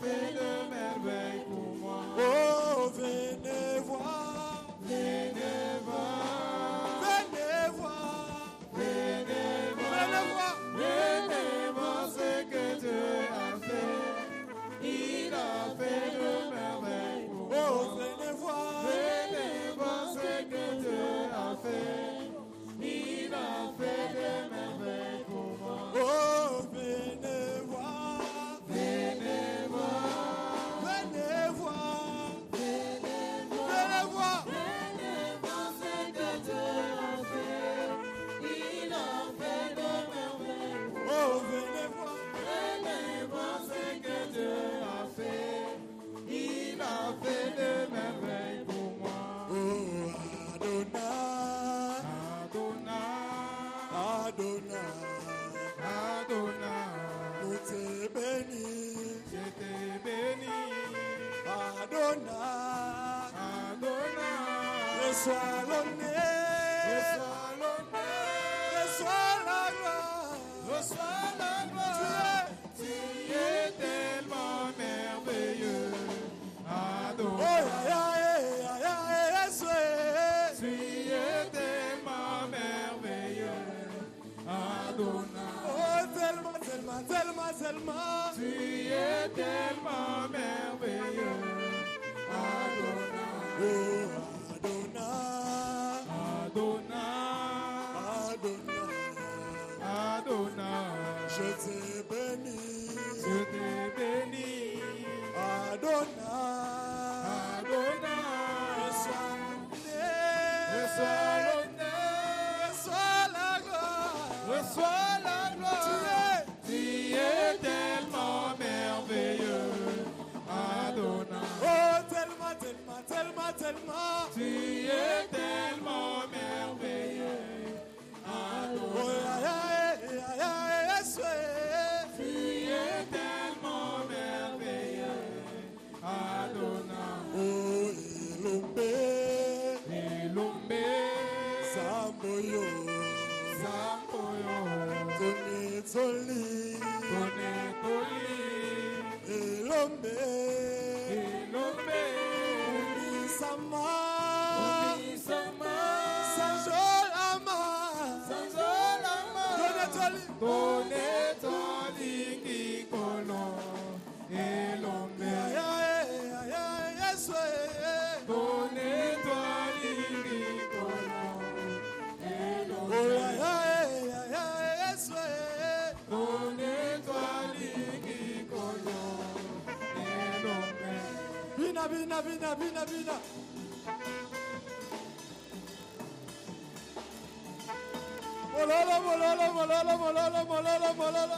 fait de merveilles pour moi. Oh, venez voir. Venez voir. Venez voir. Venez voir. Venez voir. Venez voir ce que Dieu a fait. Il a fait de merveilles pour moi. Oh, venez voir. Venez voir ce que Dieu a fait. Il a fait de merveilles pour moi. Oh, venez voir. Venez voir. Venez voir. Venez voir. Venez voir. Venez voir ce que Dieu a fait. Il a fait de merveilles pour moi. Oh, venez voir. Venez voir ce que Dieu a fait. Il a fait de merveilles pour moi. Oh, Adonai. Adonai, Adonai. Adonai, Nous te bénis. je t'ai béni. Adonai. Adonai, Reçois l'honneur. reçois l'honneur, Reçois la gloire. reçois la gloire. Tu es tellement merveilleux. Oh, Adonai, yes, yes. tu es tellement merveilleux. Adonai, Oh, tellement, tellement, tellement, tellement. tu es tellement merveilleux. Adonai, Oh, Adonai. Adonai, Adonai. Adonai, Je t'ai béni. je t'ai béni. Adonai. Adonai, Reçois reçois l'honneur. l'honneur, Reçois la gloire. reçois la gloire. Tu es tellement merveilleux. Adonai, Oh, tellement, tellement, tellement, tellement. tu es tellement merveilleux. Oh, Adonai, yes, yes. tu es tellement merveilleux. Adonai, Oh, Elombe. Elombe, Samboyo. Samboyo, Tony, Tony. Tone Toli, Elombe. Elombe, Sama. Unisama, Sanjolama. Sanzolama, Tony, Tony. Tone Toli Kikolo, Elombe, Yes, yes. Tone Toli Kikolo, Oh, Elombe, yes, yes. Tone Toli Kikolo, Elombe. Bina, bina, bina, bina, bina. Mololo, mololo, mololo, mololo, mololo, mololo.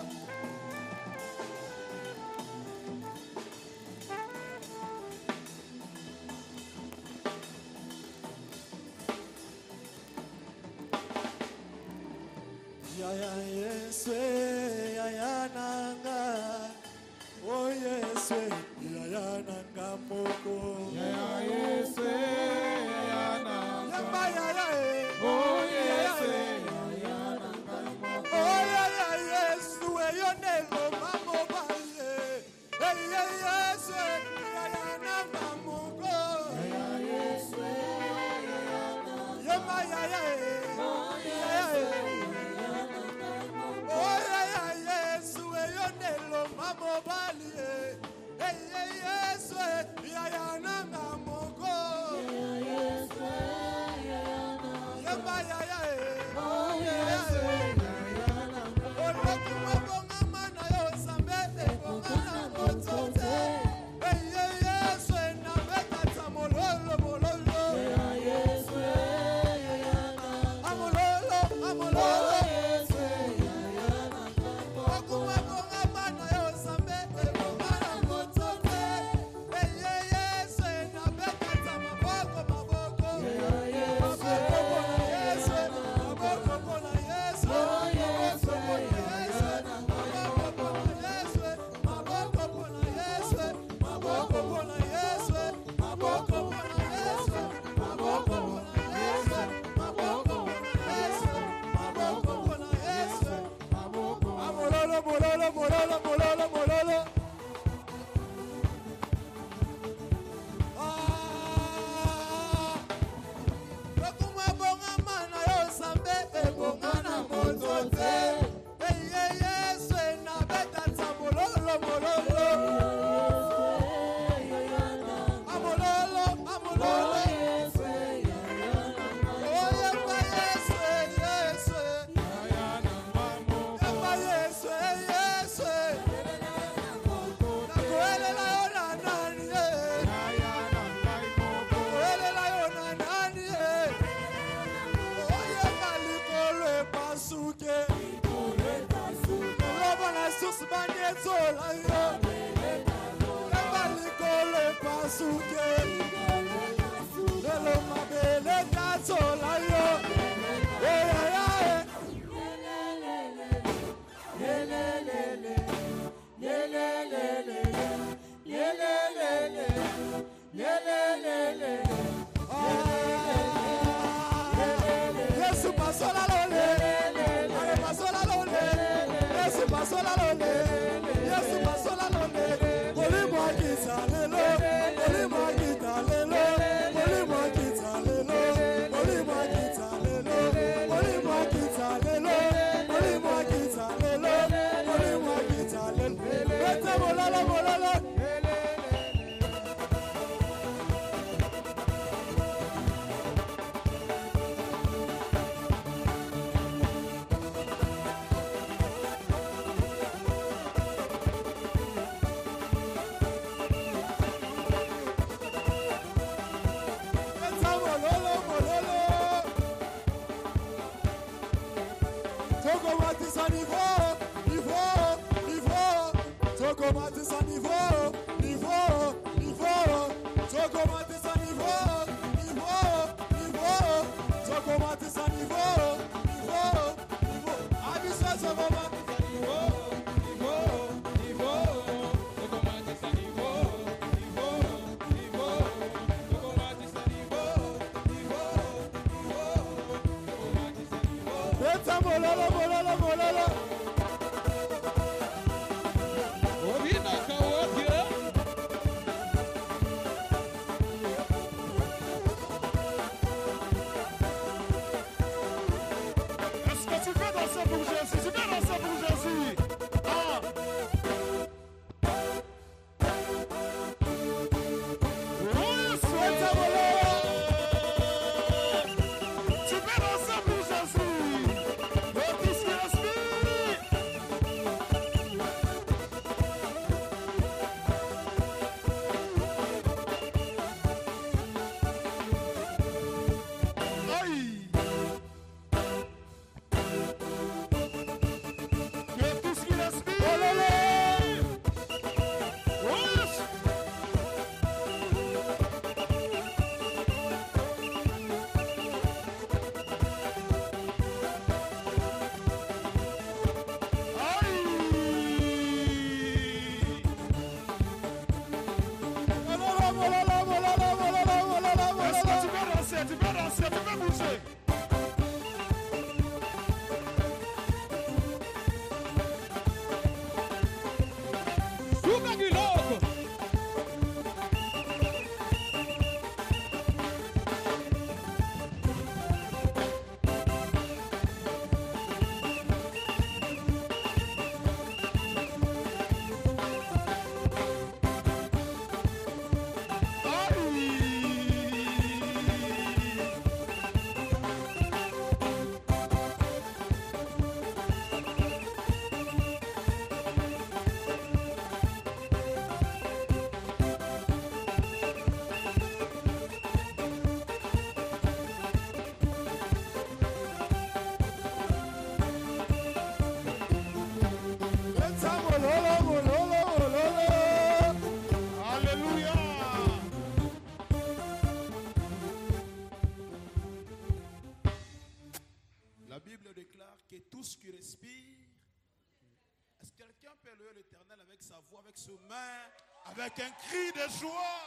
Ya ya Yesu, ya ya nanga. Oh Yesu, ya ya nanga moko. Ya Yesu, ya na, Yamba ya ya. oh Yesu, ya na kamo, Oh ya Yesu, yo nelo mamo baye. Hey Yesu, ya ya nanga moko. ya Yesu, ya na, Yamba ya ya. oh Yesu, ya na kamo, Oh ya Yesu, yo nelo mamo baye. Hey Yesu, ya ya nanga moko. ya Yesu, ya na, Yamba ya ya. oh Yesu, ya na kamo, Olokuma mana yo sambe ekongana motote. Hey Yesu na bekata mololo mololo. ya Yesu, ya na, Amololo oh amololo. Yesu, ya na kamo, Okuma mana yo sambe ekongana motote. sola yo. Ebalikole pasuke. Lelo mabele sola yo. Yesu pasó la lole, pasó la lole, Yesu pasó la lole, Yesu pasó la lole, olimo akitalelo, olimo akitalelo, olimo akitalelo, olimo akitalelo, olimo akitalelo, olimo akitalelo, olimo akitalelo, bete molala molala. La Bible déclare que tout ce qui respire, est-ce que quelqu'un peut louer l'Éternel avec sa voix, avec ses mains, avec un cri de joie?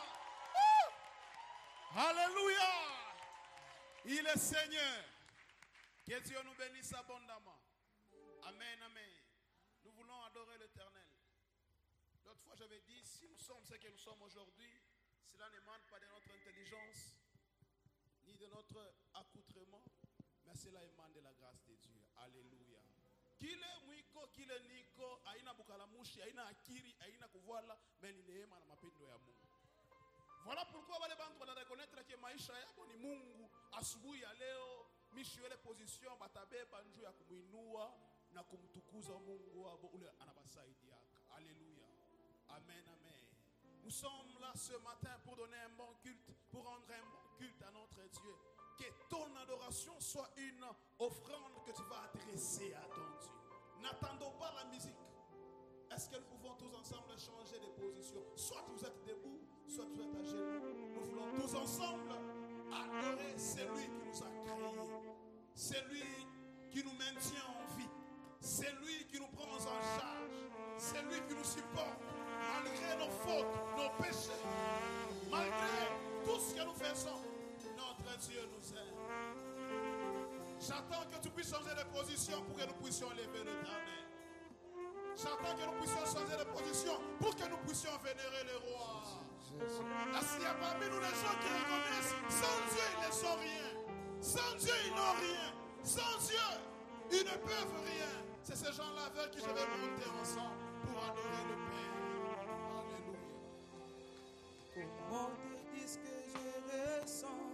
Alléluia! Il est Seigneur. Que Dieu nous bénisse abondamment. Amen, amen. Nous voulons adorer l'Éternel. L'autre fois, j'avais dit, si nous sommes ce que nous sommes aujourd'hui, cela n'émane pas de notre intelligence, ni de notre accoutrement, mais cela émane de la grâce de Dieu. Alléluia. Kile mwiko, kile niko, haina bukalamushi, haina akiri, haina kuvuala, mais ni neema na mapendo ya Mungu. Voilà pourquoi wale bantu wana reconnaître que maisha yako ni Mungu. Asubuhi ya leo, mishi ile position batabeba njoo ya kumuinua na kumtukuza Mungu wao ule anabasaidia. Alléluia. Amen, amen. Nous sommes là ce matin pour donner un bon culte, pour rendre un bon culte à notre Dieu. Que ton adoration soit une offrande que tu vas adresser à ton Dieu. N'attendons pas la musique. Est-ce que nous pouvons tous ensemble changer de position? Soit vous êtes debout, soit vous êtes à genoux. Nous voulons tous ensemble adorer celui qui nous a créés, celui qui nous maintient en vie, celui qui nous prend en charge, celui qui nous supporte malgré nos fautes, nos péchés, malgré tout ce que nous faisons. Notre Dieu nous aime. J'attends que tu puisses changer de position pour que nous puissions lever l'Éternel. J'attends que nous puissions changer de position pour que nous puissions vénérer le roi. Est-ce qu'il y a parmi nous les gens qui reconnaissent sans Dieu ils ne sont rien, sans Dieu ils n'ont rien, sans Dieu ils ne peuvent rien? C'est ces gens-là vers qui je vais monter ensemble pour adorer le Père. Alléluia. Comment te dire ce que je ressens?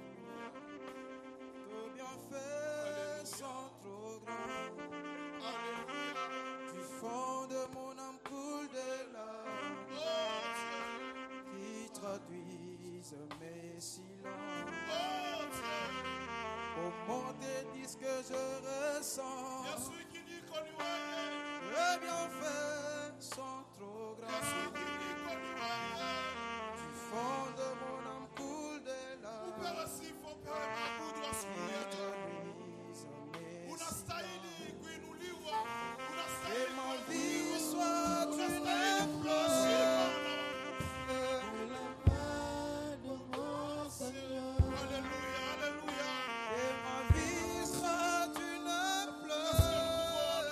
Ton bienfait sont trop grands. Du fond de mon âme coule des larmes qui traduisent mes silences. Comment te dire ce que je ressens? Les bienfaits sont trop grands. Du fond de mon âme coule des larmes qui traduisent mes silences. Et ma vie soit une fleur. Alléluia, alléluia. Et ma vie soit une fleur.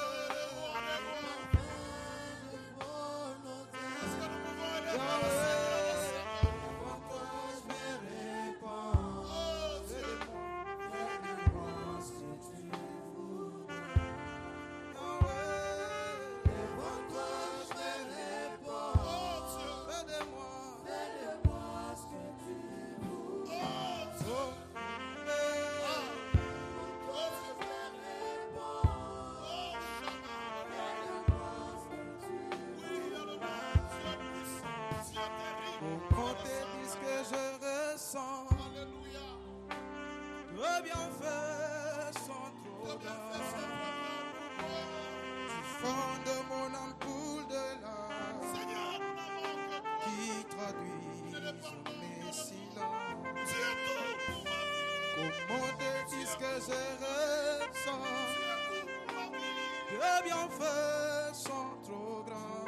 Est-ce que nous pouvons élever le Seigneur? Devant toi je me répands. Oh Dieu. Fais-moi ce que tu voudras. Yahweh, devant toi je me répands. Oh Dieu. Fais-moi ce que tu voudras. Oh Dieu. Oh, Comment te dire ce que je ressens? Tes bienfaits sont trop grands. Du fond de mon âme coule de larmes qui traduisent mes silences. Comment te dire ce que je ressens? Tes bienfaits sont trop grands.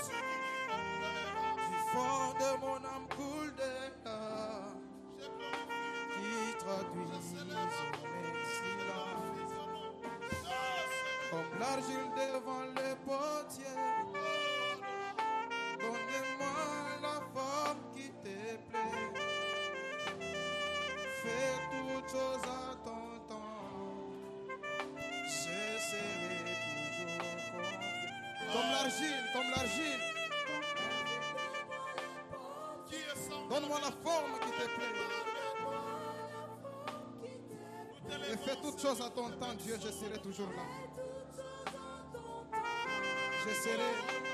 Du fond de mon âme coule des larmes qui traduisent mes silences. Comme l'argile devant les potiers, donnez-moi la forme qui te plaît. Fais toutes choses à ton temps. Je serai toujours confiant. Comme l'argile. Donne-moi la forme qui te plaît. Et fais toutes choses à ton temps, Dieu, je serai toujours là. Je serai.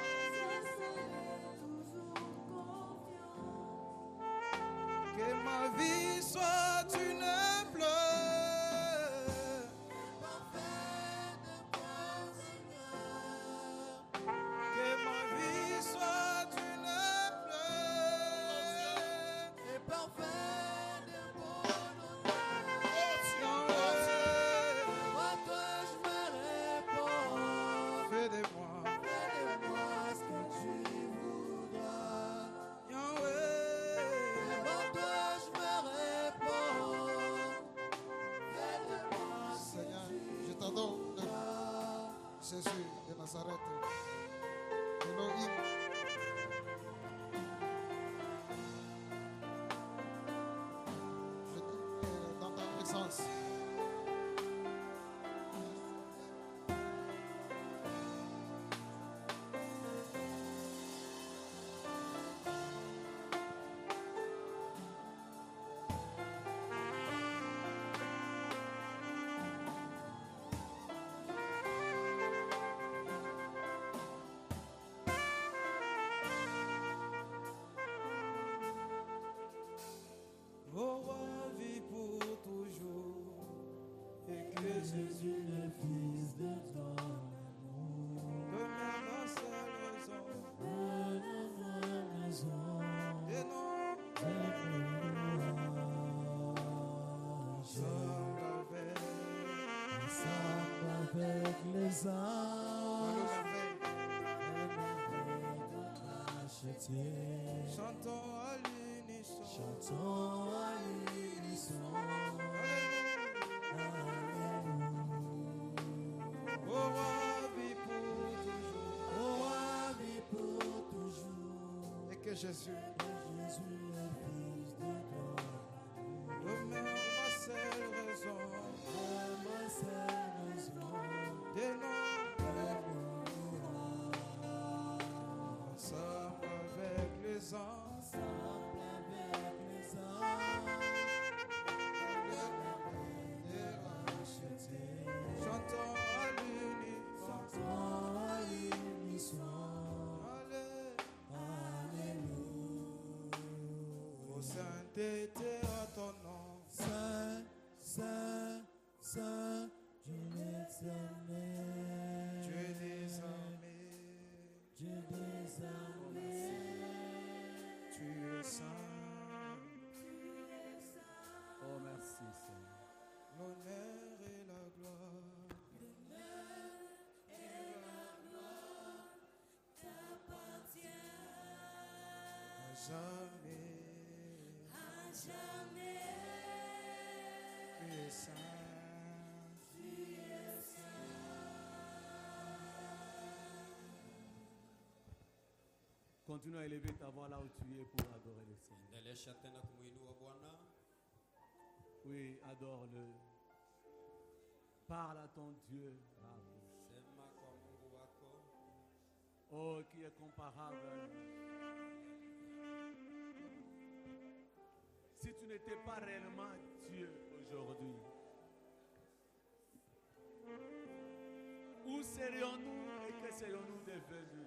Que ma vie soit une fleur. Que ma vie soit une fleur. Et parfait de bonheur. Moi, toi, je me réponds. Fais de moi ce que tu voudras. Yahweh. Moi, toi, je me réponds. Fais de moi ce que Seigneur, tu je t'adore, voudras. Jésus de Nazareth. Elohim. Je dis dans ta présence. Au roi vit pour toujours, et que Jésus le Fils de ton amour demeure seul les anges, Chantons à l'unisson. chantons à l'unisson. Au roi vit pour toujours. Au roi vit pour toujours. Et que Jésus Jésus le Fils de Dieu demeure ma seule raison. ma seule raison. Des noms ensemble avec les anges. Ensemble avec les anges, les rachetés. Chantons à l'unisson. Chantons à l'unisson. Alléluia. Ô sainteté à ton nom. Saint, Saint, Saint, Dieu l'éternel. Dieu des armées. Dieu des armées. Tu es saint. Oh, merci, Seigneur. L'honneur et la gloire. À jamais. Tu es saint. Continue à élever ta voix là où tu es pour adorer le Seigneur. Endelesha tena kumuinua Bwana. Oui, adore-le. Parle à ton Dieu. Sema kwa Mungu wako. Oh, qui est comparable. Si tu n'étais pas réellement Dieu aujourd'hui, où serions-nous et que serions-nous devenus?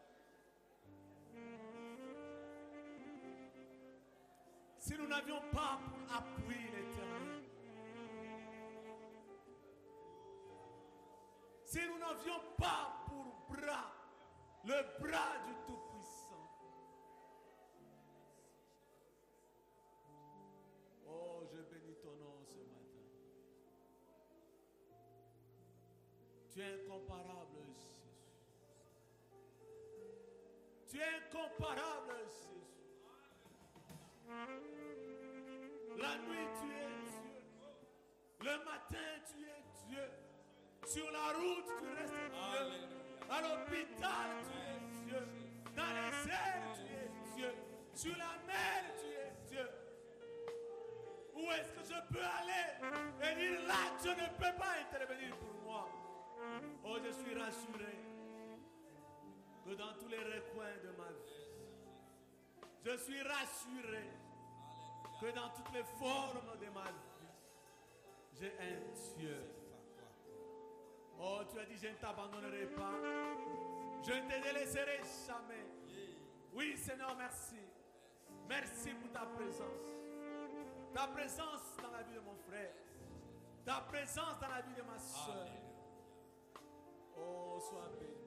Si nous n'avions pas pour appui l'Éternel, si nous n'avions pas pour bras le bras du Tout-Puissant, oh, je bénis ton nom ce matin. Tu es incomparable, Jésus. Tu es incomparable, Jésus. La nuit, tu es Dieu. Le matin, tu es Dieu. Sur la route, tu restes Dieu. À l'hôpital, tu es Dieu. Dans les airs, tu es Dieu. Sur la mer, tu es Dieu. Où est-ce que je peux aller et dire là, Dieu ne peut pas intervenir pour moi? Oh, je suis rassuré que dans tous les recoins de ma vie, je suis rassuré que dans toutes les formes de ma vie, j'ai un Dieu. Oh, tu as dit, je ne t'abandonnerai pas. Je ne te délaisserai jamais. Oui, Seigneur, merci. Merci pour ta présence. Ta présence dans la vie de mon frère. Ta présence dans la vie de ma soeur. Oh, sois béni.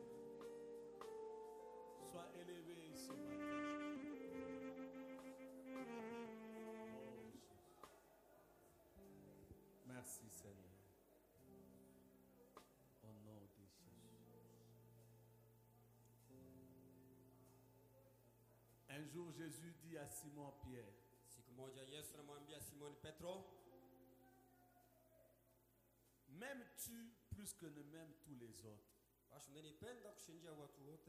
Sois élevé ce matin. Merci Seigneur. Au nom de Jésus. Un jour Jésus dit à Simon Pierre, Siku moja Yesu anamwambia Simoni Petro, m'aimes-tu plus que ne m'aiment tous les autres? basi unanipenda kushindia watu wote?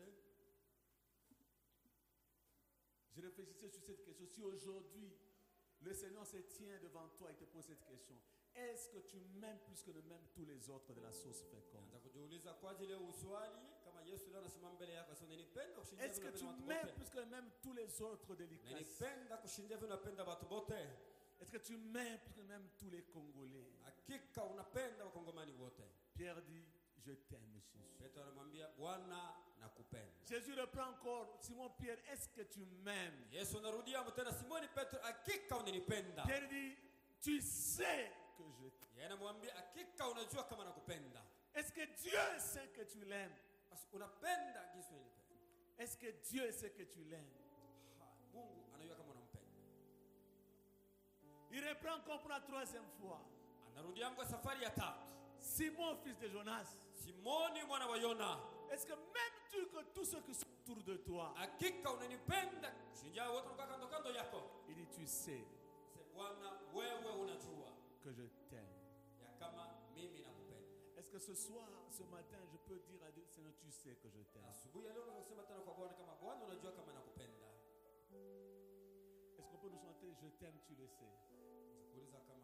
Je réfléchissais sur cette question. Si aujourd'hui le Seigneur se tient devant toi et te pose cette question, est-ce que tu m'aimes plus que ne m'aiment tous les autres de la sauce féconde? Naanza kujiuliza kwa ajili ya uswali kama Yesu leo anasimama mbele yako asema unanipenda kushindia Est-ce vile que tu unapenda watu m'aimes wote? plus que ne m'aiment tous les autres de l'Écosse? Unanipenda kushindia vile unapenda watu wote? Est-ce que tu m'aimes plus que ne m'aiment tous les Congolais? Hakika unapenda wakongomani wote. Pierre dit, je t'aime Jésus. Petro anamwambia Bwana nakupenda. Jésus reprend encore, Simon Pierre, est-ce que tu m'aimes? Yesu anarudia tena Simoni Petro, hakika unanipenda? Pierre dit, tu sais que je t'aime. Yeye anamwambia hakika unajua kama nakupenda. Est-ce que Dieu sait que tu l'aimes? Basi unapenda jinsi unanipenda. Est-ce que Dieu sait que tu l'aimes? Mungu anajua kama unampenda. Il reprend encore pour la troisième fois. Anarudia kwa safari ya tatu. Simon, fils de Jonas, Simoni mwana wa Yona, est-ce que m'aimes-tu que tous ceux qui sont autour de toi? hakika unanipenda kushinja wote wanakaa kando kando yako? Il dit, tu sais Sasa Bwana, wewe unajua que je t'aime. ya kama mimi nakupenda. Est-ce que ce soir, ce matin, je peux dire à Dieu, Seigneur, tu sais que je t'aime? Asubuhi ya leo unaweza kusema tena kwa Bwana kama Bwana unajua kama nakupenda. Est-ce qu'on peut nous chanter, je t'aime, tu le sais? Kuuliza kama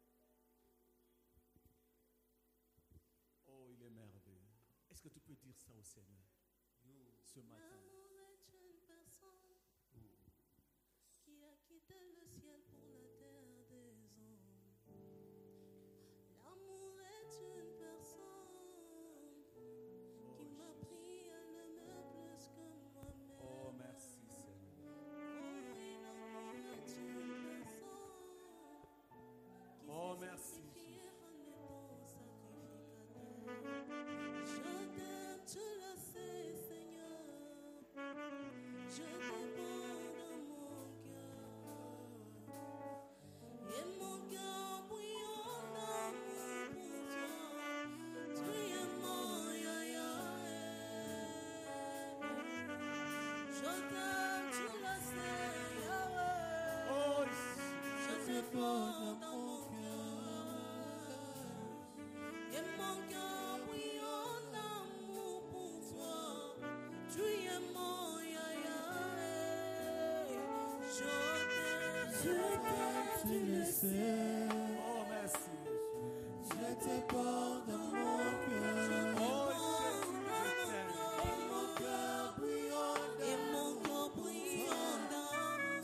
Oh, il est merveilleux. Est-ce que tu peux dire ça au Seigneur ce matin? L'amour est une personne qui a quitté le ciel pour la terre des hommes. L'amour est une personne qui m'a pris à l'aimer plus que moi-même. Oh, merci Seigneur. Oh oui, l'amour est une personne qui Oh, s'est merci, sacrifiée en étant sacrificateur. Je t'aime, tu le sais, Seigneur. Je dépends dans mon cœur. Et mon cœur bouillonne d'amour pour toi. Tu es mon yaya. Je t'aime, tu le sais, Yahweh. Oh, Je dépends dans mon cœur. Et mon cœur bouillonne d'amour pour toi. Tu es mon yaya. Je t'aime, tu le sais. oh, merci. Je te porte dans mon cœur. Oh, je t'aime. Et mon cœur bouillonne d'amour.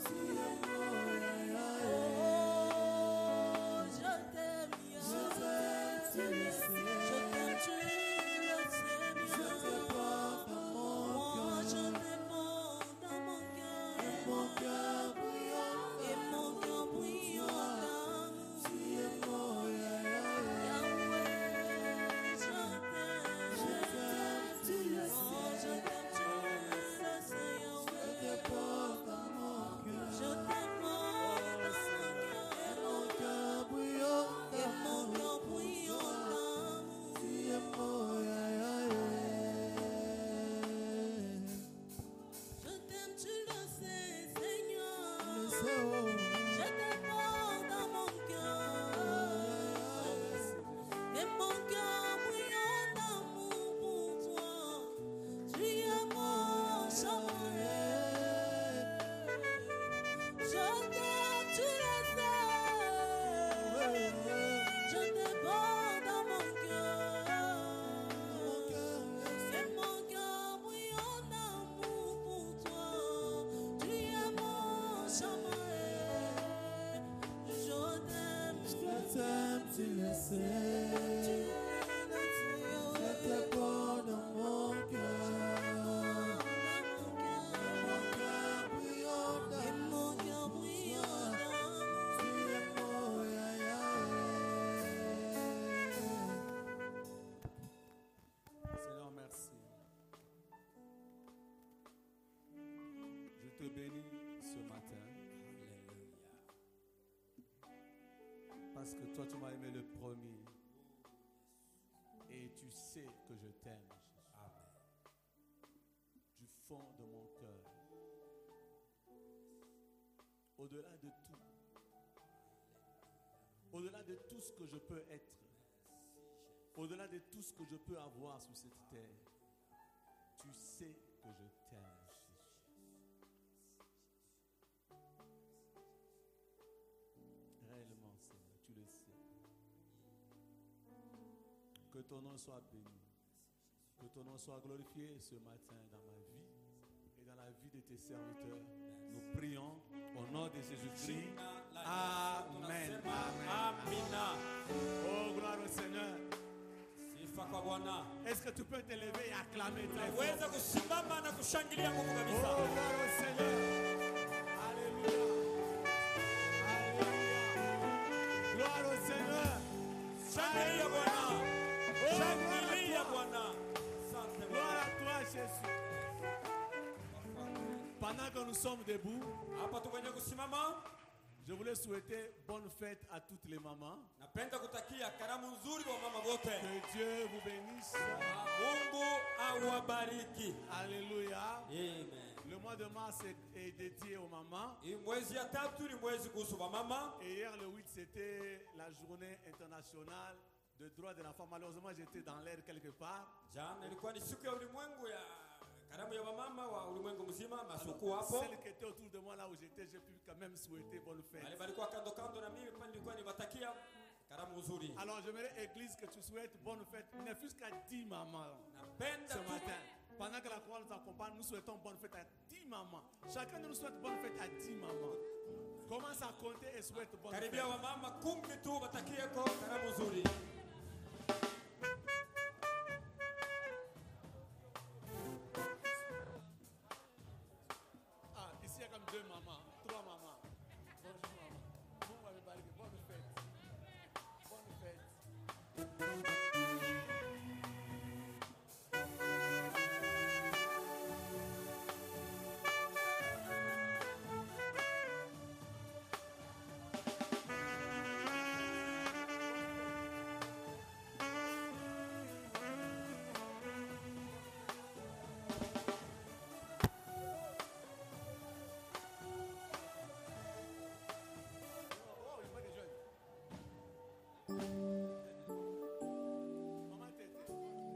Oh, je t'aime, Yahweh. Tu le sais. Je t'aime, tu le sais bien. Je te porte dans mon Moi, je cœur. t'aime dans mon cœur. Mon cœur bouillonne. Et mon cœur bouillonne d'amour. Tu es mon yaya. Yahweh, je t'aime. Tu le Oh, je sais. t'aime, tu le sais, c'est Je te Yahweh. porte dans mon Je cœur. t'aime dans Mon mon cœur. cœur bouillonne. Et mon cœur bouillonne d'amour. Tu es mon yaya. Je t'aime, tu le sais, Seigneur. Le sais, oh. Je t'aime dans mon cœur. Et mon cœur bouillonne d'amour pour toi. Tu es mon chamaillé. Je t'aime, tu le sais. Je t'aime dans mon cœur. Et mon cœur bouillonne d'amour pour toi. Tu es mon chamaillé. Je t'aime, Je t'aime, tu le sais. Je te porte dans mon cœur. Mon cœur bouillonne Et d'amour. mon cœur bouillonne d'amour. Tu es mon yaya. Seigneur, merci. Je te bénis ce matin parce que toi, tu m'as aimé le premier et tu sais que je t'aime, Jésus. Du fond de mon cœur. Au-delà de tout. Au-delà de tout ce que je peux être. Au-delà de tout ce que je peux avoir sur cette terre, tu sais que je t'aime, Jésus. Réellement, Seigneur, tu le sais. Que ton nom soit béni. Que ton nom soit glorifié ce matin dans ma vie et dans la vie de tes serviteurs. Nous prions au nom de Jésus-Christ. Amen. Amina. Oh, gloire au Seigneur. Sifa kwa Bwana. Est-ce que tu peux te lever et acclamer très fort? Weza kusimama na kushangilia Mungu Oh, kabisa. gloire au Seigneur. Alléluia. Alléluia. Gloire au Seigneur. Shangilia Bwana. Oh, Shangilia Bwana. Asante gloire à Bwana. toi, Jésus. Pendant que nous sommes debout, Hapa tuko kwenye kusimama. Je voulais souhaiter bonne fête à toutes les mamans. Napenda kutakia karamu nzuri kwa mama wote. Que Dieu vous bénisse. Mungu awabariki. Alléluia. Amen. Le mois de mars est dédié aux mamans. Hii mwezi ya tatu ni mwezi kuhusu mama. Et hier le 8 c'était la journée internationale de droits de la femme. Malheureusement j'étais dans l'air quelque part. Jana ilikuwa ni siku ya ulimwengu ya karamu ya wamama wa ulimwengu mzima, masuku hapo. Celles qui étaient autour de moi là où j'étais, j'ai pu quand même souhaiter bonne fête. Wale walikuwa kando kando na mimi pale nilikuwa niwatakia karamu nzuri. Alors j'aimerais église que tu souhaites bonne fête, ne fût-ce qu'à 10 mamans Napenda ce matin. Pendant que la croix nous accompagne, nous souhaitons bonne fête à 10 mamans. Chacun de nous souhaite bonne fête à 10 mamans. Commence à compter et souhaite bonne fête. karibia wamama 10 tu watakie ko karamu nzuri. Ah, ici il y a comme 2 mamans, 3 mamans. Bonjour maman. Bonne fête. Bonne fête. Oh, il y a pas de jeunes. Maman Tété.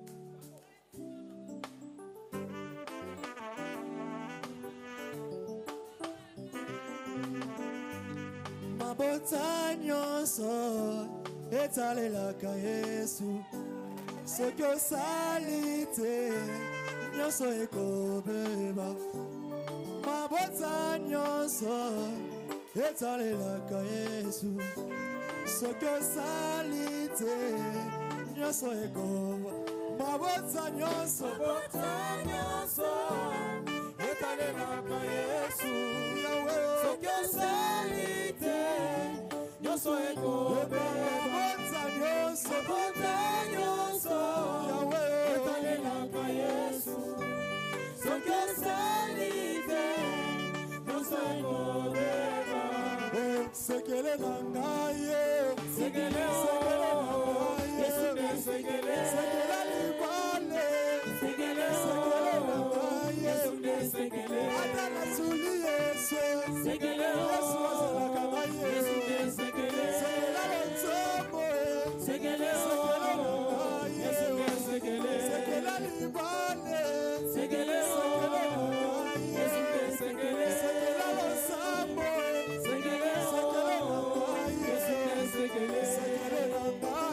mabota nyonso etalelaka yesu soki osali te nyonso ekobeba mabota nyonso etalelaka yesu soki osali te nyonso ekoba mabota nyonso etalelaka yesu soki osali te nyonso ekoba mabota nyonso etalelaka yesu soki osali te nyonso ekobeba sekele na ngai sekele libale sekele na ngai ata nasuli yesu yesu azalaka ngai sekele lonzombo sekele na ngai sekele libale sekele na ngai sekele losambo sekele na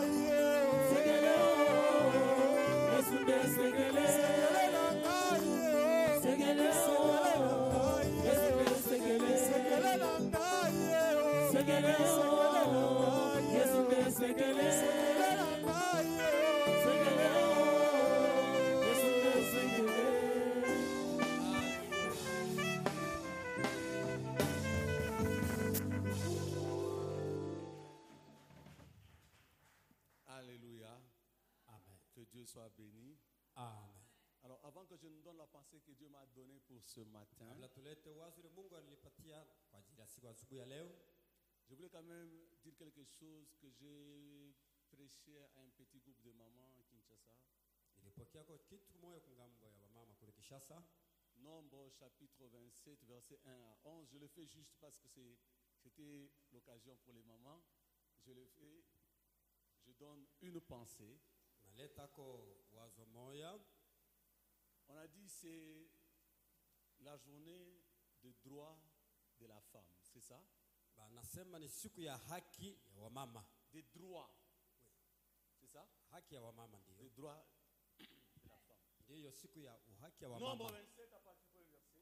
Alléluia. Amen. Que Dieu soit béni. Amen. Alors avant que je nous donne la pensée que Dieu m'a donnée pour ce matin, Kabla tulete wazo ile Mungu alinipatia kwa ajili ya siku asubuhi ya leo, je voulais quand même dire quelque chose que j'ai prêché à un petit groupe de mamans à Kinshasa. nilipokea kwa kitu moyo kungambo ya wamama kule Kishasa. Nombre chapitre 27, verset 1 à 11. Je le fais juste parce que c'était l'occasion pour les mamans. Je le fais, je donne une pensée. Naleta ko wazo moya. On a dit c'est la journée de droit de la femme, c'est ça? Nasema ni siku ya haki ya wamama. Des droits, c'est ça? Haki ya wamama Des ndio. droits de la femme. Ndiyo siku ya uhaki ya Nombre wamama. 27 à partir du verset.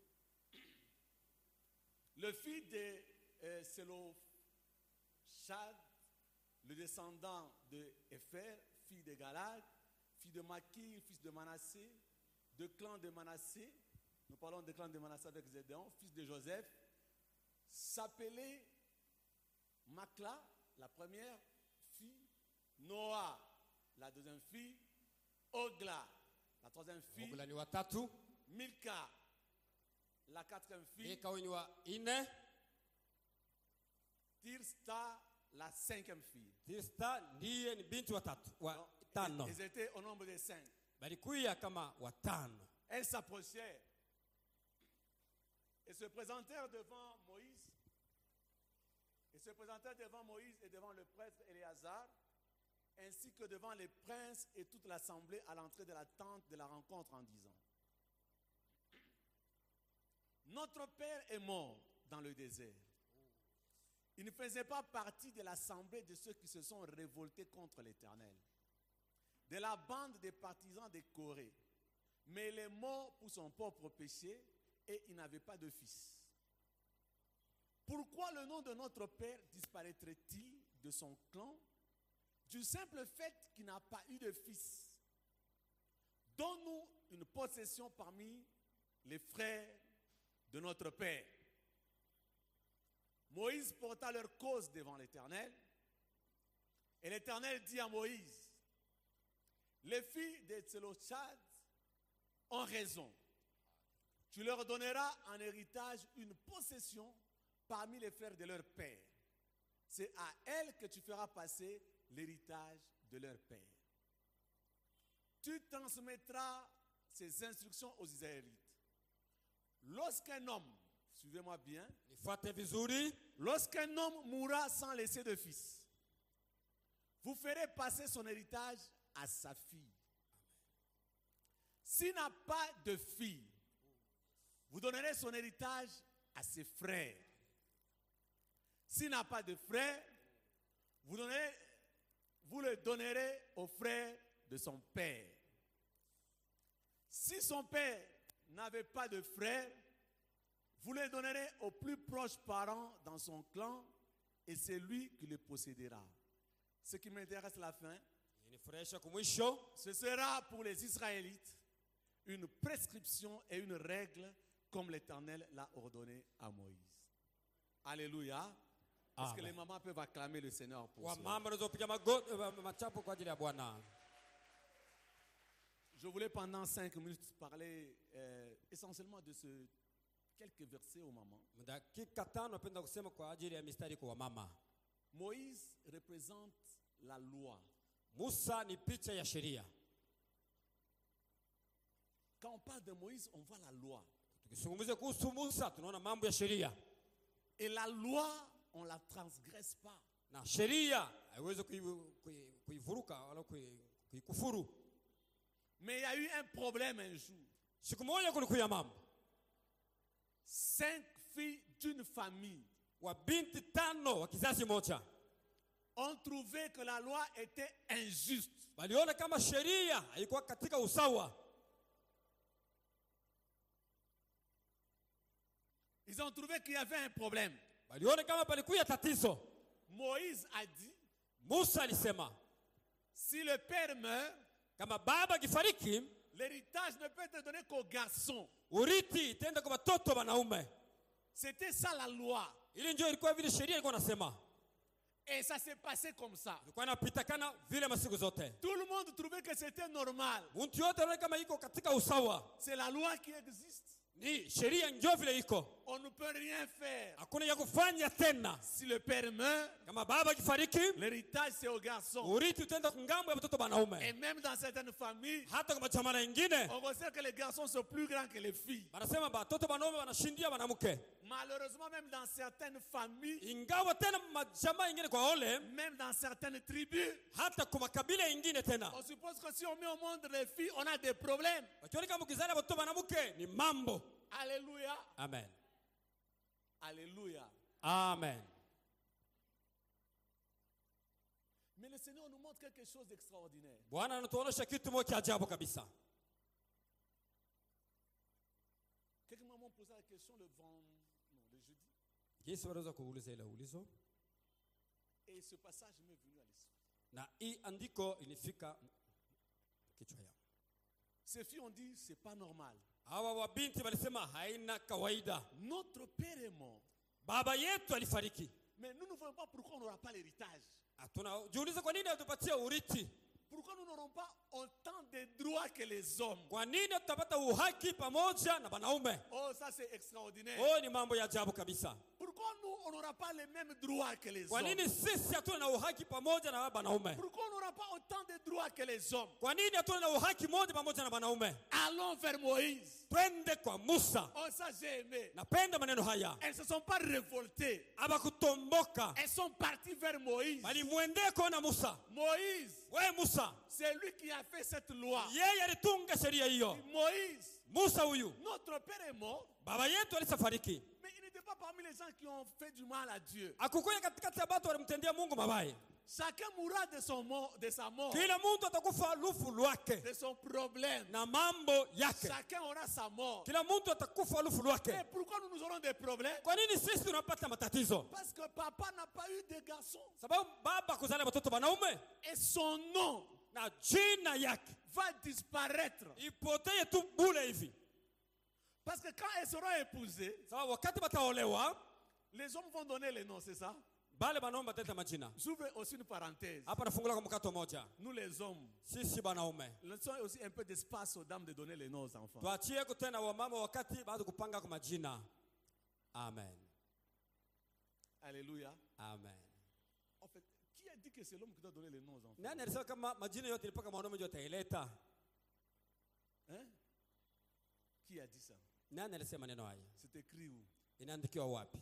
Le fils de Sélophad, le descendant de Épher, fils de Galad, fils de Makir, fils de Manassé, de clan de Manassé, nous parlons de clan de Manassé avec Zédéon, fils de Joseph, s'appelait Makla, la première fille, Noah, la deuxième fille, Ogla, la troisième fille, Ogla ni watatu, Milka, la quatrième fille, Milka ni wa ine, Tirsta, la 5e fille. Tirsta ndiye ni binti wa tano. Ils étaient au nombre de 5. Balikuya kama watano. Elles s'approchèrent et se présentèrent devant Moïse. Et se présentèrent devant Moïse et devant le prêtre Éléazar, ainsi que devant les princes et toute l'assemblée à l'entrée de la tente de la rencontre en disant: Notre père est mort dans le désert. Il ne faisait pas partie de l'assemblée de ceux qui se sont révoltés contre l'Éternel, de la bande des partisans de Corée. Mais il est mort pour son propre péché et il n'avait pas de fils. Pourquoi le nom de notre père disparaîtrait-il de son clan du simple fait qu'il n'a pas eu de fils? Donne-nous une possession parmi les frères de notre père. Moïse porta leur cause devant l'Éternel. Et l'Éternel dit à Moïse: Les filles de Tselophad ont raison. Tu leur donneras en héritage une possession parmi les frères de leur père. C'est à elles que tu feras passer l'héritage de leur père. Tu transmettras ces instructions aux Israélites. Lorsqu'un homme, suivez-moi bien, Nifuate vizuri. lorsqu'un homme mourra sans laisser de fils, vous ferez passer son héritage à sa fille. S'il n'a pas de fille, vous donnerez son héritage à ses frères. S'il n'a pas de frère, vous le donnerez aux frères de son père. Si son père n'avait pas de frère, vous le donnerez aux plus proches parents dans son clan et c'est lui qui le possédera. Ce qui m'intéresse la fin, Inifurahisha kumwisho. ce sera pour les Israélites une prescription et une règle comme l'Éternel l'a ordonné à Moïse. Alléluia. Est-ce que Amen. les mamans peuvent acclamer le Seigneur pour cela? Wamama wanaweza kupiga machapo kwa ajili ya Bwana. Je voulais pendant 5 minutes parler essentiellement de quelques versets aux mamans. Dakika 5 napenda kusema kwa ajili ya mistari kwa mama. Moïse représente la loi. Musa ni picha ya sheria. Quand on parle de Moïse, on voit la loi. Tukizungumzia kuhusu Musa tunaona mambo ya sheria. Et la loi, on ne la transgresse pas. Na sheria haiwezi kuivuruka wala kuikufuru. Mais il y a eu un problème un jour. Siku moja kulikuwa mambo. 5 filles d'une famille Wa binti 5 wa kizazi moja ont trouvé que la loi était injuste. waliona kama sheria haikuwa katika usawa. Ils ont trouvé qu'il y avait un problème. Waliona kama palikuwa tatizo. Moïse a dit, Musa alisema, si le père meurt, kama baba kifariki, l'héritage ne peut être donné qu'aux garçons. urithi itaenda kwa watoto wanaume. C'était ça la loi. Ili ndio ilikuwa vile sheria ilikuwa nasema. Et ça s'est passé comme ça. Ilikuwa inapitakana vile masiku zote. Tout le monde trouvait que c'était normal. Mtu yote anaona kama iko katika usawa. C'est la loi qui existe. Ni sheria ndio vile iko. On ne peut rien faire. Hakuna ya kufanya tena. Si le père meurt, Kama baba kifariki, l'héritage c'est aux garçons. urithi utaenda kungambo ya watoto wanaume. Et même dans certaines familles, Hata kama chama nyingine, on considère que les garçons sont plus grands que les filles. wanasema watoto wanaume wanashindia wanamke. Malheureusement, même dans certaines familles, Ingawa tena majama ingine kwa ole, même dans certaines tribus, hata kwa makabila ingine tena. on suppose que si on met au monde les filles, on a des problèmes. Wakiona kama mkizana watoto wanamke ni mambo. Alléluia. Amen. Alléluia. Amen. Mais le Seigneur nous montre quelque chose d'extraordinaire. Bwana anatuonyesha kitu moja cha ajabu kabisa. Quelques mamans posaient la question le jeudi. Yesu anaweza kuuliza ile ulizo. Et ce passage m'est venu à l'esprit. Na hii andiko ilifika kichwa yangu. Ces filles ont dit, c'est pas normal. Hawa wabinti walisema haina kawaida. Notre père est mort. Baba yetu alifariki. Mais nous ne voyons pas pourquoi on n'aura pas l'héritage. Tunajiuliza kwa nini hatupatie urithi? Pourquoi nous n'aurons pas autant de droits que les hommes? Kwa nini tutapata uhaki pamoja na wanaume? Oh, ça c'est extraordinaire. Oh, ni mambo ya ajabu kabisa. Pourquoi nous, on n'aura pas les mêmes droits que les Kwa hommes? nini sisi hatuna na uhaki pamoja na wanaume? Pourquoi on n'aura pas autant de droits que les hommes? Kwa nini hatuna na uhaki moja pamoja na wanaume? Allons vers Moïse. Twende kwa Musa. Oh, ça j'ai aimé. Napenda maneno haya. Elles ne se sont pas révoltées. Abakutomboka. Elles sont parties vers Moïse. Walimwendea kuona Musa. Moïse, We Musa, c'est lui qui a fait cette loi. yeye alitunga sheria hiyo. Moïse, Musa huyu, notre père est mort, baba yetu alisafariki. mais il n'était pas parmi les gens qui ont fait du mal à Dieu. Akukuya katikati ya watu walimtendea Mungu mabaya. Chacun mourra de sa mort, Kila mtu atakufa lufu lwake de son problème. na mambo yake. Chacun aura sa mort. Kila mtu atakufa lufu Mais lwake. pourquoi nous aurons des problèmes? Kwa nini sisi tunapata matatizo? Parce que papa n'a pas eu de garçon. Sababu baba kuzala watoto wanaume Et son nom na jina yake va disparaître. ipotee tu bule hivi. Parce que quand elles seront épousées, Sababu wakati bataolewa, les hommes vont donner les noms, c'est ça? bale banaume bataleta majina. J'ouvre aussi une parenthèse. Hapa nafungula kwa mkato moja. Nous les hommes, Sisi banaume laissons aussi un peu d'espace aux dames de donner les noms aux enfants. tuachie kutena wamama wakati baada kupanga kwa majina. Amen. Alléluia. Amen. En fait, qui a dit que c'est l'homme qui doit donner les noms aux enfants? Nani alisema kama majina yote ilipaka mwanaume ndio ataileta? Hein? Qui a dit ça? Nani alisema neno haya? C'est écrit où? Inaandikiwa wapi?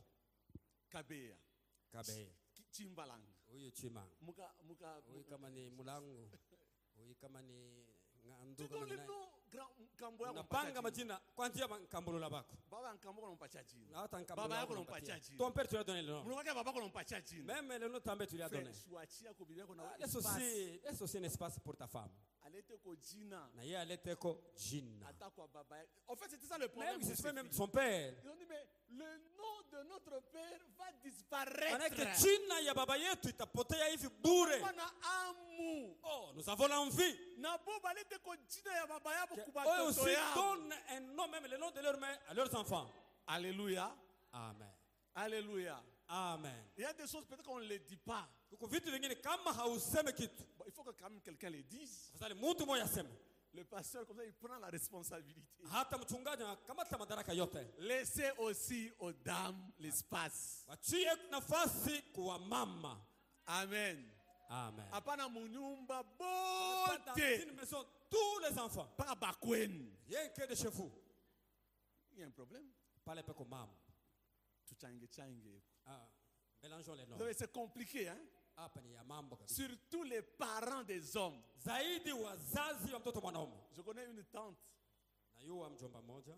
Kabea. Kabe. Chimbalang. Huyu chima. Muka. Huyu kama ni mulangu. Huyu kama ni ngandu Tu kama donnes ni les nani? noms Kamboya Unapanga majina kwanza nkambulula bako. Baba Nkamboya unampatia jina. Na hata Baba nkambulula. yako unampatia jina. Ton père tu lui as donné le nom. Mnawakia baba yako unampatia jina. Même le nom tambe tu lui as donné. Shwachia kwa bibi yako na Laisse aussi un espace pour ta femme. alete ko jina. Na yeye alete ko jina. Ata kwa baba yako. En fait, c'était ça le Mais problème. oui, de c'est ces même filles. son père. Ils ont dit, mais le nom de notre père va Manake disparaître. jina ya baba yetu itapotea hivi bure. Wana amu. Oh, nous avons l'envie. Na boba alete ko jina ya baba yako Eux kubatoto aussi yao. donnent un nom, même le nom de leur mère, à leurs enfants. Alléluia. Amen. Alléluia. Amen. Il y a des choses peut-être qu'on ne les dit pas. Kuko vitu vingine kama hauseme kitu. Bon, il faut que quand même quelqu'un les dise. Afadhali mtu mmoja aseme. Le pasteur, comme ça, il prend la responsabilité. Hata mchungaji anakamata madaraka yote. Laissez aussi aux dames l'espace. Wachie nafasi kwa mama. Amen. Amen. Hapana munyumba Pas dans bote. une maison, tous les enfants. Pas bakwen. Rien que de chez vous. Il y a un problème. Pas les peco mama. Tuchange change. Ah, mélangeons les noms. Vous savez, c'est compliqué, hein? Hapa ni ya mambo kabisa. Surtout les parents des hommes. Zaidi wazazi wa mtoto mwanaume. Je connais une tante. Na yuwa mjomba moja,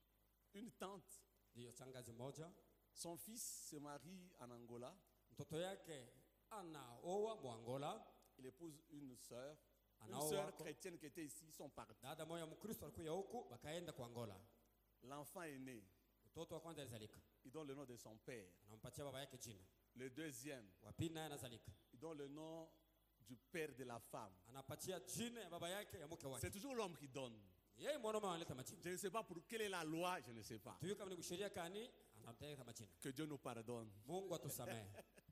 Une tante. ndiyo shangazi moja. Son fils se marie en Angola. Mtoto yake anaoa Mwangola. Il épouse une sœur. Une Anaoa sœur wako. chrétienne qui était ici. Ils sont partis. Dada moja Mkristo alikuja huku bakaenda kwa Angola. L'enfant est né. Mtoto wa kwanza alizalika. Il donne le nom de son père. Anampatia baba yake jina. Le deuxième, Wa pili naye anazalika. il donne le nom du père de la femme. Anapatia jina ya baba yake ya mke C'est wake. toujours l'homme qui donne. Yeye mwanaume analeta majina. Je ne sais pas pour quelle est la loi, je ne sais pas. Tuyo kama ni kusheria kani anamteleta majina. Que Dieu nous pardonne. Mungu atusamehe.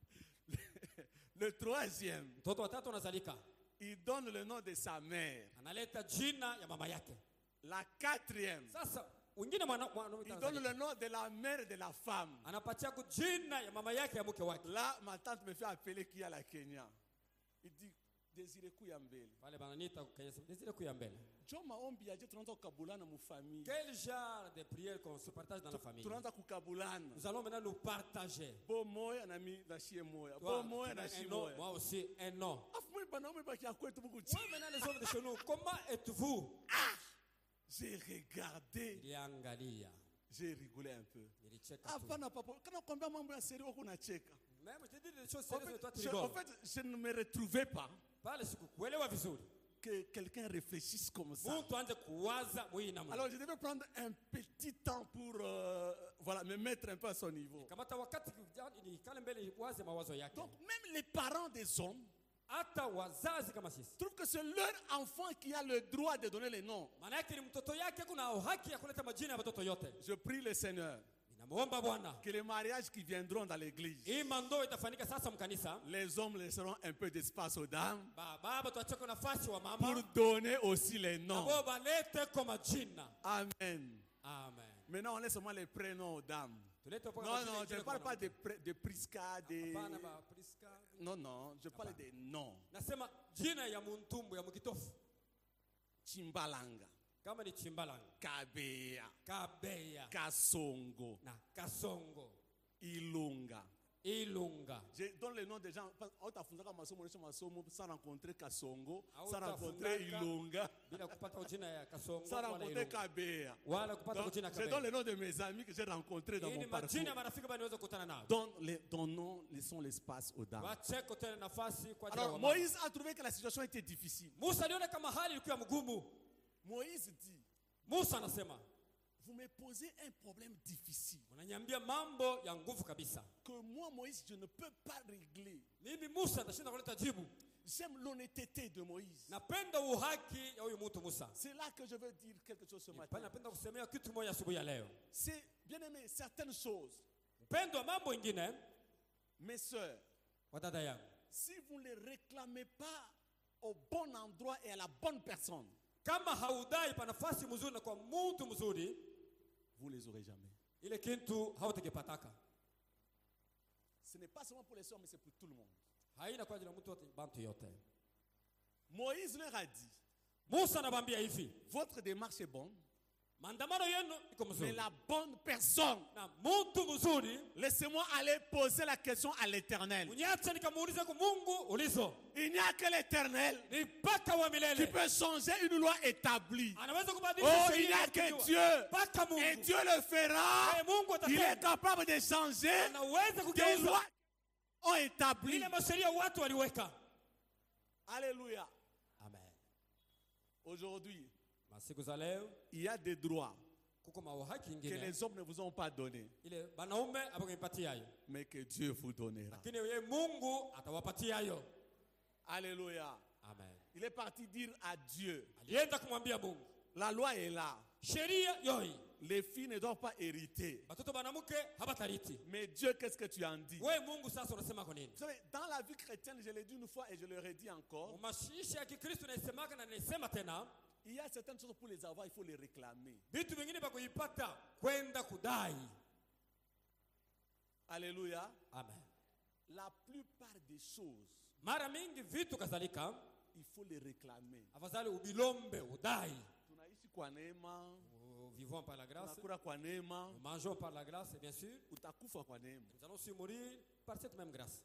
Le troisième, Mtoto wa tatu anazalika. il donne le nom de sa mère. Analeta jina ya mama yake. La quatrième, Sasa wengine mwanaume il donne le nom de la mère de la femme. anapatia jina ya mama yake ya mke wake. Là, ma tante me fait appeler qui a la Kenya. Il dit, Désiré Kouyambele. Pale bananiita Kenya Desire kuya mbele. John maombi ya Dieu, tunaanza kukabulana mu famille. Quel genre de prière qu'on se partage dans la famille? Tunaanza kukabulana. Nous allons maintenant nous partager. Bo moya na mi na shie moya. Toi, Bo moya tu na as shie un nom, moya. moi aussi un nom. Afu mwe banaume baki ya kwetu buku Moi maintenant les hommes de chez nous, comment êtes-vous? J'ai regardé, Niliangalia, j'ai rigolé un peu. nilicheka tu. Hapana papa, kana kwambia mambo ya seri wako unacheka. Même je te dis des choses En sérieuses mais toi tu fait, en rigoles. fait, je ne me retrouvais pas Pale sikukuelewa vizuri. que quelqu'un réfléchisse comme ça. Mtu anze kuwaza mwii namna. Alors je devais prendre un petit temps pour voilà, me mettre un peu à son niveau. Kamata wakati nikale mbele waze mawazo yake. Donc même les parents des hommes Hata wazazi kama sisi. trouvent que c'est leur enfant qui a le droit de donner les noms. Maana yake ni mtoto yake kuna haki ya kuleta majina ya watoto yote. Je prie le Seigneur Ninamuomba Bwana. que les mariages qui viendront dans l'église, Hii mando itafanyika sasa mkanisa. les hommes laisseront un peu d'espace aux dames Baba tuacheke nafasi wa pour mama. donner aussi les noms. Nabo balete kwa majina. Amen. Amen. Maintenant, on laisse seulement les prénoms aux dames. Non, non, je ne parle pas de Priska, de... Hapana ba Priska. Non, non, je parle des noms. Nasema jina ya muntumbu ya mukitofu. Chimbalanga, Kama ni Chimbalanga, Kabeya, Kabeya Kasongo, na Kasongo, Ilunga. Ilunga. Je donne les noms des gens. Sans rencontrer Kasongo, Ah, sans rencontrer utafundaka. Ilunga, Bila kupata jina ya Kasongo sans wala rencontrer Ilunga. Kabeya. Wala kupata Donc, jina je Kabeya. donne les noms de mes amis que j'ai rencontrés dans Hii mon ni majina ya parcours. marafiki bali niweza kukutana nao. Donnons, laissons l'espace aux dames. Wacheko tena nafasi kwa ajili ya Alors wamama. Moïse a trouvé que la situation était difficile. Musa aliona kama hali ilikuwa mgumu. Moïse dit, Musa anasema, vous me posez un problème difficile unaniambia mambo ya nguvu kabisa. que moi, Moïse, je ne peux pas régler. Mimi Musa nitashinda kuleta jibu. J'aime l'honnêteté de Moïse. Napenda uhaki ya huyu mtu Musa. C'est là que je veux dire quelque chose ce Pale matin. napenda kusemea kitu moja asubuhi ya leo. C'est, bien aimé, certaines choses, Mpendo mambo ingine, mes sœurs, wadada yangu, si vous ne les réclamez pas au bon endroit et à la bonne personne, kama haudai pa nafasi mzuri na kwa mtu mzuri, vous ne les aurez jamais. ile kitu hautakipataka. Ce n'est pas seulement pour les sœurs, mais c'est pour tout le monde. Haina kwa ajili ya mtu wote, bantu yote. Moïse leur a dit, Musa anabambia hivi, votre démarche est bonne, maandamano yenu iko mais mzuri. la bonne personne, Na mtu mzuri, laissez-moi aller poser la question à l'Éternel. uniache nikamuulize kwa Mungu ulizo. Il n'y a que l'Éternel Ni mpaka wa qui milele. peut changer une loi établie. Anaweza Oh, kubadilisha il n'y a que Dieu. Mpaka Et Mungu. Dieu le fera. Eh, Mungu Il est atatenda. capable de changer Anaweza des kugeuza lois ont établi. ile masheria watu waliweka. Alléluia. Amen. Aujourd'hui, Masiku za leo il y a des droits kuko mauhaki que ingine les hommes ne vous ont pas donnés, ile banaume abakuipatia hayo, mais que Dieu vous donnera. lakini yeye Mungu atawapatia hayo. Alléluia. Amen. Il est parti dire à Dieu, Alienda kumwambia Mungu, la loi est là. sheria yoi, Les filles ne doivent pas hériter. batoto banamuke habatariti. Mais Dieu, qu'est-ce que tu en dis? Vous Wewe Mungu sasa unasema kwa nini? savez, dans la vie chrétienne, je l'ai dit une fois et je le redis encore, Umashishi ya Kikristo naisemaka na naisema tena, il y a certaines choses pour les avoir, il faut les réclamer. vitu vingine vya kuipata kwenda kudai. Alléluia. Amen. La plupart des choses, Mara mingi vitu kadhalika il faut les réclamer. afadhali ubilombe udai. Tunaishi kwa neema, Nous vivons par la grâce, tunakula kwa neema, nous mangeons par la grâce, bien sûr. utakufa kwa neema. Nous allons aussi mourir par cette même grâce.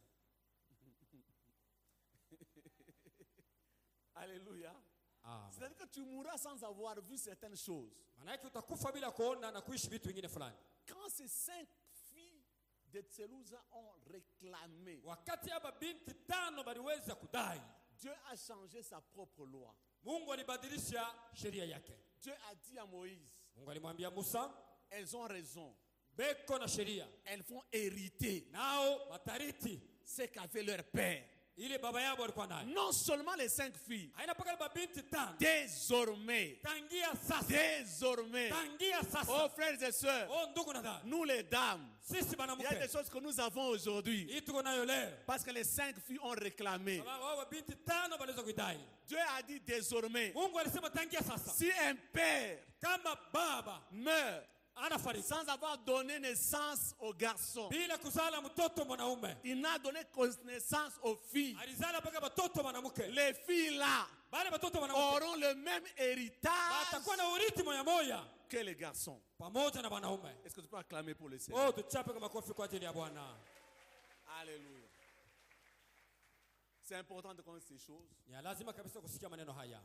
Alléluia. Amen. C'est-à-dire que tu mourras sans avoir vu certaines choses. Maanake utakufa bila kuona na kuishi vitu vingine fulani. Quand ces 5 filles de Tselouza ont réclamé, Wakati hapa binti tano baliweza kudai, Dieu a changé sa propre loi. Mungu alibadilisha sheria yake. Dieu a dit à Moïse, Mungu alimwambia Musa, elles ont raison. beko na sheria, Elles vont hériter nao matariti ce qu'avait leur père. ile baba yao alikuwa nayo. Non seulement les 5 filles, Haina mpaka babinti tano. désormais, Tangia sasa, désormais, tangia oh sasa, frères et sœurs, oh ndugu na dada, nous les dames, sisi il y a des banamuke choses que nous avons aujourd'hui. hii tuko nayo leo. Parce que les 5 filles ont réclamé. Wao babinti tano baliweza kuidai. Dieu a dit désormais, Mungu alisema tangia sasa, si un père kama baba meurt anafariki sans avoir donné naissance aux garçons, bila kuzala mtoto mwanaume, il n'a donné naissance aux filles. alizala mpaka batoto mwanamke. Les filles là Bale batoto mwanamke auront le même héritage batakuwa na urithi moya moya que les garçons. pamoja na wanaume. Est-ce que tu peux acclamer pour le Seigneur? Oh, tuchape kwa makofi kwa ajili ya Bwana. Alléluia. C'est important de connaître ces choses. Ni lazima kabisa kusikia maneno haya.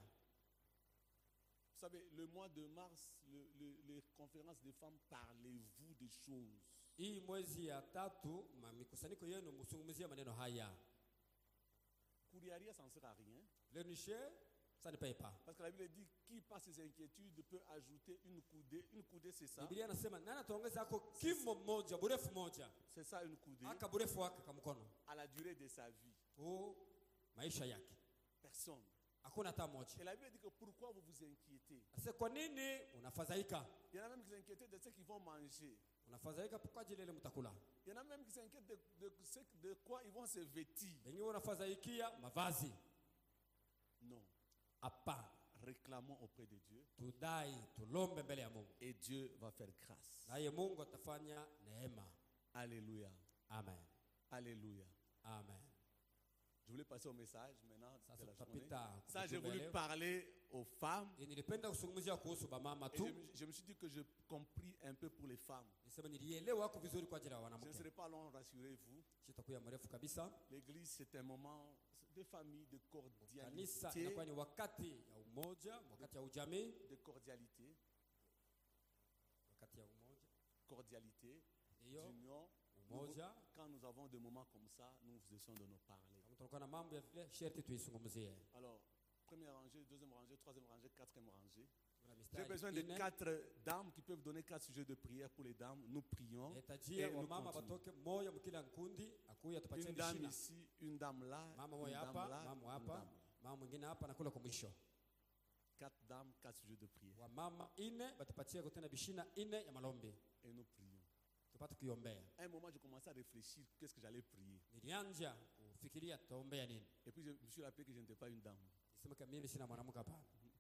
Vous savez, le mois de mars, les conférences de femmes, parlez-vous des choses. Hii mwezi ya tatu mikusanyiko yenu msungumzie maneno haya. Courrier, ça ne sert à rien. Le niche, ça ne paye pas. Parce que la Bible dit, qui passe ses inquiétudes peut ajouter une coudée. Une coudée, c'est ça. Biblia inasema nani ataongeza yako kimo moja, burefu moja, C'est ça, une coudée. aka burefu wake kwa mkono. À la durée de sa vie. Oh, maisha yake. Personne. Hakuna hata moja. Et la Bible dit que pourquoi vous vous inquiétez? Sasa kwa nini unafadhaika? Il y en a même qui s'inquiètent de ce qu'ils vont manger. Unafadhaika kwa ajili ile mtakula. Il y en a même qui s'inquiètent de quoi ils vont se vêtir. Wengine unafadhaikia mavazi. Non. Hapana. réclamons auprès de Dieu tudai tulombe mbele ya Mungu, et Dieu va faire grâce. naye Mungu atafanya neema. Alléluia. Amen. Alléluia. Amen. Je voulais passer au message maintenant de Sasa la journée. tutapita Ça, j'ai kutubu voulu leo. parler aux femmes. Nilipenda kuzungumzia kuhusu bamama Et tu. je me suis dit que je compris un peu pour les femmes. Nisema nilielewa kwa vizuri kwa ajili ya Je ne wanawake. serai pas long, rassurez-vous. Sitakuwa mrefu kabisa. L'église, c'est un moment de famille, de Kanisa cordialité. inakuwa ni wakati ya umoja, wakati ya ujamii, De cordialité. wakati ya umoja, Cordialité. hiyo D'union. umoja. Quand nous avons des moments comme ça, nous essayons de nous parler. Kama tunakuwa na mambo ya vile sherti tuisungumzie. Alors, première rangée, deuxième rangée, troisième rangée, quatrième rangée. Kuna J'ai mistari besoin de ine. 4 dames qui peuvent donner 4 sujets de prière pour les dames. Nous prions. Nahitajia Et nous wamama continuons. batoke moyo mkila nkundi akuya tupatie Une dame bishina. ici, une dame là, Mama une moja dame hapa, là, mama une hapa, dame là. mama mwingine hapa na kule kwa mwisho. 4 dames, 4 sujets de prière. Wamama ine batupatie kutena bishina ine ya malombi. Et nous prions. Tupate kuiombea. À un moment, j'ai commencé à réfléchir qu'est-ce que j'allais prier. Nilianja kufikiria tutaombea nini. Et puis, je me suis rappelé que je n'étais pas une dame. Nisema kama mimi sina mwanamke hapa.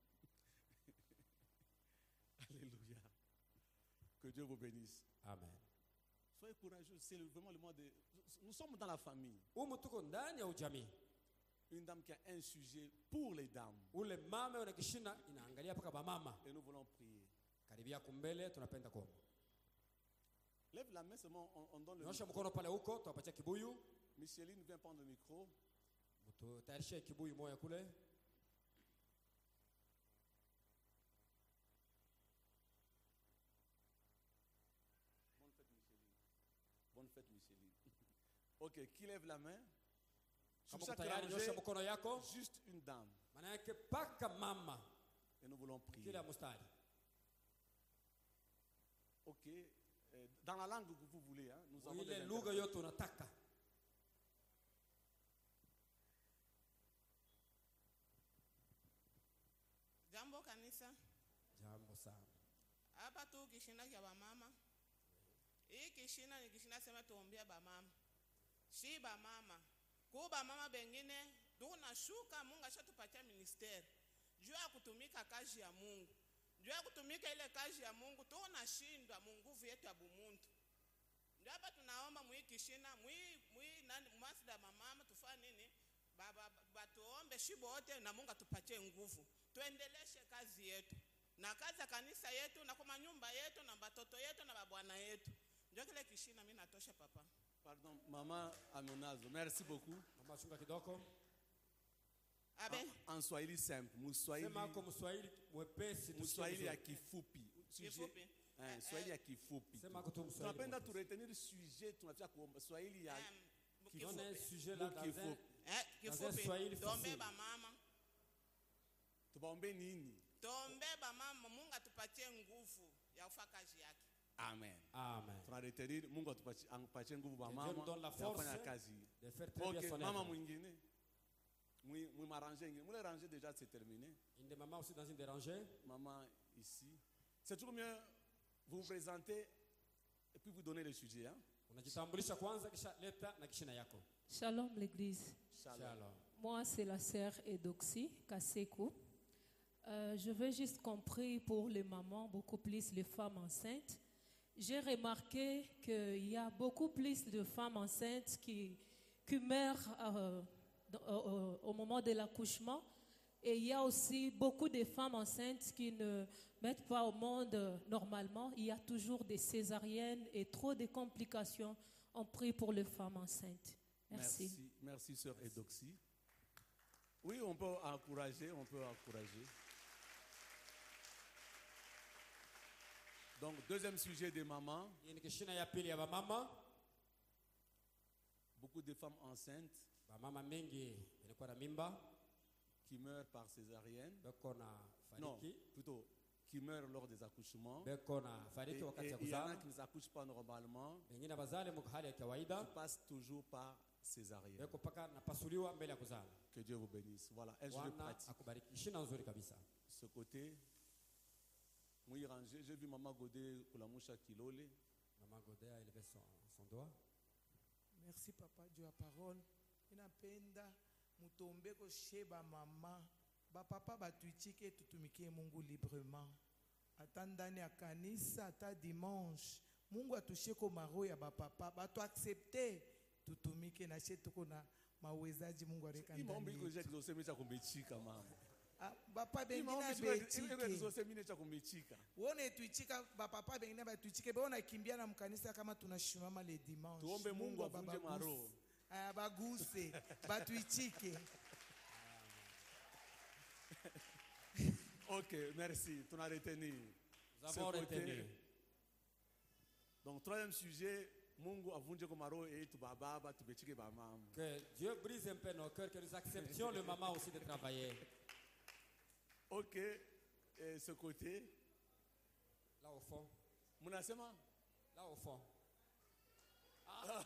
Alléluia. Que Dieu vous bénisse. Amen. Soyez courageux. C'est vraiment le moment de. Nous sommes dans la famille. Umu tuko ndani ya ujamii. Une dame qui a un sujet pour les dames. Ule mama una kishina inaangalia paka bamama. Et nous voulons prier. Karibia kumbele tunapenda kuomba. Lève la main seulement, on donne le Nyosha micro. mkono pale huko tuwapatia kibuyu. Micheline vient prendre le micro. Mtu tayarishie kibuyu moja kule. Bonne fête, Micheline. Bonne fête, Micheline. Ok, qui lève la main? Sur Kama chaque uko tayari nyosha rangée, mkono yako. juste une dame. Maana yake paka mama Et nous voulons prier. kila mstari. Ok. Dans la langue que vous voulez, hein, nous avons des Ile lugha yote unataka. Jambo kanisa, Jambo sana. hapa tu kishina kya bamama. Hii kishina ni kishina sema tuombea bamama. Si bamama. Ku bamama bengine tunashuka Mungu ashatupatia ministeri. Juu ya kutumika kazi ya Mungu. Juu ya kutumika ile kazi ya Mungu tunashindwa mu nguvu yetu ya bumuntu. Ndio hapa tunaomba kishina nani masida mama tufanye nini? Batuombe shibo wote na Mungu atupatie nguvu. Tuendeleshe kazi yetu. Na kazi ya kanisa yetu na kwa nyumba yetu na batoto yetu na babwana yetu. Ndio kile kishina mimi natosha papa. Pardon, maman Amonazo, merci beaucoup. Mama chunga kidogo. Abe. En Swahili simple, Muswahili. Sema kwa Mswahili mwepesi Muswahili ya tusikie. kifupi. Kifupi. Swahili ya kifupi. Sema kwa tu Mswahili. Tunapenda tu retenir sujet, tunafia kuomba Swahili ya On a un Kifupi. sujet là dans un Kifupi. Swahili Tombe facile. ba mama. tubaombe nini? Tombe ba mama Mungu atupatie nguvu ya kufanya kazi yake. Amen. Amen. Tuna retenir Mungu atupatie nguvu ba Que mama. Dieu nous donne la ya force kufanya kazi. de faire très bien Ok, son mama œuvre. mwingine. Mwi m'arranger ngine. Mwi ranger déjà c'est terminé. Une des mamans aussi dans une dérangée. Maman ici. C'est toujours mieux vous vous présenter et puis vous donner le sujet hein. Unajitambulisha kwanza kisha leta na kishina yako. Shalom l'église. Shalom. Moi, c'est la sœur Edoxy Kasekou. Je veux juste compris pour les mamans, beaucoup plus les femmes enceintes. J'ai remarqué qu'il y a beaucoup plus de femmes enceintes qui meurent au moment de l'accouchement. Et il y a aussi beaucoup de femmes enceintes qui ne mettent pas au monde normalement. Il y a toujours des césariennes et trop de complications. On prie pour les femmes enceintes. Merci. Merci sœur Edoxy. Oui, on peut encourager. Donc, deuxième sujet des mamans. Hii ni kishina ya pili ya bamama. Beaucoup de femmes enceintes Bamama mengi ilikuwa na mimba, qui meurent par césarienne. beko na Non, fariki, plutôt qui meurent lors des accouchements. beko na Et fariki wakati ya il y en a kuzaa. qui ne s'accouchent pas normalement, Wengine bazale mu hali ya kawaida, qui passent toujours par césarienne. beko paka napasuliwa mbele ya kuzaa. Que Dieu vous bénisse. Voilà, un sujet Bwana pratique. akubariki. Kishina nzuri kabisa. Ce côté, moi, j'ai vu Maman Godé Kulamusha Kilole. Mama Godea a élevé son doigt. Merci papa Dieu à parole. Inapenda mutombe ko sheba mama bapapa batuitike tutumikie Mungu librement. Ata ndani ya kanisa, ata dimanche. Mungu atushie kwa maro ya bapapa. Batu accepte tutumike na she tuko na mawezaji Mungu areka ndani. Maombi iko exaucé cha kumechika mama. Bapa bengine exaucé cha kumechika. Wone tuichika bapapa bengine batuichike bona kimbia na mkanisa kama tunashimama le dimanche. Tuombe Mungu avunje maro. Baguse batuichike. Ok, merci. Tu as retenu. Nous avons retenu. Donc, troisième sujet, Mungu avunje komaro et tu bababa tu bechike ba mam. Que Dieu brise un peu nos cœurs, que nous acceptions le moment aussi de travailler. Ok, et ce côté. Là au fond. Munasema? Là au fond. Ah.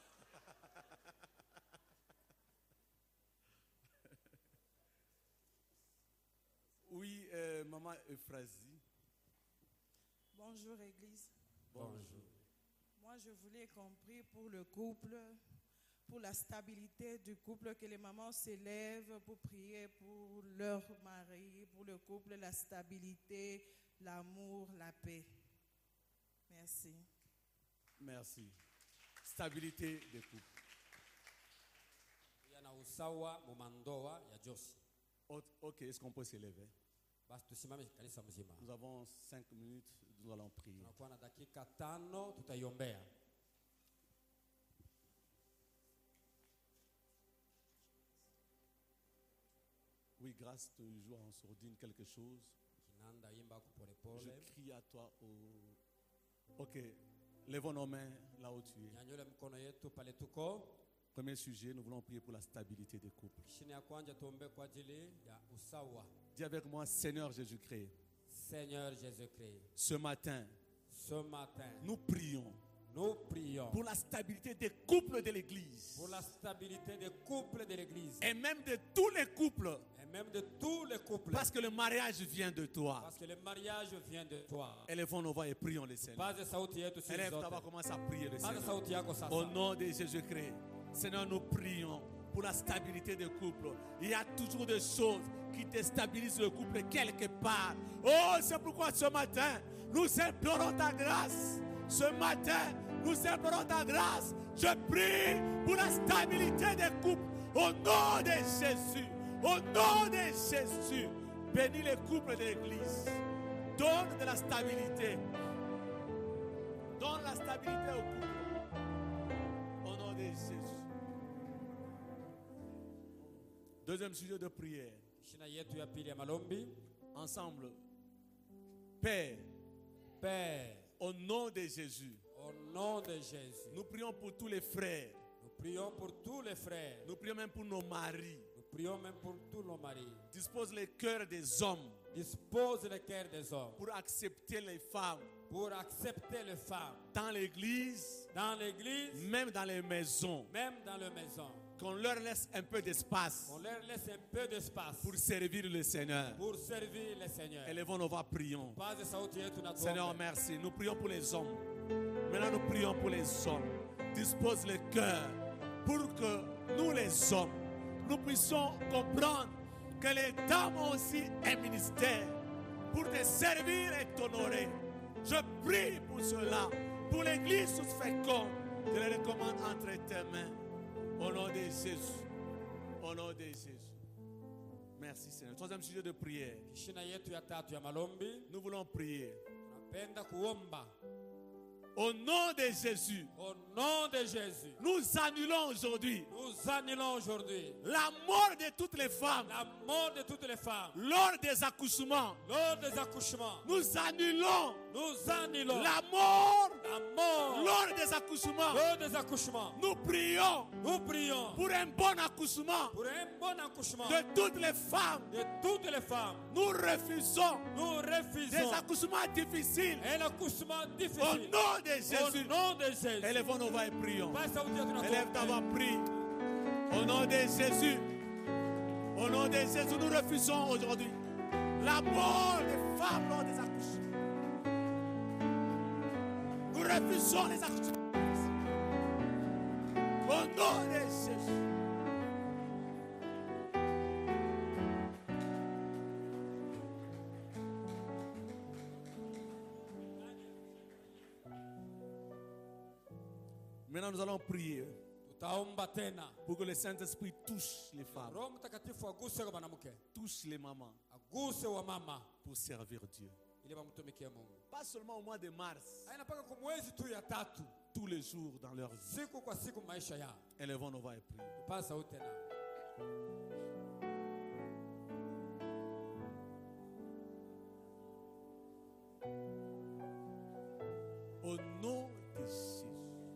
Oui, maman Euphrasie. Bonjour Église. Bonjour. Moi je voulais compris pour le couple, pour la stabilité du couple, que les mamans s'élèvent pour prier pour leur mari, pour le couple, la stabilité, l'amour, la paix. Merci. Merci. Stabilité des couples. Yana usawa mumandoa ya Josi. Ok, est-ce qu'on peut s'élever? Basi tusimame kanisa mzima. Nous avons 5 minutes, nous allons prier. Tunakuwa na dakika 5 tutaiombea. Oui, grâce toujours en sourdine quelque chose. Kinanda imba kupolepole. Je crie à toi Ok, lèvons nos mains là où tu es. Nyanyole mkono yetu pale tuko. Premier sujet, nous voulons prier pour la stabilité des couples. Chini ya kwanza tuombe kwa ajili ya usawa. Dis avec moi, Seigneur Jésus-Christ. Seigneur Jésus-Christ. Ce matin, nous prions pour la stabilité des couples de l'Église. Pour la stabilité des couples de l'Église. Et même de tous les couples. Et même de tous les couples. Parce que le mariage vient de toi. Parce que le mariage vient de toi. Élevons nos voix et prions le Seigneur. Élève ta voix, commence à prier le Seigneur. Au nom de Jésus-Christ. Seigneur, nous prions pour la stabilité des couples. Il y a toujours des choses qui déstabilisent le couple quelque part. Oh, c'est pourquoi ce matin, nous implorons ta grâce. Ce matin, nous implorons ta grâce. Je prie pour la stabilité des couples. Au nom de Jésus. Au nom de Jésus. Bénis les couples de l'Église. Donne de la stabilité. Donne la stabilité au couple. Au nom de Jésus. Deuxième sujet de prière. Ensemble. Père. Au nom de Jésus. Au nom de Jésus. Nous prions pour tous les frères. Nous prions pour tous les frères. Nous prions même pour nos maris. Nous prions même pour tous nos maris. Dispose les cœurs des hommes. Dispose les cœurs des hommes. Pour accepter les femmes. Pour accepter les femmes. Dans l'église. Dans l'église. Même dans les maisons. Même dans les maisons. Qu'on leur laisse un peu d'espace. On leur laisse un peu d'espace. Pour servir le Seigneur. Pour servir le Seigneur. Élevons nos voix, prions. Seigneur, merci. Nous prions pour les hommes. Maintenant, nous prions pour les hommes. Dispose le cœur pour que nous, les hommes, nous puissions comprendre que les dames ont aussi un ministère pour te servir et t'honorer. Je prie pour cela. Pour l'église sous féconde, je les recommande entre tes mains. Au nom de Jésus. Au nom de Jésus. Merci Seigneur. Troisième sujet de prière. Nous voulons prier. Au nom de Jésus. Au nom de Jésus. Nous annulons aujourd'hui. Nous annulons aujourd'hui. La mort de toutes les femmes. La mort de toutes les femmes. Lors des accouchements. Lors des accouchements. Nous annulons. Nous annulons. La mort. La mort. Lors des accouchements. Lors des accouchements. Nous prions. Nous prions. Pour un bon accouchement. Pour un bon accouchement. De toutes les femmes. De toutes les femmes. Nous refusons. Nous refusons. Des accouchements difficiles. Un accouchement difficile. Au nom de Jésus. Au nom de Jésus. Élevons nos voix et prions. Élève ta voix, prie. Au nom de Jésus. Au nom de Jésus, nous refusons aujourd'hui la mort des femmes lors des accouchements. Nous refusons les accouchements. Au nom de Jésus. Maintenant, nous allons prier Tutaomba tena. pour que le Saint-Esprit touche les femmes, Roho Mtakatifu aguse kwa mwanamke. touche les mamans Aguse wa mama pour servir Dieu. ili bamtumikie Mungu. Pas seulement au mois de mars, Haina paka kwa mwezi tu ya 3. tous les jours dans leur vie. Siku kwa siku maisha yao. Élevons nos voix et prions. Tupaze sauti tena. Au nom de Jésus.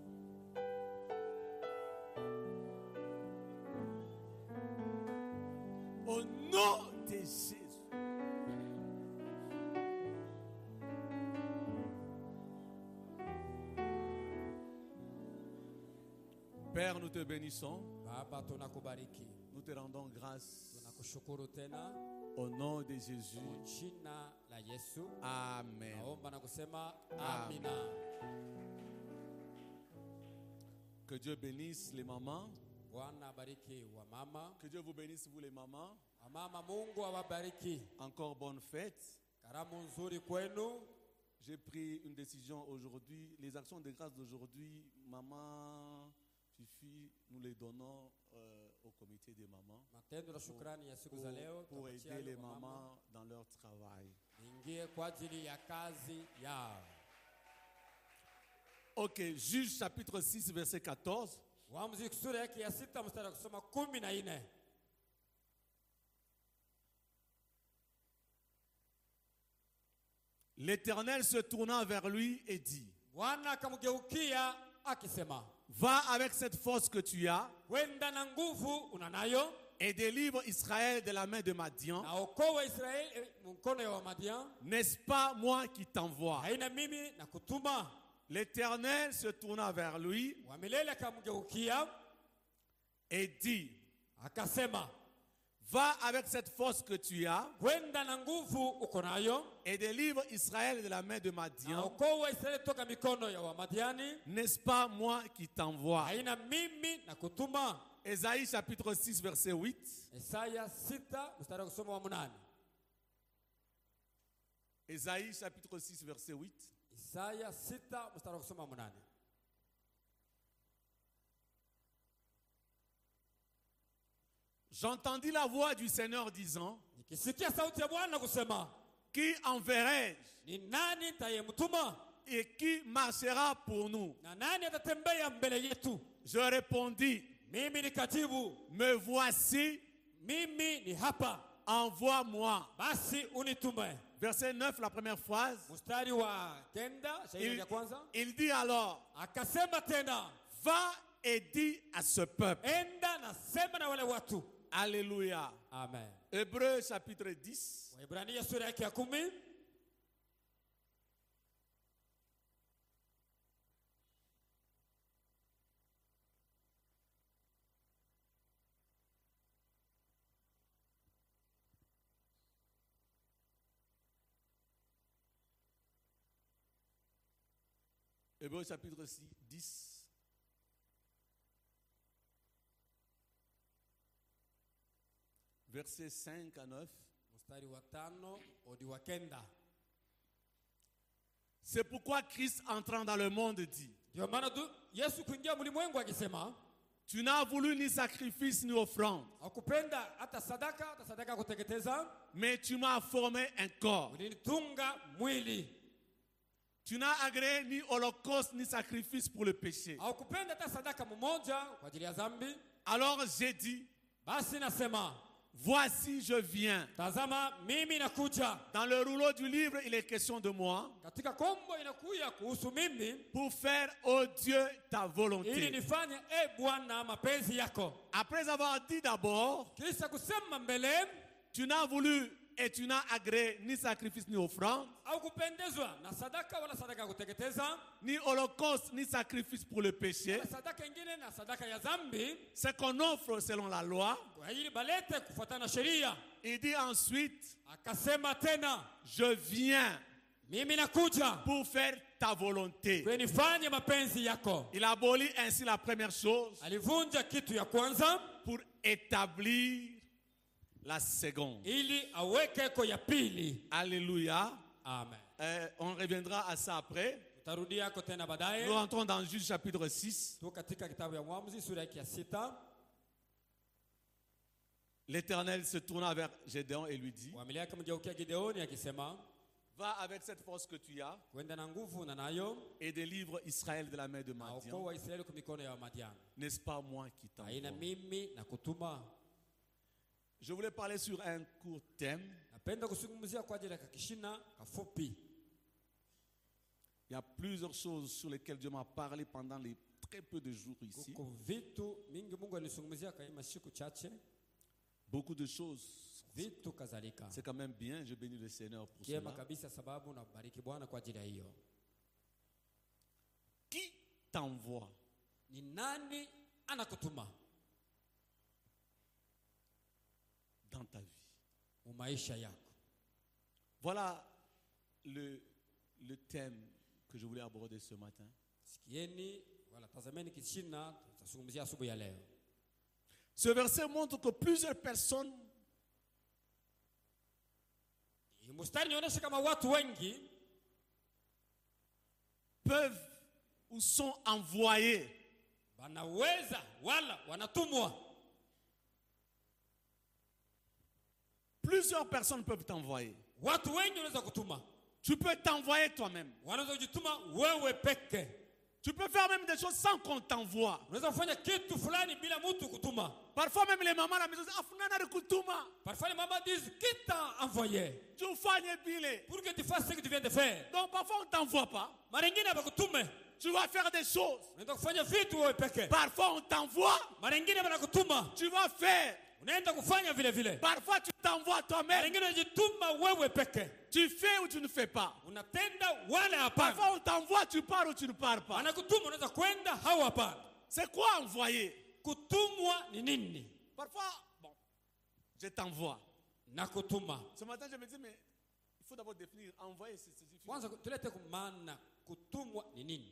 Au nom de Jésus. Père, nous te bénissons. Baba tunakubariki. Nous te rendons grâce. Tunakushukuru tena Au nom de Jésus. kwa jina la Yesu. Amen. Naomba na kusema Amen. amina. Que Dieu bénisse les mamans. Bwana abariki wa mama. Que Dieu vous bénisse, vous les mamans. Mama, Mungu awabariki. Encore bonne fête. Karamu nzuri kwenu. J'ai pris une décision aujourd'hui. Les actions de grâce d'aujourd'hui, maman, Fifi, nous les donnons au comité des mamans Matendo na shukrani ya siku za leo pour tutapatia aider les leo mama. mamans dans leur travail. Ingie kwa ajili ya kazi yao. Ok, Juge chapitre 6, verset 14. Waamuzi sura yake ya 6 mstari wa kusoma 14. L'Éternel se tourna vers lui et dit, Bwana akamgeukia akisema, va avec cette force que tu as wenda na nguvu unanayo et délivre Israël de la main de Madian. na okoa Israeli mkono ya Wamadian. N'est-ce pas moi qui t'envoie? Haina mimi na kutuma. L'Éternel se tourna vers lui Wa milele akamgeukia et dit, akasema, va avec cette force que tu as wenda na nguvu uko nayo et délivre Israël de la main de na Madian. okoa Israeli toka mikono ya Wamadiani. N'est-ce pas moi qui t'envoie? Haina mimi na kutuma. Ésaïe chapitre 6 verset 8. Isaya 6 mstari wa kusoma wa 8. Ésaïe chapitre 6 verset 8. Isaya 6 mstari wa kusoma wa 8. J'entendis la voix du Seigneur disant, Nikisikia sauti ya Bwana kusema, qui enverrai-je ni nani nitayemtuma et qui marchera pour nous? na nani atatembea mbele yetu? Je répondis, Mimi nikajibu, me voici, mimi ni hapa, envoie-moi. basi unitume. Verset 9, la première phrase. Mstari wa 9 shairi ya kwanza Il dit alors, akasema tena, va et dis à ce peuple. enda na sema na wale watu. Alléluia. Amen. Hébreux chapitre 10. Waebrania sura yake ya 10. Hébreux chapitre 10. Versets 5 à 9. Mstari wa 5 hadi wa 9. C'est pourquoi Christ entrant dans le monde dit, Ndio maana Yesu kuingia mlimwengu akisema, tu n'as voulu ni sacrifice ni offrande, hakupenda hata sadaka kuteketeza, mais tu m'as formé un corps. ulinitunga mwili. Tu n'as agréé ni holocauste ni sacrifice pour le péché. Hakupenda hata sadaka mmoja kwa ajili ya dhambi. Alors j'ai dit, Basi nasema, voici je viens. tazama mimi nakuja. Dans le rouleau du livre, il est question de moi Katika kombo inakuja kuhusu mimi pour faire, ô Dieu, ta ili volonté. nifanye Bwana mapenzi yako. Après avoir dit d'abord, Kisha kusema mbele, tu n'as voulu et tu n'as agréé ni sacrifice ni offrande, au kupendezwa na sadaka wala sadaka ya kuteketeza, ni holocauste ni sacrifice pour le péché, wala sadaka ingine na sadaka ya dhambi, ce qu'on offre selon la loi. kwa ili balete kufuatana na sheria. Il dit ensuite, Akasema tena, je viens mimi nakuja pour faire ta volonté. kwa nifanye mapenzi yako. Il abolit ainsi la première chose Alivunja kitu ya kwanza pour établir la seconde. ili aweke ko ya pili. Alléluia. Amen. On reviendra à ça après. Tutarudia yako tena Nous baadaye. rentrons dans Juge chapitre 6. Tu katika kitabu ya Mwanzo sura ya 6. L'Éternel se tourna vers Gédéon et lui dit, Familia yake mgeukia Gideoni akisema, va avec cette force que tu as kwenda na nguvu na nayo et délivre Israël de la main de na Madian. okoa Israeli kwa mikono ya Madian. N'est-ce pas moi qui Haina t'envoie? mimi na kutuma. Je voulais parler sur un court thème. Napenda kuzungumzia kwa ajili ya kakishina kafupi. Il y a plusieurs choses sur lesquelles Dieu m'a parlé pendant les très peu de jours ici. Kuko vitu mingi Mungu alizungumzia kwa masiku chache. Beaucoup de choses. Vitu kadhalika. C'est quand même bien, je bénis le Seigneur pour Kiema cela. kabisa sababu na bariki Bwana kwa ajili ya hiyo. Qui t'envoie? Ni nani anakutuma Dans ta vie. mu maisha yako? Voilà le thème que je voulais aborder ce matin. Sikieni wala tazameni kishina tutazungumzia asubuhi ya leo. Ce verset montre que plusieurs personnes Hii mstari inaonyesha kama watu wengi peuvent ou sont envoyés wanaweza wala wanatumwa. Plusieurs personnes peuvent t'envoyer. Watu wengi wanaweza kutuma. Tu peux t'envoyer toi-même. Wanaweza kujituma wewe peke. Tu peux faire même des choses sans qu'on t'envoie. Unaweza kufanya kitu fulani bila mtu kutuma. Parfois même les mamans à la maison disent afunana kutuma. Parfois les mamans disent qui t'a envoyé? Tu fais bile. Pour que tu fasses ce que tu viens de faire. Donc parfois on t'envoie pas. Mara nyingine bakutume. Tu vas faire des choses. Unaenda kufanya vitu wewe peke. Parfois on t'envoie. Mara nyingine banakutuma. Tu vas faire. Unaenda kufanya vile vile. Parfois tu t'envoies Mara toi-même. nyingine unajituma wewe peke. Tu fais ou tu ne fais pas. Unatenda wala hapana. Parfois on t'envoie, tu pars ou tu ne pars pas. Anakutuma unaweza kwenda au hapana. C'est quoi envoyer? Kutumwa ni nini? Parfois, bon, je t'envoie. Nakutuma. Ce matin je me dis mais il faut d'abord définir envoyer c'est difficile. Kwanza tulete kumana kutumwa ni nini?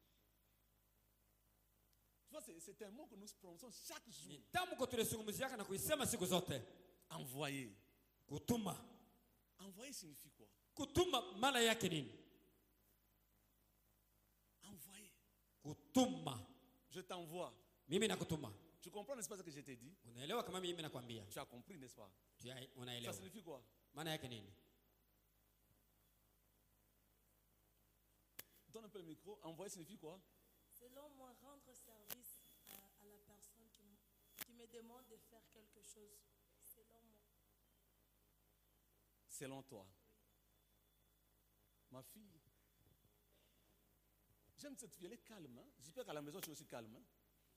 Tu vois c'est un mot que nous prononçons chaque jour. Ni tamko tulizungumziaka na kuisema siku zote. Envoyer. Kutuma. Envoyer signifie quoi? Kutuma maana yake nini? Envoyer. Kutuma. Je t'envoie. Mimi nakutuma. Tu comprends n'est-ce pas ce que je t'ai dit? Unaelewa kama mimi nakwambia? Tu as compris n'est-ce pas? Ça Unaelewa. signifie quoi? Maana yake nini? Donne un peu le micro. Envoyer signifie quoi? Selon moi, rendre service à la personne qui me demande de faire quelque chose. Selon moi. Selon toi. Ma fille. J'aime cette fille, elle est calme. Hein? J'espère qu'à la maison tu es aussi calme. Hein?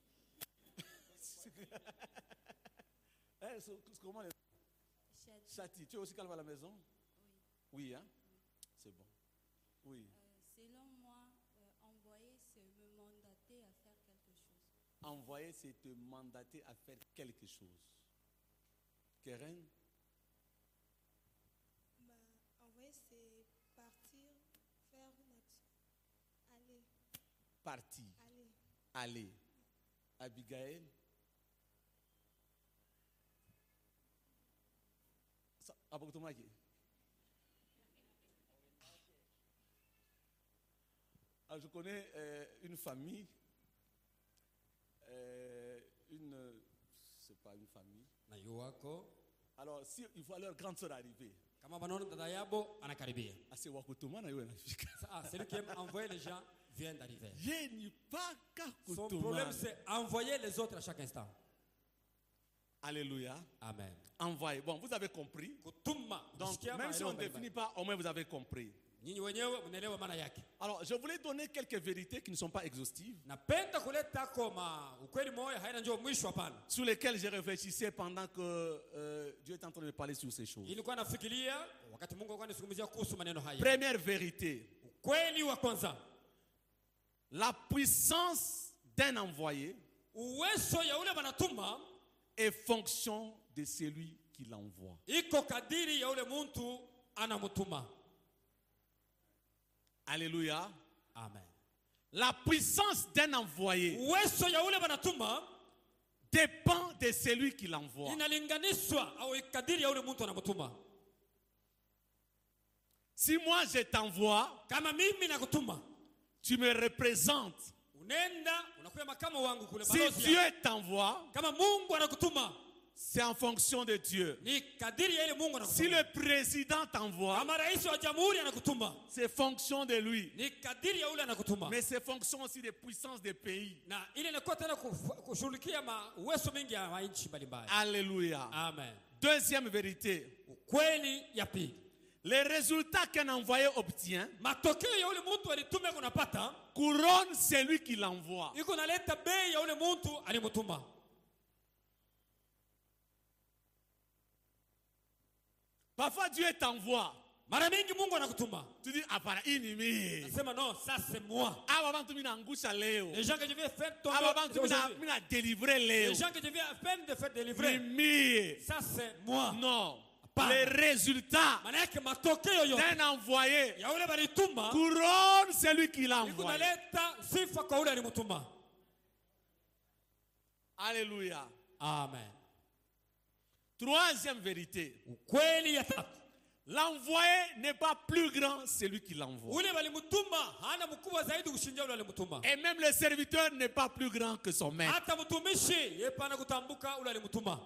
Comment les... Chati, tu es aussi calme à la maison? Oui. Oui, hein? C'est bon. Oui. Selon moi, envoyer, c'est me mandater à faire quelque chose. Envoyer, c'est te mandater à faire quelque chose. Keren? Envoyer, c'est partir, faire une action. Aller. Partir. Aller. Aller. Abigail? Alors, je connais une famille, c'est pas une famille. Alors, si il voit leur grande sœur arriver, Kama wanaona dada yabo anakaribia. assez wakutuma na yeye anafika. Celui qui aime envoyer les gens vient d'arriver. Yeye ni paka Son kutuma. problème c'est envoyer les autres à chaque instant. Alléluia. Amen. Envoyer. Bon, vous avez compris. Kutuma. Donc, même si on ne définit pas, au moins vous avez compris. Nyinyi wenyewe mnaelewa maana yake. Alors, je voulais donner quelques vérités qui ne sont pas exhaustives, Napenda kuleta koma ukweli moja haina njoo mwisho hapana. sur lesquelles je réfléchissais pendant que Dieu est en train de me parler sur ces choses. Nilikuwa nafikiria wakati Mungu alikuwa anazungumzia kuhusu maneno haya. Première vérité. Ukweli wa kwanza. La puissance d'un envoyé Uwezo ya ule wanatuma est fonction de celui qui l'envoie. iko kadiri ya ule mtu anamtuma. Alléluia. Amen. La puissance d'un envoyé Uwezo ya ule wanatuma dépend de celui qui l'envoie. inalinganishwa au kadiri ya ule mtu anamtuma. Si moi je t'envoie, Kama mimi nakutuma, tu me représentes. Unaenda unakuwa makamo wangu kule Si balozi. Dieu t'envoie, Kama Mungu anakutuma, c'est en fonction de Dieu. ni kadiri ya ile Mungu Si anakutuma. le président t'envoie, Kama rais wa jamhuri anakutuma, c'est fonction de lui. ni kadiri ya ule anakutuma. Mais c'est fonction aussi des puissances des pays. Na ile inakuwa tena kushughulikia uwezo mingi ya nchi mbalimbali. Alléluia. Amen. Deuxième vérité. Ukweli ya pili. Les résultats qu'un envoyé obtient Matokeo ya ule mtu alitume kunapata, couronne celui qui l'envoie. iko naleta bei ya ule mtu alimutuma. Parfois Dieu t'envoie. Mara mingi Mungu anakutuma. Tu dis, apara inimi. Nasema non, ça c'est moi. Aba bantu mina angusha leo. Les gens que je vais faire tomber. Aba bantu mina délivrer leo. Les gens que je vais à peine de faire délivrer. Mimi. Ça c'est moi. Non. Pas. Les résultats Manake matokeo yote d'un envoyé ya ule balituma couronne celui qui iko l'envoie. naleta sifa kwa ule alimutuma. Alléluia. Amen. Troisième vérité. Ukweli ya tatu. L'envoyé n'est pas plus grand que celui qui l'envoie. Ule balimutuma hana mkubwa zaidi kushinja ule alimutuma. Et même le serviteur n'est pas plus grand que son maître. Hata mtumishi yeye pana kutambuka ule alimutuma.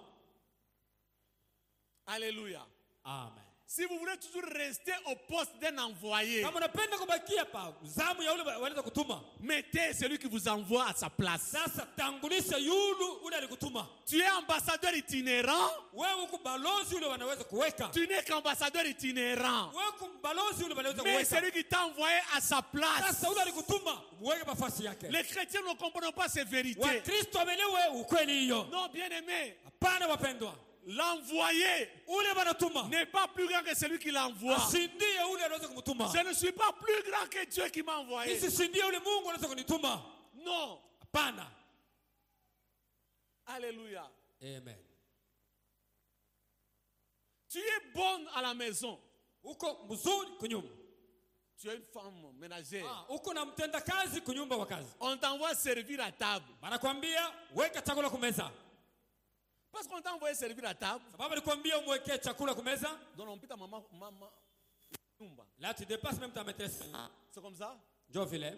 Alléluia. Amen. Si vous voulez toujours rester au poste d'un envoyé, Kama unapenda kubakia pa zamu ya ule waliweza kutuma, mettez celui qui vous envoie à sa place. sasa tangulisha yulu ule alikutuma. Tu es ambassadeur itinérant. Wewe uko balozi ule wanaweza kuweka. Tu n'es qu'ambassadeur itinérant. Wewe uko balozi ule wanaweza Mais kuweka. celui qui t'a envoyé à sa place. Sasa ule alikutuma, muweke nafasi yake. Les chrétiens ne comprennent pas ces vérités. Wakristo wamelewe ukweli hiyo. Non, bien aimé. Hapana wapendwa. L'envoyé Ule banatuma n'est pas plus grand que celui qui l'envoie. asindie ule anaweza kumtuma. Je ne suis pas plus grand que Dieu qui m'a envoyé. Nisisindie ule Mungu anaweza kunituma. Non. Hapana. Alléluia. Amen. Tu es bonne à la maison. Uko mzuri kunyumba. Tu es une femme ménagère. Uko na mtenda kazi kunyumba wa kazi. On t'envoie servir à table. Banakwambia weka chakula kumeza. Parce qu'on t'a envoyé servir à table. Sababu alikwambia umwekee chakula kumeza. Donc on peut ta maman. Là tu dépasses même ta maîtresse. C'est comme ça? Jo vile.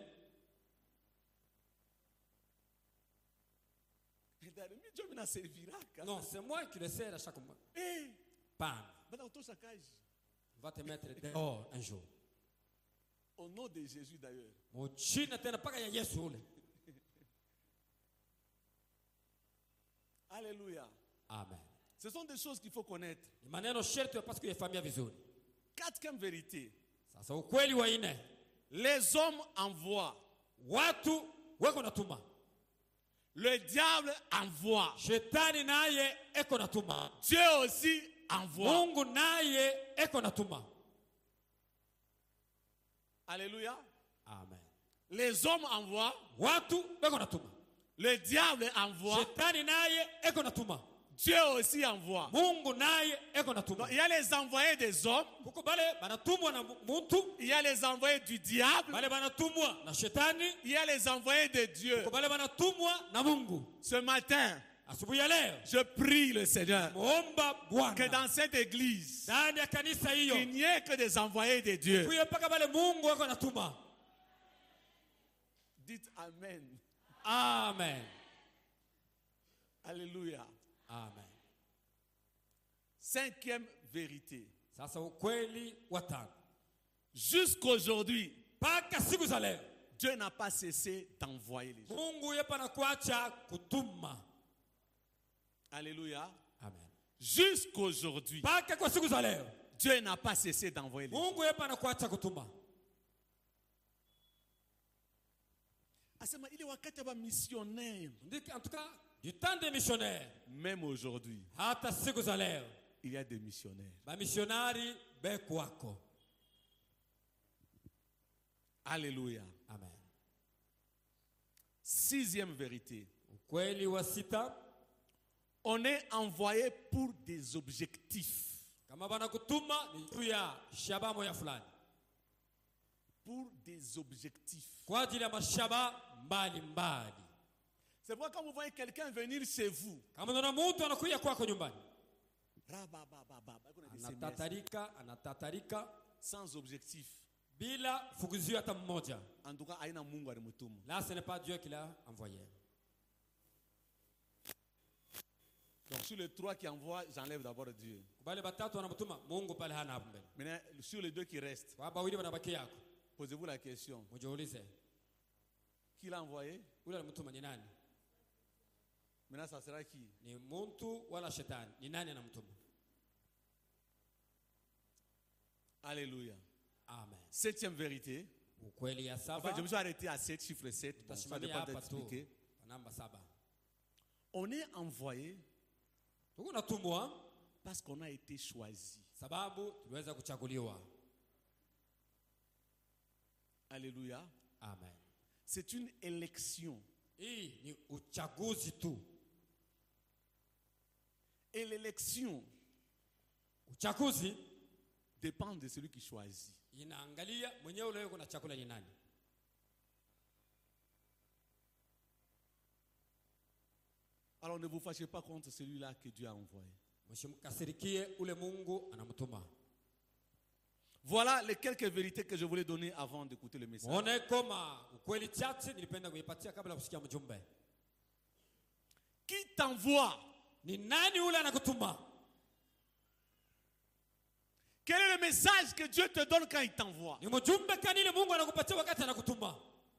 Non, c'est moi qui le sers à chaque mois. Pan. Va te mettre dehors un jour. Au nom de Jésus d'ailleurs. Mochina tena paka ya Yesu ule. Alléluia. Amen. Ce sont des choses qu'il faut connaître. Maneno sherti parce que yafahamia vizuri. Quatrième vérité. Sasa ukweli wa nne. Les hommes envoient. Watu weko natuma. Le diable envoie. Shetani naye eko natuma. Dieu aussi envoie. Mungu naye eko natuma. Alléluia. Amen. Les hommes envoient. Watu weko natuma. Le diable envoie. Shetani naye eko natuma. Dieu aussi envoie. Mungu naye eko natuma. Il y a les envoyés des hommes. Kuko bale banatumwa na muntu. Il y a les envoyés du diable. Bale banatumwa na shetani. Il y a les envoyés de Dieu. Kuko bale banatumwa na Mungu. Ce matin, asubuhi ya leo, je prie le Seigneur muomba Bwana que dans cette église, ndani ya kanisa hiyo, il n'y ait que des envoyés de Dieu. kuye paka bale Mungu wako natuma. Dites amen. Amen. Alléluia. Amen. Cinquième vérité. Sasa ukweli wa tano. Jusqu'aujourd'hui, paka siku za leo, Dieu n'a pas cessé d'envoyer les gens. Mungu yepa na kuacha kutuma. Alléluia. Amen. Jusqu'aujourd'hui, paka kwa siku za leo, Dieu n'a pas cessé d'envoyer les gens. Mungu yepa na kuacha kutuma. Asema ile wakati wa missionnaire. En tout cas, du temps des missionnaires. Même aujourd'hui, hata siku za leo, il y a des missionnaires. Ba missionari beko wako. Alléluia. Amen. Sixième vérité. Ukweli wa sita. On est envoyé pour des objectifs. Kama bana kutuma ni juu ya shabamo ya fulani. Pour des objectifs. Kwa ajili ya mashaba mbali mbali. C'est pourquoi quand vous voyez quelqu'un venir chez vous, kama unaona mtu anakuja kwako nyumbani, anatatarika sans objectif, bila fukuzio hata mmoja. En tout cas, haina Mungu alimtuma. Là, ce n'est pas Dieu qui l'a envoyé. Donc sur les 3 qui envoient, j'enlève d'abord Dieu. Bale batatu wanamtuma Mungu pale hana hapo mbele. Maintenant, sur les 2 qui restent, Baba wili wanabaki yako. posez-vous la question. Mujiulize, Qui l'a envoyé? ule alimtuma ni nani? Maintenant, ça sera qui? Ni muntu wala shetani? Ni nani anamtuma? Alléluia. Amen. 7e vérité. Ukweli ya En fait, saba. je me suis arrêté à 7, chiffre 7. Bon, ça Tutasimamia dépend hapa tu. d'expliquer. Namba 7. On est envoyé Tunatumwa parce qu'on a été choisi. sababu tuliweza kuchaguliwa. Alléluia. Amen. C'est une élection. Hii ni uchaguzi tu. Et l'élection Uchaguzi dépend de celui qui choisit. inaangalia mwenyewe leo kuna chakula ni nani. Alors ne vous fâchez pas contre celui-là que Dieu a envoyé. Mshimkasirikie ule Mungu anamtuma. Voilà les quelques vérités que je voulais donner avant d'écouter le message. Muone kama ukweli chache nilipenda kuipatia kabla kusikia mjumbe. Qui t'envoie? Ni nani ule anakutuma? Quel est le message que Dieu te donne quand il t'envoie? Ni mjumbe kani ile Mungu anakupatia wakati anakutuma?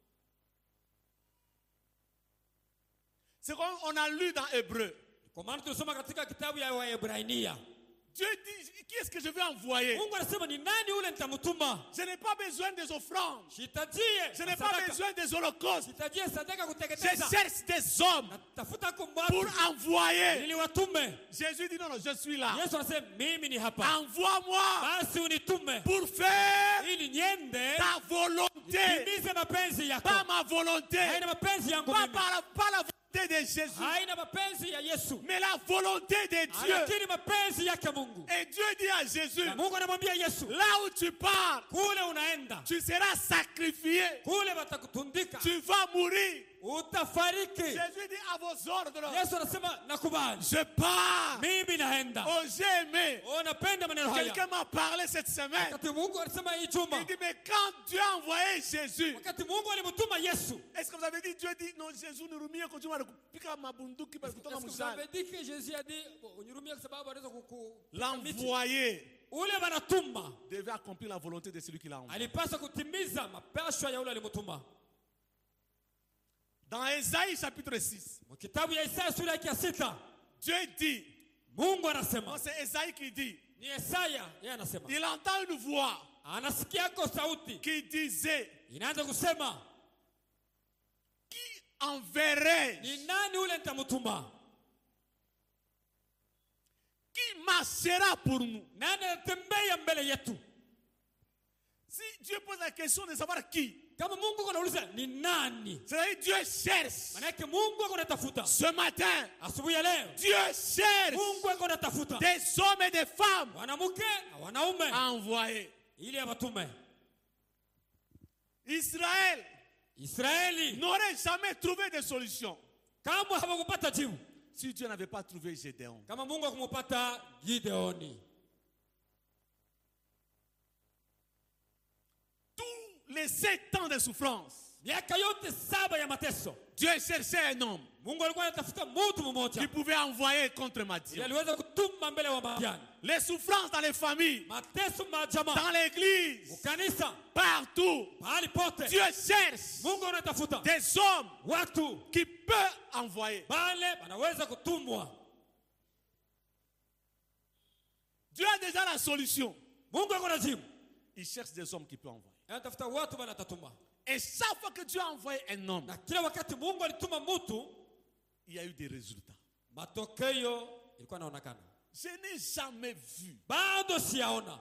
C'est comme on a lu dans Hébreu. Kwa maana tulisoma katika kitabu ya Waebrania. Dieu dit, qui est-ce que je vais envoyer? Mungu anasema ni nani ule nitamtuma? Je n'ai pas besoin des offrandes. Shitajie. Je n'ai pas besoin des holocaustes. Shitajie sadaka Je kuteketeza. cherche des hommes Tafuta pour kumwatu envoyer. ili watume. Jésus dit non, non, je suis là. Yesu anasema mimi ni hapa. Envoie-moi Basi unitume pour faire ili niende ta volonté. timize mapenzi yako. Pas ma volonté. Haina mapenzi yangu Pas mimi. la volonté de Jésus. Haina mapenzi ya Yesu. Mais la volonté de Dieu. Lakini mapenzi yake Mungu. Et Dieu dit à Jésus, Na Mungu anamwambia Yesu, là où tu pars, kule unaenda, tu seras sacrifié. kule watakutundika, Tu vas mourir. utafariki. Jésus dit à vos ordres, Yesu anasema nakubali. je pars. Mimi naenda. Oh, j'ai aimé. Napenda maneno haya. Quelqu'un m'a parlé cette semaine. Wakati Mungu alisema hii juma. Il dit, mais quand Dieu a envoyé Jésus, Wakati Mungu alimtuma Yesu. est-ce que vous avez dit, Dieu dit, non, Jésus nous rumie quand tu vas kupika mabunduki parce que tu as Vous avez dit que Jésus a dit, unyurumia kwa sababu anaweza l'envoyé ule wanatuma devait accomplir la volonté de celui qui l'a envoyé. alipaswa kutimiza mapashwa ya ule alimtuma. Dans Ésaïe chapitre 6, Kitabu ya Isaya sura ya 6, Dieu dit, Mungu anasema, non, c'est Ésaïe qui dit, ni Isaya yeye anasema, il entend une voix anasikia kwa sauti qui disait, inaanza kusema, qui enverrai, ni nani ule nitamtuma? qui marchera pour nous? Nani anatembea mbele yetu? Si Dieu pose la question de savoir qui, Kama Mungu anauliza ni nani? c'est-à-dire Dieu cherche. Maana yake Mungu anatafuta. Ce matin, Asubuhi ya leo Dieu cherche Mungu anatafuta des hommes et des femmes wanamke na wanaume envoyés. ili awatume. Israël Israeli n'aurait jamais trouvé de solution kama hawakupata jibu si Dieu n'avait pas trouvé Gédéon. kama Mungu akumupata Gideoni. Tous les 7 ans de souffrance, Miaka yote 7 ya mateso, Dieu cherchait un homme Mungu alikuwa anatafuta mtu mmoja qui pouvait envoyer contre ili Madian. aliweza kutuma mbele wa Madiani. Les souffrances dans les familles, Mateso majama, dans l'église, kanisa, partout, mahali pote Dieu cherche Mungu anatafuta des hommes watu qui peuvent envoyer. bale wanaweza kutumwa. Dieu a déjà la solution. Mungu ako na jibu. Il cherche des hommes qui peuvent envoyer. Anatafuta watu bale atatuma. Et chaque fois que Dieu a envoyé un homme, Na kila wakati Mungu alituma mtu, il y a eu des résultats. matokeo ilikuwa inaonekana. Je n'ai jamais vu, Bado siyaona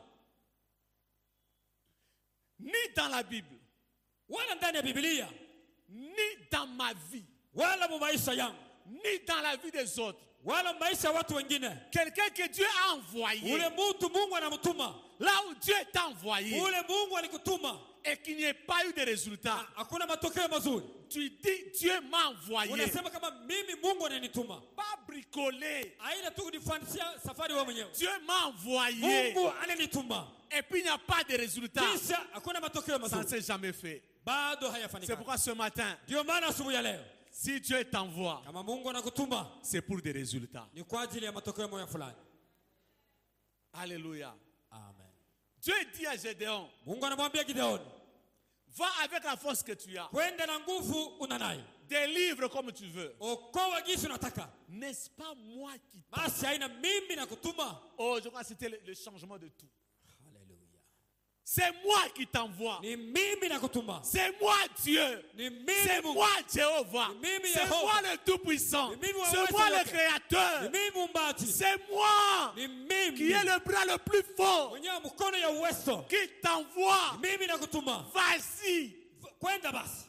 ni dans la Bible, wala ndani ya Biblia ni dans ma vie, wala mu maisha yangu ni dans la vie des autres, wala maisha ya watu wengine. quelqu'un que Dieu a envoyé, Ule mtu Mungu anamtuma, là où Dieu t'a envoyé, ule Mungu alikutuma, et qu'il n'y ait pas eu de résultats, hakuna matokeo mazuri. tu dis Dieu m'a envoyé. Unasema kama mimi Mungu ananituma. Pas bricoler. Haina tu kujifanyia safari wewe mwenyewe. Dieu m'a envoyé. Mungu ananituma. Et puis il n'y a pas de résultat. Kisha hakuna matokeo Ça ne mazuri. s'est jamais fait. Bado C'est hayafanyika. pourquoi ce matin, Ndio maana asubuhi ya leo si Dieu t'envoie, kama Mungu anakutuma c'est pour des résultats. ni kwa ajili ya matokeo moja fulani. Alléluia. Amen. Dieu dit à Gédéon, Mungu anamwambia Gideoni, va avec la force que tu as. kwenda na nguvu unanayo. Délivre comme tu veux. Okoa jinsi unataka. N'est-ce pas moi qui t'ai... Basi haina mimi nakutuma. Oh, je crois que c'était le changement de tout. Haleluya. C'est moi qui t'envoie. Ni mimi nakutuma. C'est moi Dieu. Ni C'est mimi Mungu. moi Jéhovah. Ni mimi C'est Yehova. moi le Tout-Puissant. Ni mimi wa C'est uwezo moi le wote. Ni Créateur. mimi muumbaji. C'est moi Ni mimi. qui ai le bras le plus fort Mwenye mkono ya uwezo. qui t'envoie. Ni mimi nakutuma. Vas-y. Kwenda basi.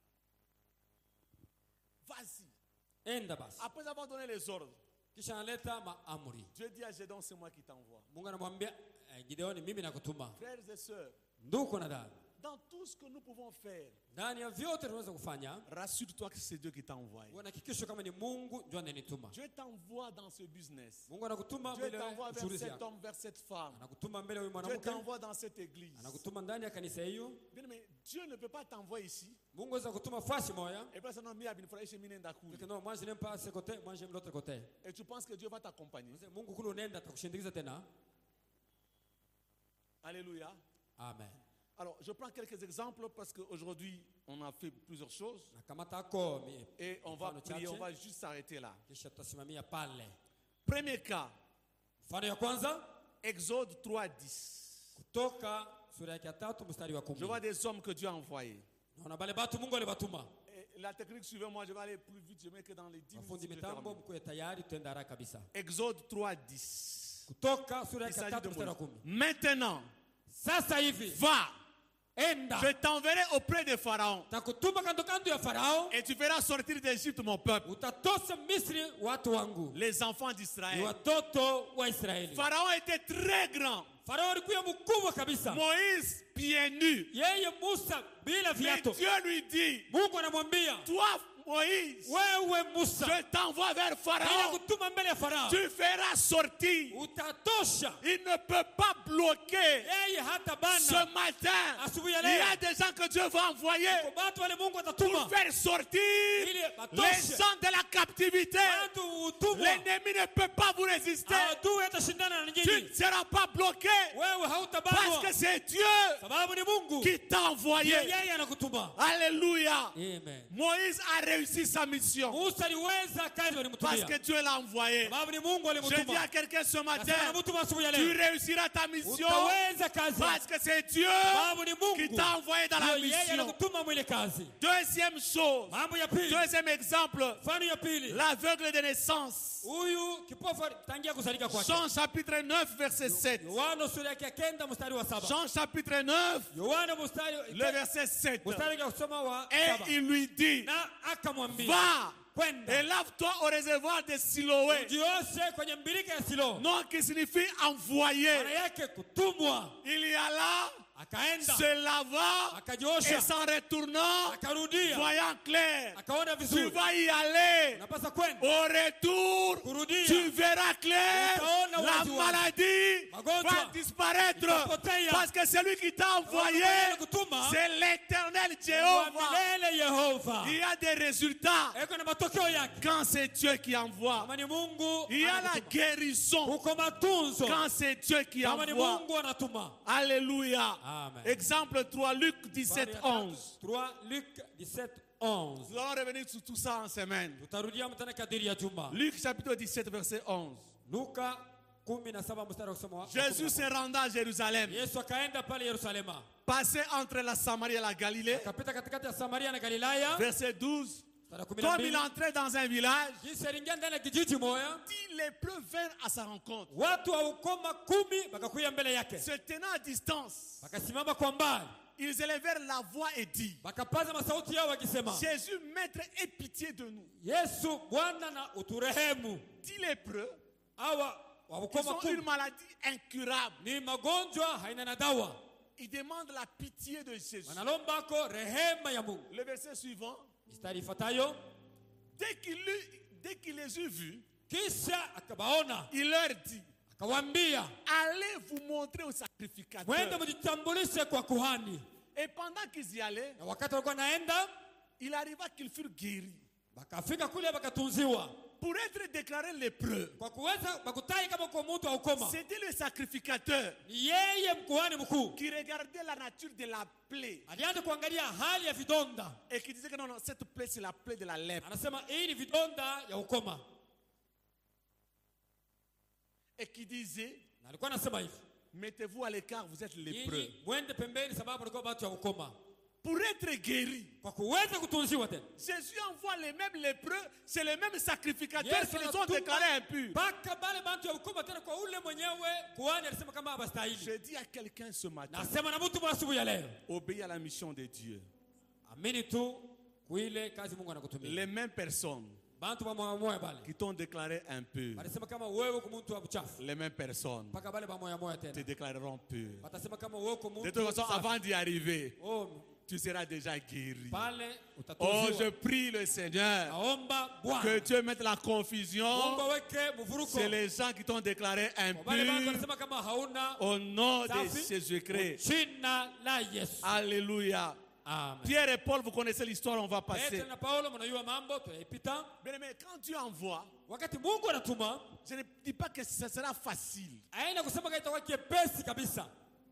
Vas-y. Enda basi. Après avoir donné les ordres, Kisha analeta maamri. Dieu dit à Gédéon, c'est moi qui t'envoie. Mungu anamwambia Gideoni, mimi nakutuma. Frères et sœurs, Ndugu na dada, dans tout ce que nous pouvons faire, ndani ya vyote tunaweza kufanya, rassure-toi que c'est Dieu qui t'a envoyé. uwe na hakikisho kama ni Mungu ndio ananituma. Dieu t'envoie dans ce business. Mungu anakutuma Dieu mbele t'envoie ya vers shughuli cet zako. homme, vers cette femme. Anakutuma mbele ya huyu Dieu mwanamke. t'envoie dans cette église. Anakutuma ndani ya kanisa hiyo. Bien, mais Dieu ne peut pas t'envoyer ici. Mungu aweza kutuma fasi moja. Et puis ça n'a mis à binifurahisha mimi nenda kule. Lakini moi je n'aime pas ce côté, moi j'aime l'autre côté. Et tu penses que Dieu va t'accompagner. Mungu kule unaenda atakushindikiza tena. Alléluia. Amen. Alors, je prends quelques exemples parce qu'aujourd'hui, on a fait plusieurs choses. Et on va prier, on va juste s'arrêter là. Premier cas. Exode 3:10. Je vois des hommes que Dieu a envoyés. Et la technique suivante, moi je vais aller plus vite, je mets que dans les 10 minutes. Exode 3:10. Il s'agit de Moïse. Maintenant, va. Je t'enverrai auprès de Pharaon. Et tu feras sortir d'Égypte mon peuple. Les enfants d'Israël. Pharaon était très grand. Moïse pieds nus. Mais Dieu lui dit, toi Moïse, je t'envoie vers Pharaon. Tu feras sortir. Il ne peut pas bloquer. Ce matin, il y a des gens que Dieu va envoyer pour faire sortir les gens de la captivité. L'ennemi ne peut pas vous résister. Tu ne seras pas bloqué parce que c'est Dieu qui t'a envoyé. Alléluia. Moïse a réussi sa mission parce que Dieu l'a envoyé. Je dis à quelqu'un ce matin, tu réussiras ta mission parce que c'est Dieu qui t'a envoyé dans la mission. Deuxième chose, deuxième exemple, l'aveugle de naissance. Jean chapitre 9 verset 7. Jean chapitre 9 le verset 7. Et il lui dit, va et lave-toi au réservoir de Siloé. Non, qui signifie envoyer. Il y a là, se lava et s'en retournant, voyant clair. Tu vas y aller. Au retour, tu verras clair. La maladie va disparaître parce que celui qui t'a envoyé, c'est l'Éternel Jéhovah. Il y a des résultats quand c'est Dieu qui envoie. Il y a la guérison quand c'est Dieu qui envoie. Alléluia. Amen. Exemple 3, Luc 17, 11. 3 Luc 17, 11. Nous allons revenir sur tout ça en semaine. Luc chapitre 17 verset 11. Jésus se rendant à Jérusalem. Passé entre la Samarie et la Galilée. Verset 12. Comme il entrait dans un village, 10 lépreux vinrent à sa rencontre. Se tenant à distance, ils élevèrent la voix et dit, Jésus, maître, aie pitié de nous. 10 lépreux, ils ont une maladie incurable. Ils demandent la pitié de Jésus. Le verset suivant, dès qu'il les eut vus, kisha akabaona il leur dit, akawaambia, allez vous montrer au mwende sacrificateur. mjitambulishe kwa kuhani. Et pendant qu'ils y allaient, Na wakati walikuwa naenda, il arriva qu'ils furent guéris. bakafika kule bakatunziwa. Pour être déclaré lépreux, Kwa kuweza bakutai kama kwa mtu wa ukoma, c'était le sacrificateur ni yeye mkuhani mkuu qui regardait la nature de la plaie alianza kuangalia hali ya vidonda. et qui disait que non, non, cette plaie, c'est la plaie de la lèpre. Anasema hii ni vidonda ya ukoma, Et qui disait, na alikuwa anasema hivi, mettez-vous à l'écart, vous êtes lépreux. ili mwende pembeni, sababu alikuwa watu ya ukoma. Pour être guéri, Kwa kuweza kutunziwa tena, Jésus envoie les mêmes lépreux, c'est les mêmes sacrificateurs Yesu qui les ont anatuma déclarés impurs. mpaka bale bantu ya ukoma tena kwa ule mwenyewe kuhani alisema kama abastahili. Je dis à quelqu'un ce matin, Nasema na mtu mwa asubuhi ya leo, obéis à la mission de Dieu. amini tu kuile kazi Mungu anakutumia. Les mêmes personnes Bantu ba moya bale qui t'ont déclaré impur, wanasema kama wewe kwa mtu wa uchafu, les mêmes personnes mpaka bale ba moya te tena déclareront pur. watasema kama wewe kwa mtu De toute façon, avant d'y arriver, oh, tu seras déjà guéri. pale Oh, utatunziwa. je prie le Seigneur Naomba que Bwana Dieu mette la confusion. Mungu aweke mvuruko C'est les gens qui t'ont déclaré kwa bale bantu impur wanasema kama hauna au nom de safi, Jésus-Christ. jina la Yesu. Alléluia. Amen. Pierre et Paul, vous connaissez l'histoire, on va passer. Petro na Paulo mnajua mambo tuyaipita. Bien aimé, quand Dieu envoie, Wakati Mungu anatuma, je ne dis pas que ce sera facile. haina kusema kama itakuwa kiepesi kabisa.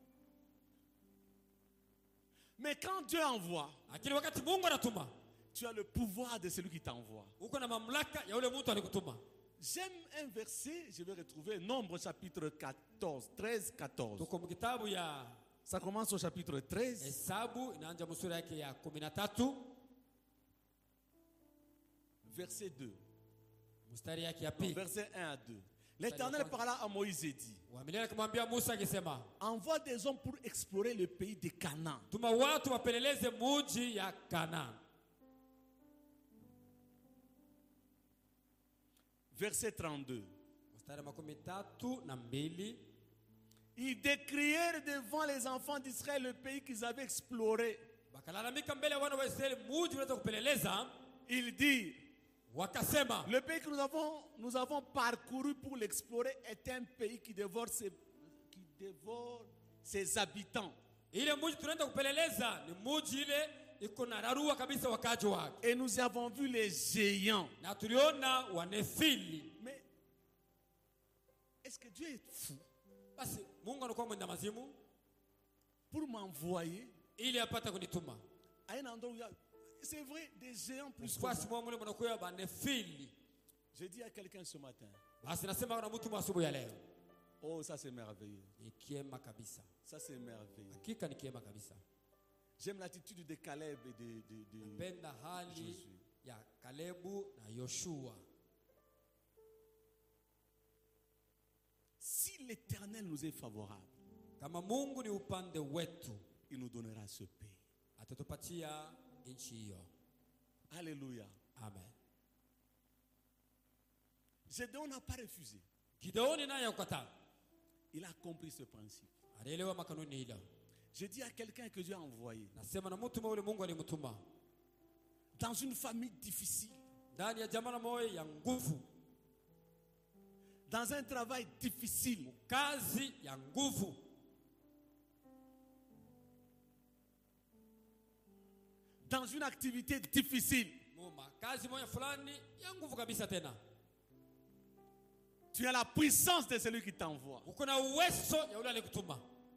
Mais quand Dieu envoie, Lakini wakati Mungu anatuma, tu as le pouvoir de celui qui t'envoie. uko na mamlaka ya ule mtu alikutuma. J'aime un verset, je vais retrouver Nombre chapitre 14, 13, 14. Tuko mkitabu ya Ça commence au chapitre 13. Hesabu inaanza msura yake ya 13 Verset 2. mstari yake ya Non, pili. verset 1 à 2. L'Éternel parla à Moïse et dit, Wamilele akamwambia Musa akisema, envoie des hommes pour explorer le pays de Canaan. tuma watu wapeleleze muji ya Kanaan. Verset 32. Mstari wa 32. Ils décrièrent devant les enfants d'Israël le pays qu'ils avaient exploré. Bakalalamika mbele ya wana wa Israeli muji waweza kupeleleza, Ils disent, wakasema le pays que nous avons parcouru pour l'explorer est un pays qui dévore ses habitants. ile muji tunaenda kupeleleza ni muji ile iko na rarua kabisa wakaji wake, Et nous avons vu les géants. na tuliona wanefili. Mais est-ce que Dieu est fou Basi Mungu anakuwa mwenda mazimu pour m'envoyer ili apate kunituma. à un endroit où il y a, c'est vrai, des géants plus que moi. Basi mwa mule mnakuwa banefili. Je dis à quelqu'un ce matin, Basi nasema kuna mtu asubuhi ya leo, oh ça c'est merveilleux. ni kiema kabisa. Ça c'est merveilleux. Hakika ni kiema kabisa. J'aime l'attitude de Caleb et de Penda hali Joshua. ya Kalebu na Yoshua. Si l'Éternel nous est favorable, Kama Mungu ni upande wetu, il nous donnera ce pays. atatupatia nchi hiyo. Alléluia. Amen. Gédéon n'a pas refusé. Gideoni naye akataa. Il a compris ce principe. Alielewa makanuni hilo. Je dis à quelqu'un que Dieu a envoyé Nasema na mtu mmoja Mungu alimtuma dans une famille difficile, ndani ya jamaa moyo ya nguvu, dans un travail difficile, kazi ya nguvu, dans une activité difficile. muma kazi moja fulani ya nguvu kabisa. Tena Tu as la puissance de celui qui t'envoie. uko na uwezo ya yule aliyekutuma.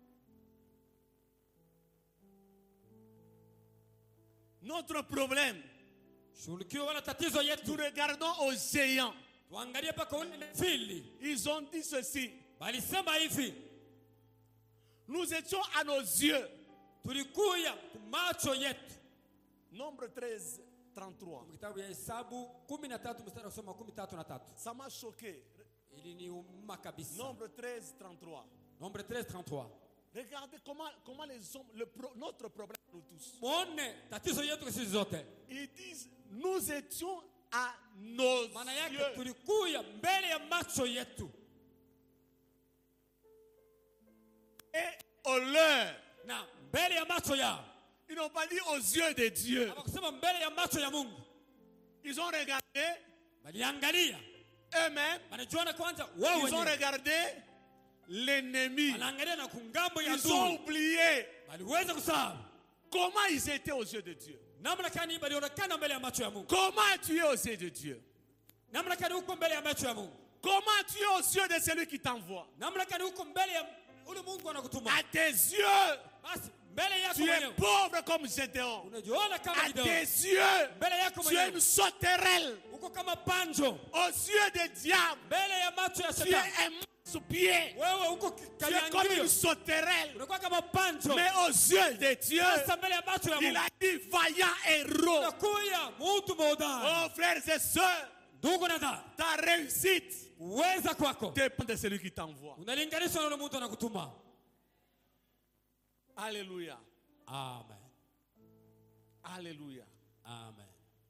Notre problème, Shughulikiwa wala tatizo nous yetu, regardons aux géants. tuangalie paka ule fili. Ils ont dit ceci. Balisema hivi, Nous étions à nos yeux. tulikuya kumacho yetu. Nombre 13, 33. Kitabu ya Hesabu 13 mstari wa 13. Ça m'a choqué. Iliniuma kabisa. Nombre 13, 33. Nombre 13:33. Regardez comment les hommes, notre problème, nous tous. Muone tatizo yetu sisi zote. Ils disent, nous étions à nos Maana yake yeux. tulikuya mbele ya macho yetu Et au leur. na mbele ya macho yao. Ils n'ont pas dit aux yeux de Dieu. Hawakusema mbele ya macho ya Mungu. Ils ont regardé Baliangalia eux-mêmes, wanajiona kwanza wao ils ont wenyewe, regardé l'ennemi. wanaangalia na kungambo ya Ils ont adui, oublié waliweza kusahau comment ils étaient aux yeux de Dieu. namna gani walionekana mbele ya macho ya Mungu, Comment tu es aux yeux de Dieu. namna gani uko mbele ya macho ya Mungu, Comment tu es aux yeux de celui qui t'envoie. namna gani uko mbele ya ule Mungu anakutuma. À tes yeux, Basi mbele yako tu es mwenyewe pauvre comme Gédéon. unajiona kama À Gideon, tes yeux, mbele yako tu es une mwenyewe sauterelle. uko kama panjo, Aux yeux des diables, mbele ya macho ya tu shetani es un sous-pied. wewe uko Tu es comme kanyangio, une sauterelle. unakuwa kama panjo. Mais aux yeux de Dieu, Sasa mbele ya macho ya il Mungu a dit vaillant héros. unakuya mtu modari. Oh frères et sœurs, Ndugu na dada, ta réussite uweza kwako dépend de celui qui t'envoie. unalinganishwa na ule mtu anakutuma. Alléluia. Amen, Alléluia. amen.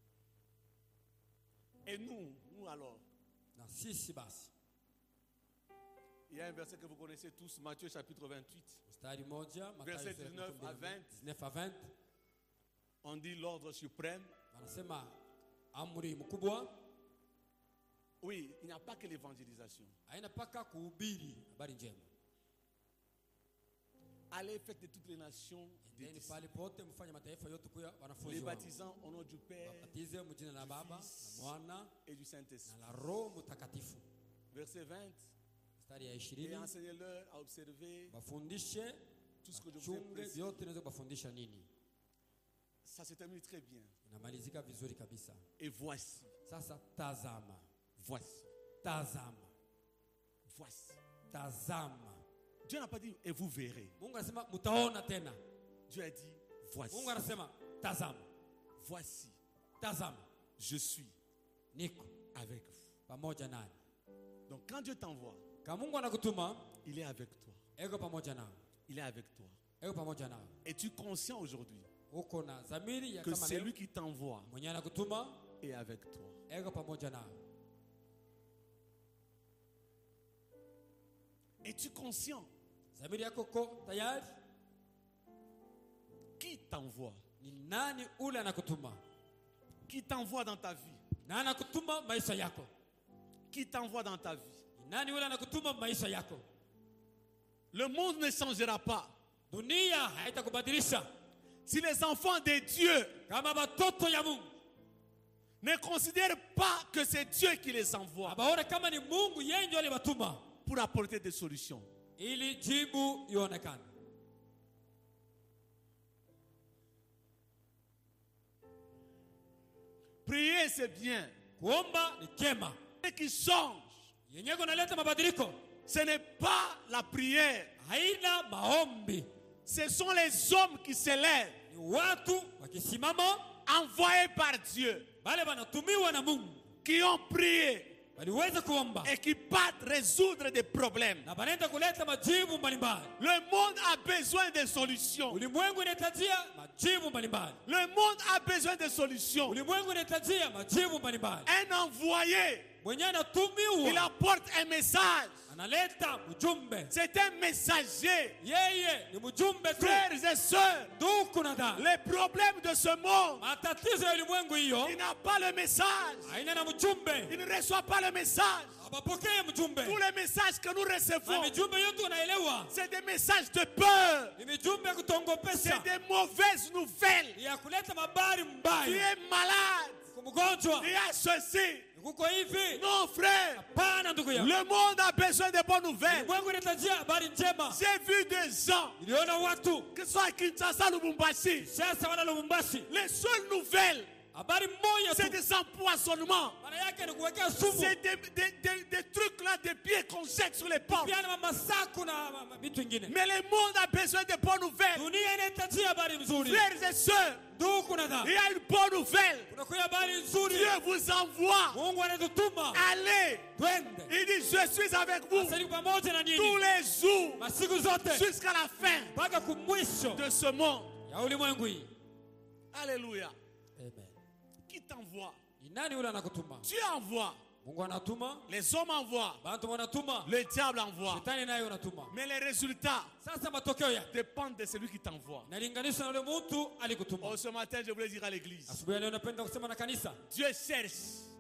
Et nous alors, Na sisi basi, il y a un verset que vous connaissez tous, Matthieu chapitre 28. mstari moja, Mathayo Verset sura 19 à 20. 19 à 20, On dit l'ordre suprême. wanasema amri mkubwa Oui, il n'y a pas que l'évangélisation. haina paka kuhubiri habari njema. Allez, faites de toutes les nations des Endeni disciples, pale pote mfanye mataifa yote kuwa les wanafunzi wangu, baptisant au nom du Père baptize mjina la Baba na Mwana et du na Saint-Esprit. la Roho Mtakatifu. Verset 20. Mstari ya Et 20, enseignez-leur à observer bafundishe tout ce que je vous ai chunge prescrit. vyote naweza kubafundisha nini. Ça se termine très bien. Inamalizika vizuri kabisa. Et voici, Sasa tazama, voici, tazama, voici. tazama. Dieu n'a pas dit et vous verrez. Mungu anasema mtaona tena. Dieu a dit voici, Mungu anasema tazama, voici, tazama, je suis niko avec vous. pamoja nani. Donc quand Dieu t'envoie, Kama Mungu anakutuma, il est avec toi. eko pamoja nao, Il est avec toi. eko pamoja nao. Es-tu conscient aujourd'hui Uko na dhamiri ya que kama c'est leo lui qui t'envoie mwenye anakutuma est avec toi? eko pamoja nao. Es-tu conscient Dhamiri yako ko tayari? qui t'envoie? Ni nani ule anakutuma? Qui t'envoie dans ta vie? Na anakutuma maisha yako. Qui t'envoie dans ta vie? Ni nani ule anakutuma maisha yako? Le monde ne changera pas. Dunia haitakubadilisha Si les enfants de Dieu kama batoto ya Mungu ne considèrent pas que c'est Dieu qui les envoie abaone kama ni Mungu yeye ndiye alibatuma pour apporter des solutions. ili jibu ionekane. Prier, c'est bien. Kuomba ni kema. Ce qui change, Yenye kunaleta mabadiliko ce n'est pas la prière. haina maombi, Ce sont les hommes qui se lèvent, ni watu wakisimama envoyés par Dieu, bale banatumiwa na Mungu qui ont prié waliweza kuomba et qui partent résoudre des problèmes. na banaenda kuleta majibu mbalimbali. Le monde a besoin de solutions. Ulimwengu unahitajia majibu mbalimbali. Le monde a besoin de solutions. Ulimwengu unahitajia majibu mbalimbali. Un envoyé, Mwenye il anatumiwa apporte un message. analeta ujumbe. C'est un messager. Yeye ni mjumbe tu. Frères et sœurs, Ndugu na dada, les problèmes de ce monde, matatizo ya ulimwengu hiyo il n'a pas le message. haina na mjumbe, Il ne reçoit pas le message. abapokee mjumbe. Tous les messages que nous Na recevons, mijumbe yote unaelewa c'est des messages de peur. ni mijumbe ya kutongopesha, C'est des mauvaises nouvelles. ya kuleta mabari Tu mbaya. es malade. Kumgonjwa Il y a ceci. kuko hivi. Non, frère. Hapana ndugu yangu, Le monde a besoin de bonnes nouvelles. ulimwengu unahitajia habari njema. J'ai vu des gens, Niliona watu que ce soit à Kinshasa, Lubumbashi, sasa wana Lubumbashi, les seules nouvelles, habari moja c'est tu, des empoisonnements. maana yake ni kuwekea sumu. C'est des trucs là, des pieds qu'on jette sur les portes. Pia na masaku na vitu vingine. Mais le monde a besoin de bonnes nouvelles. Dunia inahitajia habari nzuri. Frères et sœurs, Ndugu na il dada, y a une bonne nouvelle. kunakuwa habari nzuri. Dieu vous envoie. Mungu anatutuma Allez. twende. Il dit, je suis avec vous Asali pamoja na tous nyinyi les jours masiku zote jusqu'à la fin mpaka kumwisho de ce monde. ya ulimwengu hii. Alléluia. Amen. Qui t'envoie? Ni nani yule anakutuma? Dieu envoie. Mungu anatuma, Les hommes envoient. bantu wanatuma, Le diable envoie. shetani naye unatuma. Mais les résultats Sasa matokeo yake dépendent de celui qui t'envoie. nalinganisha na yule mtu alikutuma. Oh, ce matin, je voulais dire à l'église, Asubuhi ya leo napenda kusema na kanisa, Dieu cherche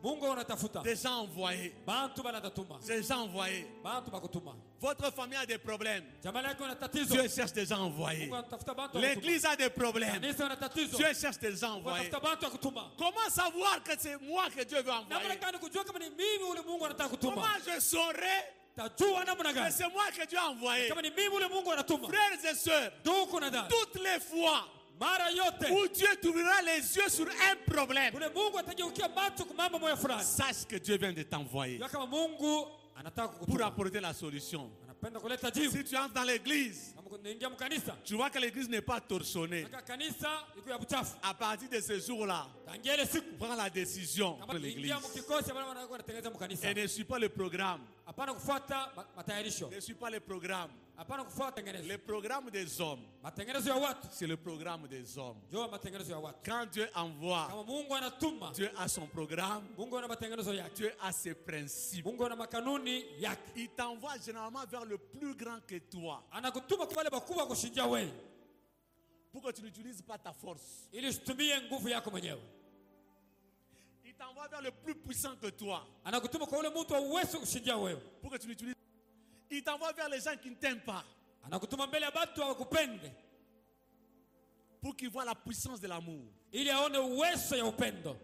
Mungu unatafuta Des gens envoyés. bantu banatatuma Des gens envoyés. bantu bakutuma Votre famille a des problèmes. jamaa yako una tatizo Dieu cherche des gens envoyés. Mungu anatafuta bantu L'église a des problèmes. kanisa una tatizo Dieu cherche des gens Mungu envoyés. anatafuta bantu akutuma Comment savoir que c'est moi que Dieu veut namna envoyer? gani kujua kama ni mimi ule Mungu anataka kutuma Comment je saurai tajua namna que gani c'est moi que Dieu a envoyé? kama ni mimi ule Mungu anatuma Frères et sœurs, ndugu na dada toutes les fois mara yote où Dieu t'ouvrira les yeux sur un problème, ule Mungu atageukia macho kwa mambo moja fulani sache que Dieu vient de t'envoyer jua kama Mungu anataka pour kukutuma apporter la solution. anapenda kuleta jibu Si tu entres dans l'église, kama unaingia mkanisa tu vois que l'église n'est pas torchonnée. aka kanisa iko ya buchafu À partir de ce jour-là, tangia ile siku prends la décision kama de l'église ingia mkikosi ambao wanatengeneza mkanisa et ne suis pas le programme. hapana kufuata matayarisho Ne suis pas le programme. hapana kufuata Le tengenezo programme des hommes, matengenezo ya watu c'est le programme des hommes. ndio matengenezo ya watu Quand Dieu envoie, kama Mungu anatuma Dieu a son programme, Mungu ana matengenezo yake Dieu a ses principes. Mungu ana makanuni yake Il t'envoie généralement vers le plus grand que toi anakutuma kwa wale wakubwa kushindia wewe pour que tu n'utilises pas ta force. ili usitumie nguvu yako mwenyewe Il t'envoie vers le plus puissant que toi anakutuma kwa ule mtu wa uwezo kushindia wewe pour que tu n'utilises. Il t'envoie vers les gens qui ne t'aiment pas anakutuma mbele ya watu wakupende pour qu'ils voient la puissance de l'amour. ili aone uwezo ya upendo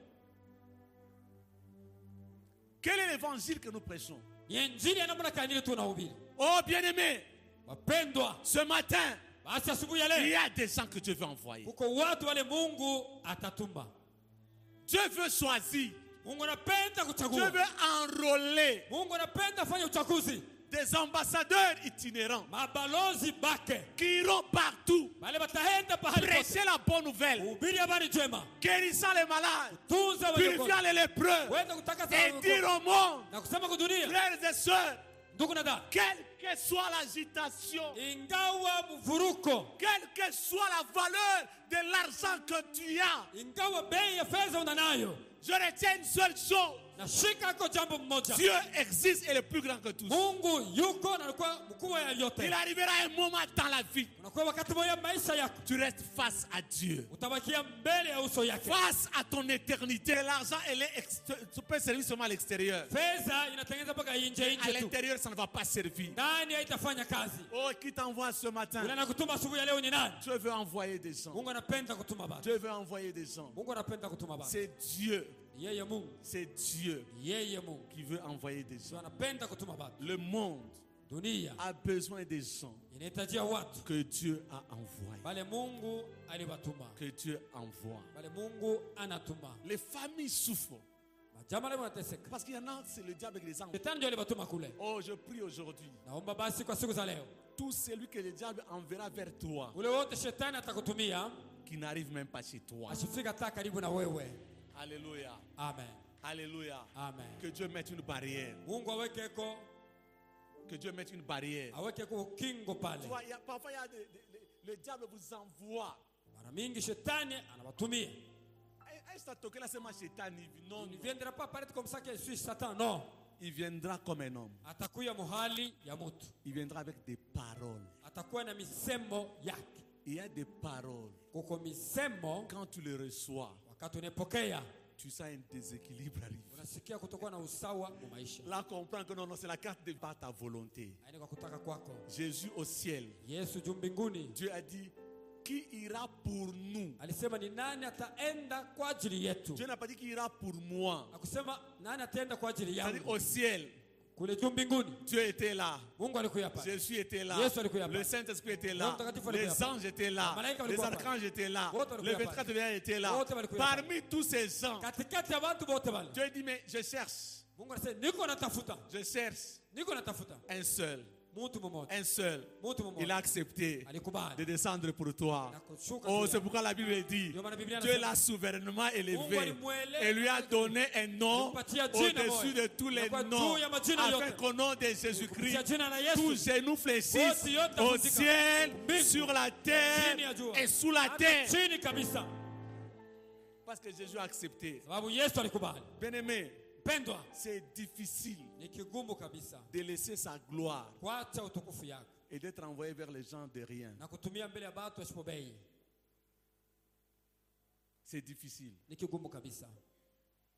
Quel est l'évangile que nous prêchons? ni injili ya namna kanili tunahubiri Oh bien-aimé, wapendwa ce matin, basi asubuhi ya il y leo a des gens que Dieu veut envoyer. kuko watu wale Mungu atatuma Dieu veut choisir. Mungu anapenda Dieu kuchagua veut enrôler Mungu anapenda fanya uchaguzi des ambassadeurs itinérants mabalozi bake qui iront partout wale bataenda pahali pote prêcher la bonne nouvelle, kuhubiri habari njema guérissant les malades, tunza wenye purifiant les lépreux wenda kutakasa et wenye dire au monde, na kusema kwa dunia frères et sœurs, ndugu na dada quelle que soit l'agitation, ingawa mvuruko quelle que soit la valeur de l'argent que tu as, ingawa bei ya fedha unanayo je retiens une seule chose. nashika ko jambo mmoja Dieu existe et est plus grand que tous. Mungu yuko na alikuwa mkubwa ya yote Il arrivera un moment dans la vie, unakuwa wakati moja maisha yako tu restes face à Dieu, utabakia mbele ya uso yake face à ton éternité. L'argent, tu peux servir seulement à l'extérieur. fedha inatengeneza mpaka nje À nje tu l'intérieur, ça ne va pas servir. ndani haitafanya kazi Oh, qui t'envoie ce matin? ule anakutuma asubuhi ya leo ni nani Dieu veut envoyer des gens. Mungu anapenda kutuma watu Dieu veut envoyer des gens. Mungu anapenda kutuma watu C'est Dieu. yeye Mungu C'est Dieu yeye Mungu qui veut envoyer des ndio gens. anapenda kutuma watu Le monde dunia a besoin des gens inahitajia watu que Dieu a envoyés. bale Mungu aliwatuma Que Dieu envoie. bale Mungu anatuma Les familles souffrent. majama leo wanateseka Parce qu'il y en a, c'est le diable qui les envoie. shetani ndio aliwatuma kule Oh, je prie aujourd'hui. naomba basi kwa siku za leo Tout celui que le diable enverra vers toi, ule wote shetani atakutumia qui n'arrive même pas chez toi. asifika hata karibu na wewe Alléluia. amen Alléluia. amen Que Dieu mette une barrière. Mungu awekeko Que Dieu mette une barrière. awekeko ukingo Tu pale vois, parfois, le diable vous envoie. mara mingi shetani anawatumia Non, il ne viendra pas apparaître comme ça que je suis Satan non il viendra comme un homme. atakuya muhali ya mtu Il viendra avec des paroles. atakuwa na misemo yake Il y a des paroles. kuko misemo Quand tu les reçois, wakati unaipokea tu sens un déséquilibre arriver. unasikia kutokuwa na usawa mu maisha Là, comprends que non, non, c'est la carte de pas ta volonté. haini kwa kutaka kwako Jésus au ciel, Yesu juu mbinguni Dieu a dit, qui ira pour nous? alisema ni nani ataenda kwa ajili yetu Dieu n'a pas dit qu'il ira pour moi. akusema nani ataenda kwa ajili C'est-à-dire yangu au ciel, kule juu mbinguni Dieu était là. Mungu alikuya pale Jésus était là. Yesu alikuya pale Le Saint-Esprit était Roho là. Mtakatifu alikuya Les pale. anges étaient là. Malaika Les walikuwa pale. archanges étaient là. Wote Le walikuya 24 pale. veillants étaient là. Wote walikuya Parmi tous ces gens, katikati ya watu wote wale Dieu dit, mais je cherche. Mungu anasema niko natafuta Je cherche niko natafuta un seul. mtu mmoja Un seul. mtu Il a mmoja accepté de alikubali descendre pour toi. na kushuka Oh, juu c'est yako. pourquoi la Bible dit, Ndio maana Biblia Dieu inasema, l'a souverainement Mungu élevé alimueleza et lui a donné un nom alimpatia jina au-dessus moja. de tous les Na kwa noms, juu ya majina afin yote. qu'au nom de Jésus-Christ, Kupitia jina la tout Yesu genou fléchisse Wote yote au kutika. ciel, Mbingu. sur la terre Chini ya jua. et sous la Hata terre. chini kabisa Parce que Jésus a accepté. sababu Yesu alikubali Bien-aimé, pendwa c'est difficile ni kigumu kabisa de laisser sa gloire kuacha utukufu yake et d'être envoyé vers les gens de rien. na kutumia mbele ya watu wasipobei C'est difficile. ni kigumu kabisa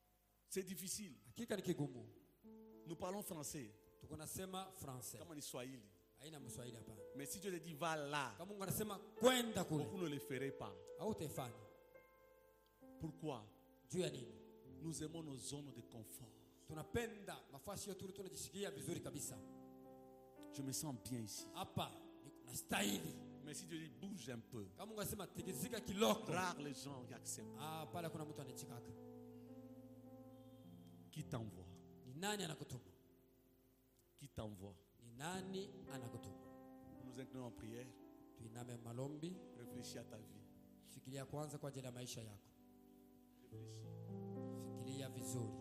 C'est difficile. Hakika ni kigumu. Nous parlons français. Tukunasema français. Kama ni Swahili. Haina Mswahili hapa. Mais si Dieu te dit va là, Kama Mungu anasema kwenda kule, vous ne le ferez pas. hautaifanya. Pourquoi? Juu ya nini? Nous aimons nos zones de confort. Tunapenda nafasi yetu tunajisikia vizuri kabisa. Je me sens bien ici. Hapa nastahili. Mais si Dieu dit bouge un peu, Kama Mungu anasema tikizika kiloko, rares les gens qui acceptent. pale kuna mtu anachikaka. Qui t'envoie? Ni nani anakutuma? Qui t'envoie? Ni nani anakutuma? Nous inclinons en prière. Tuiname malombi. Réfléchis à ta vie. Fikiria kwanza kwa ajili ya maisha yako. Réfléchis. Fikiria vizuri.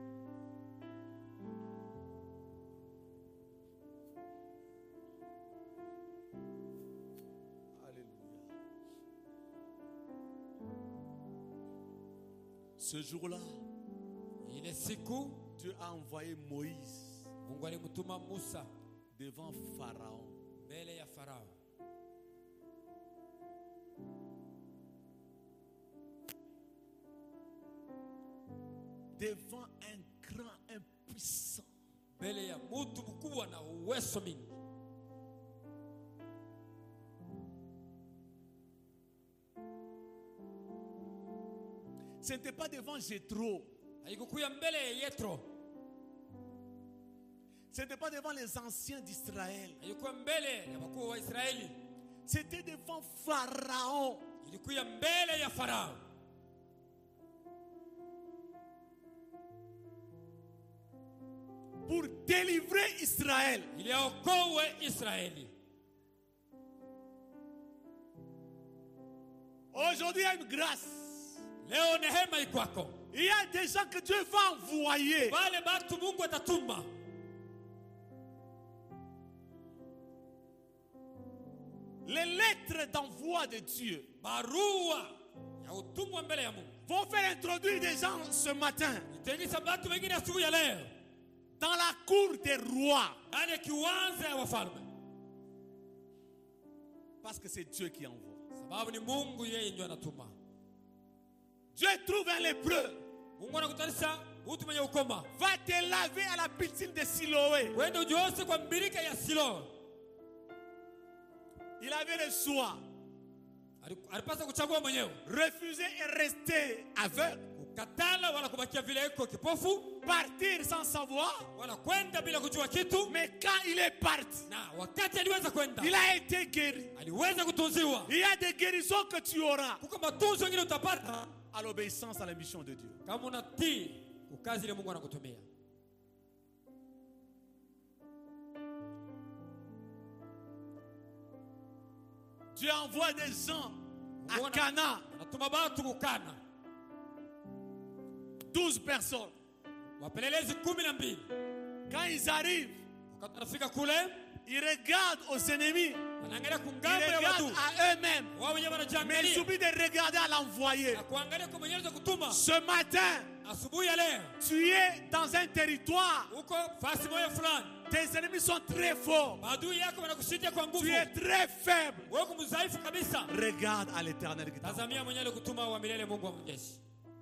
Alléluia. Ce jour-là, Ile siku Dieu a envoyé Moïse Mungu alimtuma Musa devant Pharaon. mbele ya Farao. Devant un grand, un puissant. Mbele ya mtu mkubwa na uwezo mingi. Ce n'était pas devant Jéthro. Haikukuya mbele ya Yetro. Ce n'était pas devant les anciens d'Israël. Haikuwa mbele ya wakuu wa Israeli. C'était devant Pharaon. Ilikuya mbele ya Farao. Pour délivrer Israël. Ili aokoe Israeli. Aujourd'hui, il y a une grâce. Leo nehema ikwako. Il y a des gens que Dieu va envoyer. Wale batu Mungu atatuma. Les lettres d'envoi de Dieu Barua ya utumwa mbele ya Mungu. vont faire introduire des gens ce matin Itaingiza batu wengine asubuhi ya leo dans la cour des rois. ndani ya kiwanja ya wafalme. Parce que c'est Dieu qui envoie. Sababu ni Mungu yeye ndio anatuma. Dieu trouve un lépreux. Mungu anakutanisha mtu mwenye ukoma. Va te laver à la piscine de Siloé. Wende ujioshe kwa mbirika ya Silo. Il avait le choix. Alipaswa kuchagua mwenyewe. Refuser et rester aveugle. Kukatala wala kubakia vile iko kipofu. Partir sans savoir. Wala kwenda bila kujua kitu. Mais quand il est parti, Na wakati aliweza kwenda, il a été guéri. aliweza kutunziwa. Il y a des guérisons que tu auras Kuko matunzo mengine utapata à l'obéissance à la mission de Dieu. kama unatii ukazi ile Mungu anakutumia. Dieu envoie des gens à Cana. Anatuma watu kukana. 12 personnes. Wapelelezi 12. Quand ils arrivent, Wakati wanafika kule, ils regardent aux ennemis. wanaangalia Ils kungambo ya watu. regardent à eux-mêmes. Wao wenyewe Mais ils wanajiangalia oublient de regarder à l'envoyé. na kuangalia kwa mwenyewe za kutuma. Ce matin, Asubuhi ya leo tu es dans un territoire. uko fasi moja fulani. Tes ennemis sont très forts. Maadui yako wanakushindia kwa nguvu. Tu es très faible. Wewe uko mdhaifu kabisa. Regarde à l'Éternel qui t'envoie. Tazamia mwenyewe kutuma wa milele Mungu wa majeshi.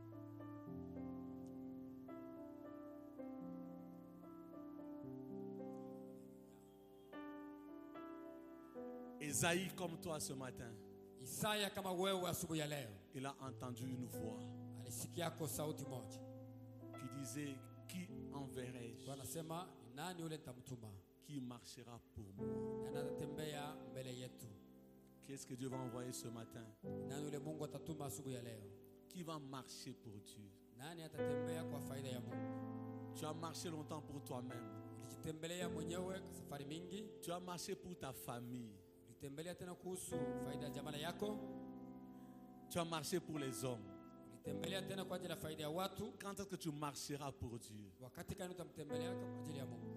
Esaïe, comme toi ce matin, Isaya kama wewe asubuhi ya leo il a entendu une voix alisikia kwa sauti moja. qui disait, qui enverrai-je? Wanasema ni nani yule nitamtuma? Qui marchera pour moi? Na anatembea mbele yetu. Qu'est-ce que Dieu va envoyer ce matin? Nani yule Mungu atatuma asubuhi ya leo? Qui va marcher pour Dieu? Nani atatembea kwa faida ya Mungu? Tu as marché longtemps pour toi-même. Ulijitembelea mwenyewe kwa safari mingi. Tu as marché pour ta famille. Ulitembelea tena kuhusu faida ya jamaa yako. Tu as marché pour les hommes. Ulitembelea tena kwa ajili ya faida ya watu. Quand est-ce que tu marcheras pour Dieu? Wakati gani utamtembelea kwa ajili ya Mungu?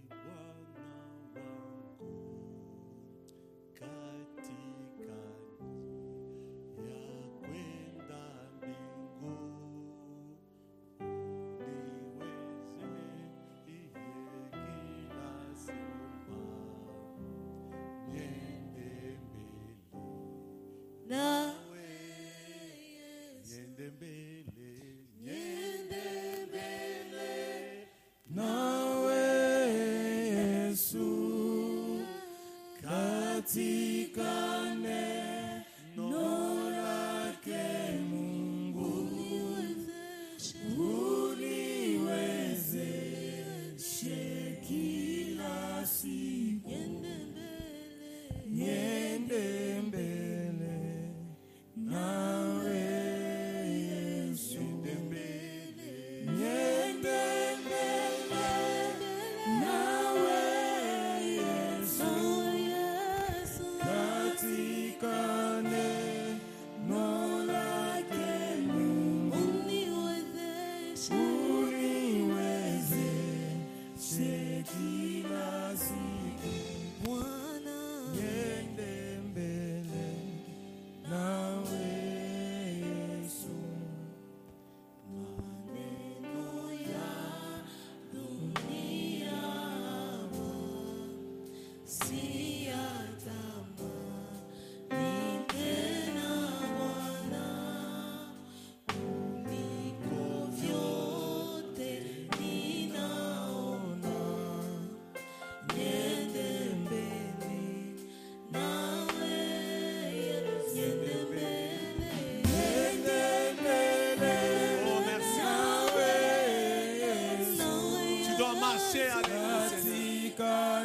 Katika marcher avec nous, Seigneur.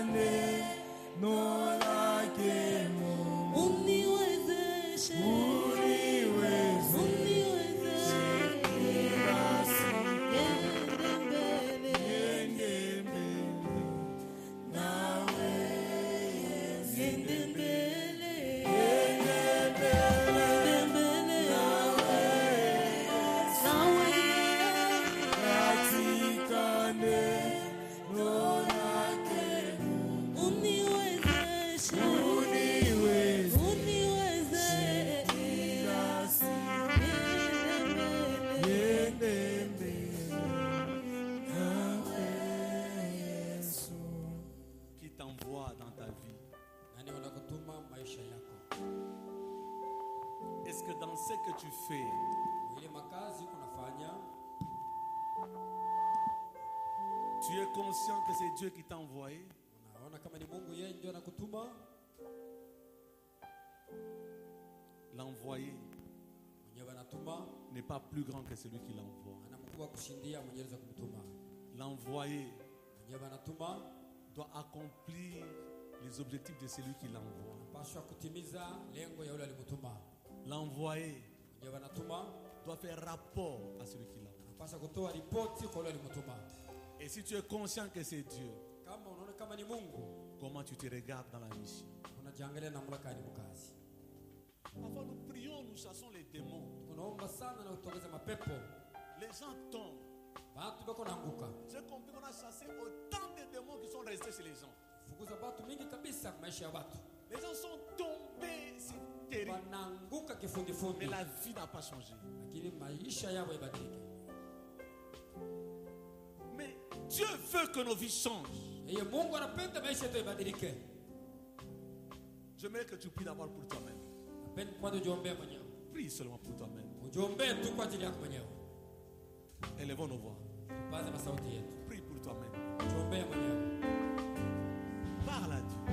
Qui t'envoie dans ta vie. Est-ce que dans ce que tu fais, tu es conscient que c'est Dieu qui t'a envoyé? L'envoyé n'est pas plus grand que celui qui l'envoie. L'envoyé doit accomplir les objectifs de celui qui l'envoie. L'envoyé doit faire rapport à celui qui l'envoie. Et si tu es conscient que c'est Dieu, comment tu te regardes dans la mission? Parfois nous prions, nous chassons les démons. Les gens tombent. J'ai compris qu'on a chassé autant de démons qui sont restés chez les gens. Les gens sont tombés, c'est terrible. Mais la vie n'a pas changé. Mais Dieu veut que nos vies changent. J'aimerais que tu pries d'abord pour toi-même. Prie seulement pour toi-même. Élevons nos voix. Prie pour toi-même. Parle à Dieu.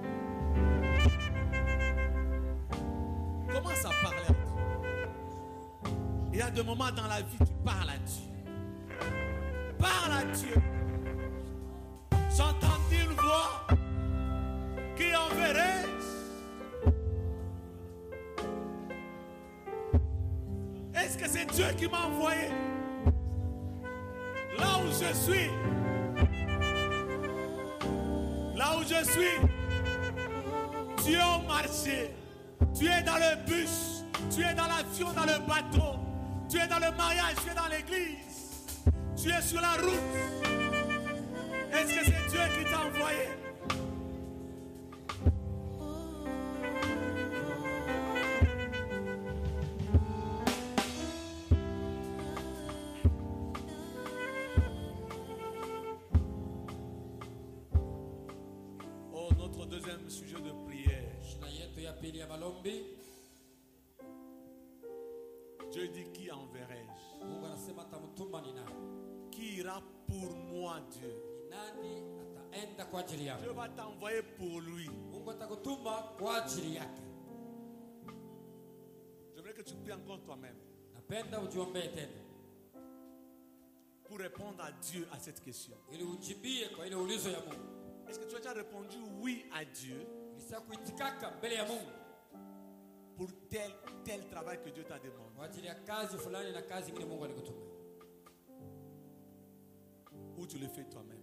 Commence à parler à Dieu. Il y a des moments dans la vie, tu parles à Dieu. Parle à Dieu. J'entends une voix qui enverrait. Est-ce que c'est Dieu qui m'a envoyé? Là où je suis, tu es au marché, tu es dans le bus, tu es dans l'avion, dans le bateau, tu es dans le mariage, tu es dans l'église, tu es sur la route. Est-ce que c'est Dieu qui t'a envoyé? Deuxième sujet de prière. Dieu dit: qui enverrai-je? Qui ira pour moi, Dieu? Dieu va t'envoyer pour lui. J'aimerais que tu pries encore toi-même pour répondre à Dieu à cette question. Est-ce que tu as déjà répondu oui à Dieu pour tel travail que Dieu t'a demandé? Ou tu le fais toi-même?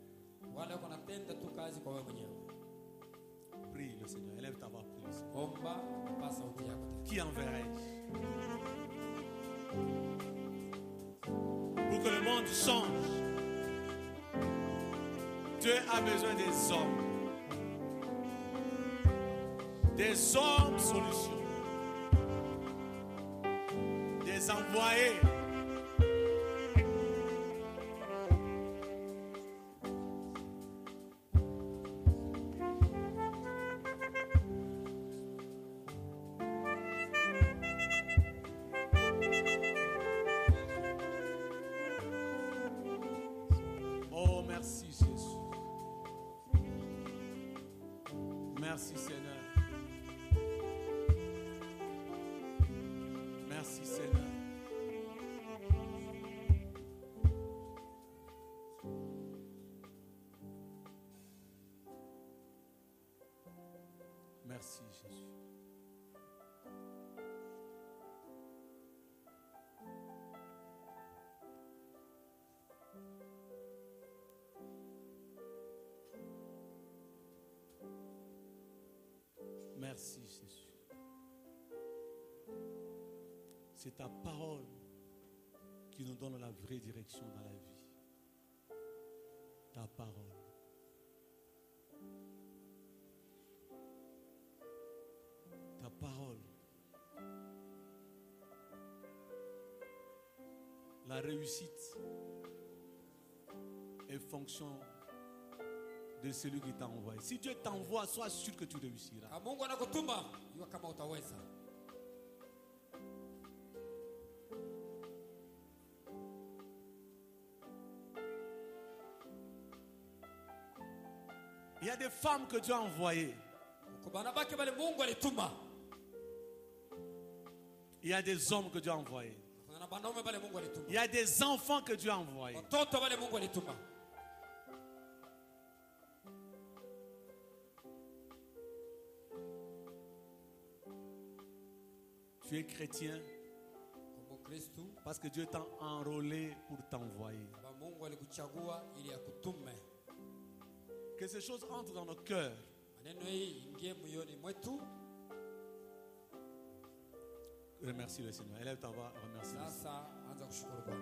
Prie le Seigneur, élève ta voix, prie le Seigneur. Qui enverrai-je pour que le monde change? Dieu a besoin des hommes. Des hommes solutions. Des envoyés. Oh, merci Jésus. Merci Seigneur. Merci Seigneur. Merci Jésus. C'est ta parole qui nous donne la vraie direction dans la vie. Ta parole. Ta parole. La réussite est fonction de celui qui t'a envoyé. Si Dieu t'envoie, sois sûr que tu réussiras. Mungu anakutuma, jua kama utaweza. Il y a des femmes que Dieu a envoyées. Kubanabaki bale Mungu alituma. Il y a des hommes que Dieu a envoyés. Kuna banaume bale Mungu alituma. Il y a des enfants que Dieu a envoyés. Watoto bale Mungu alituma. Tu es chrétien parce que Dieu t'a enrôlé pour t'envoyer. Que ces choses entrent dans nos cœurs. Remercie le Seigneur. Élève ta voix, remercie le Seigneur.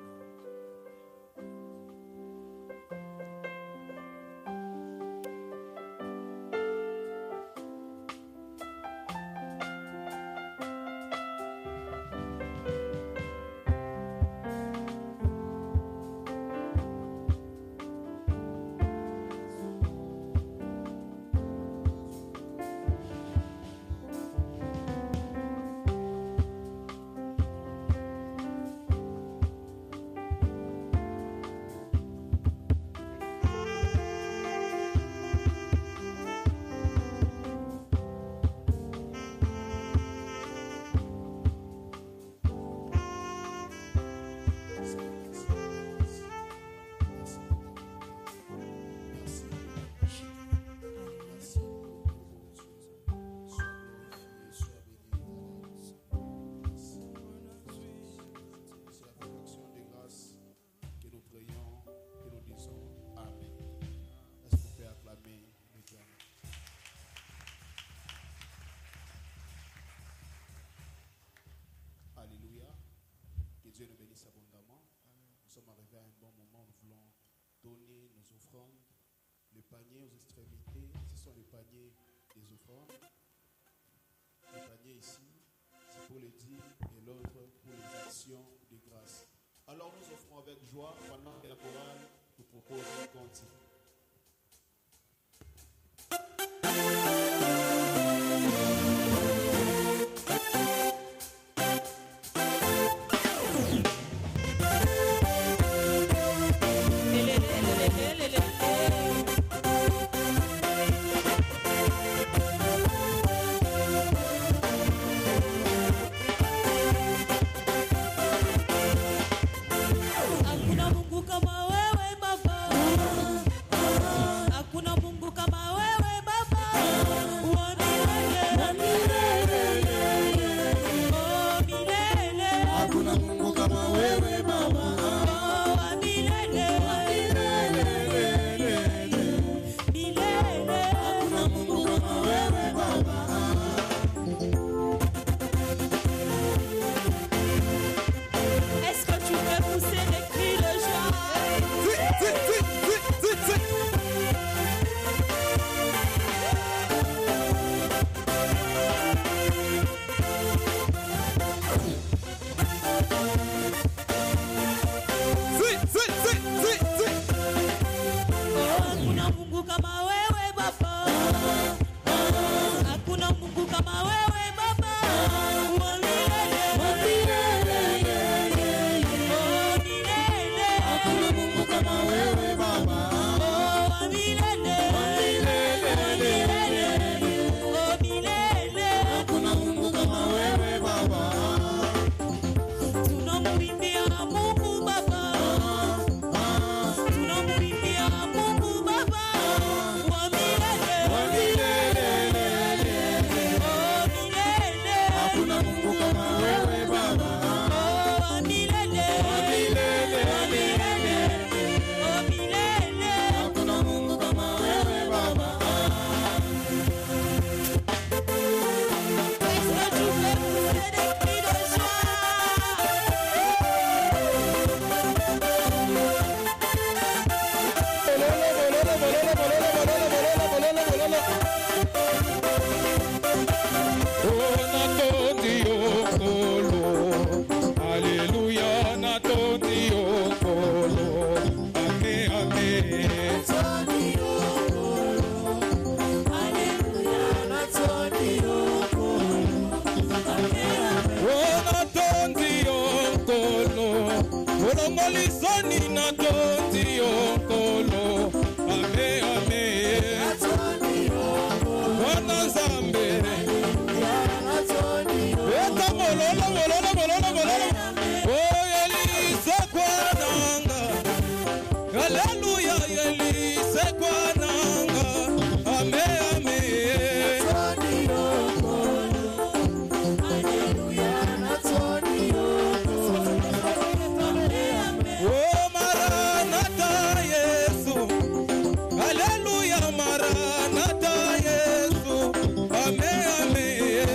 Dieu nous bénisse abondamment. Nous sommes arrivés à un bon moment. Nous voulons donner nos offrandes. Le panier aux extrémités, ce sont les paniers des offrandes. Le panier ici, c'est pour les dîmes et l'autre pour les actions de grâce. Alors nous offrons avec joie pendant que la chorale nous propose un cantique. Hakuna Mungu kama wewe Baba. olongolisoni na tondi yokolo ame ame wana nzambe eta mololo mololo mololo mololo oyelise kwananga haleluya yelise kwananga ame ame oh maranatha yesu haleluya maranatha yesu ame ame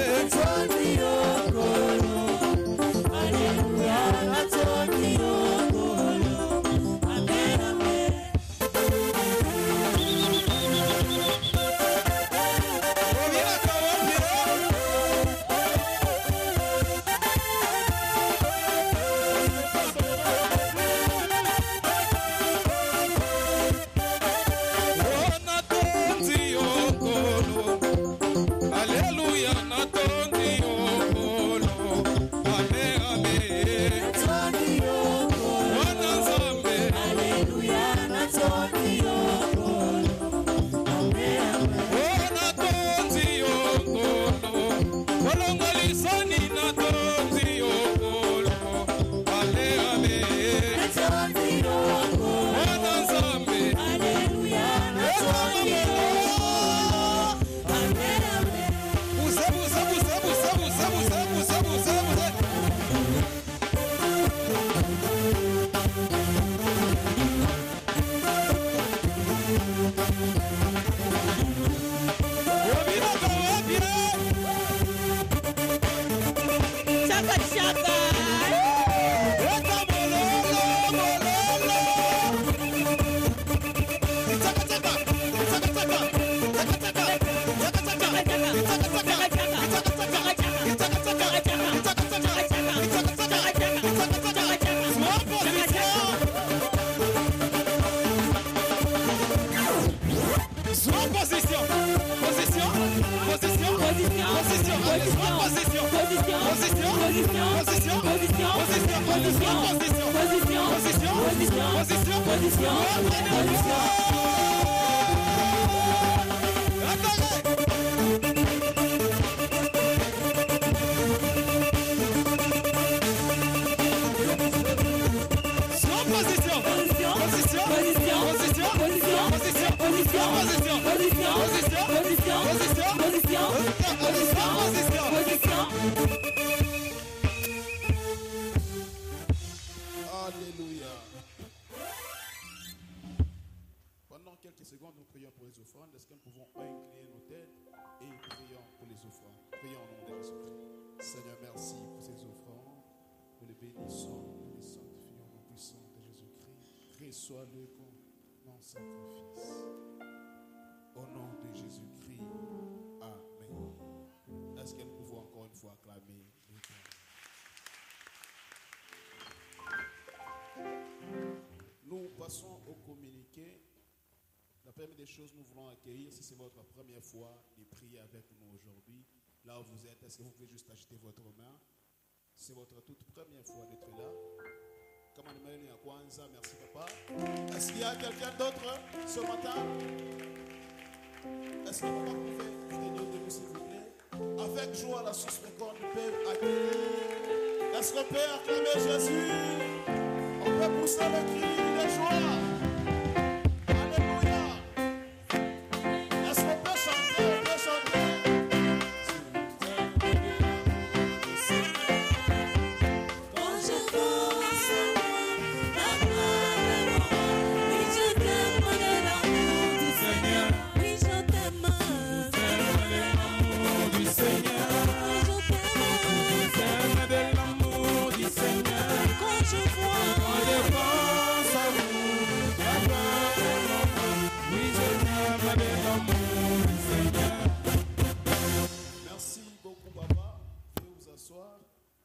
Alléluia. Pendant quelques secondes, nous prions pour les offrandes. Est-ce que nous pouvons incliner nos têtes et prions pour les offrandes? Prions au nom de Jésus-Christ. Seigneur, merci pour ces offrandes. Nous les bénissons, nous les sanctifions au puissant de Jésus-Christ. Reçois-le comme non sacrifice. Au nom de Jésus-Christ. Amen. Est-ce que nous pouvons encore une fois acclamer l'Éternel? Nous passons au communiqué. La première des choses, nous voulons accueillir, si c'est votre première fois de prier avec nous aujourd'hui, là où vous êtes, est-ce que vous pouvez juste agiter votre main? C'est votre toute première fois d'être là. Comme on est à Kwanza, merci papa. Est-ce qu'il y a quelqu'un d'autre ce matin? Est-ce que papa pouvait venir de nous, s'il vous plaît? Avec joie, la source féconde, nous peut accueillir. Est-ce qu'on peut acclamer Jésus? On peut pousser le cri de joie. Alléluia. Est-ce qu'on peut chanter? On peut chanter. Quand je pense la gloire, oui je t'aime de l'amour du Seigneur. Oui je t'aime de l'amour du Seigneur. Oui je t'aime de l'amour du Seigneur. Quand je vois, je pense à vous, la gloire de l'amour. Oui je t'aime de l'amour du Seigneur. Merci beaucoup, papa. Veuillez vous asseoir.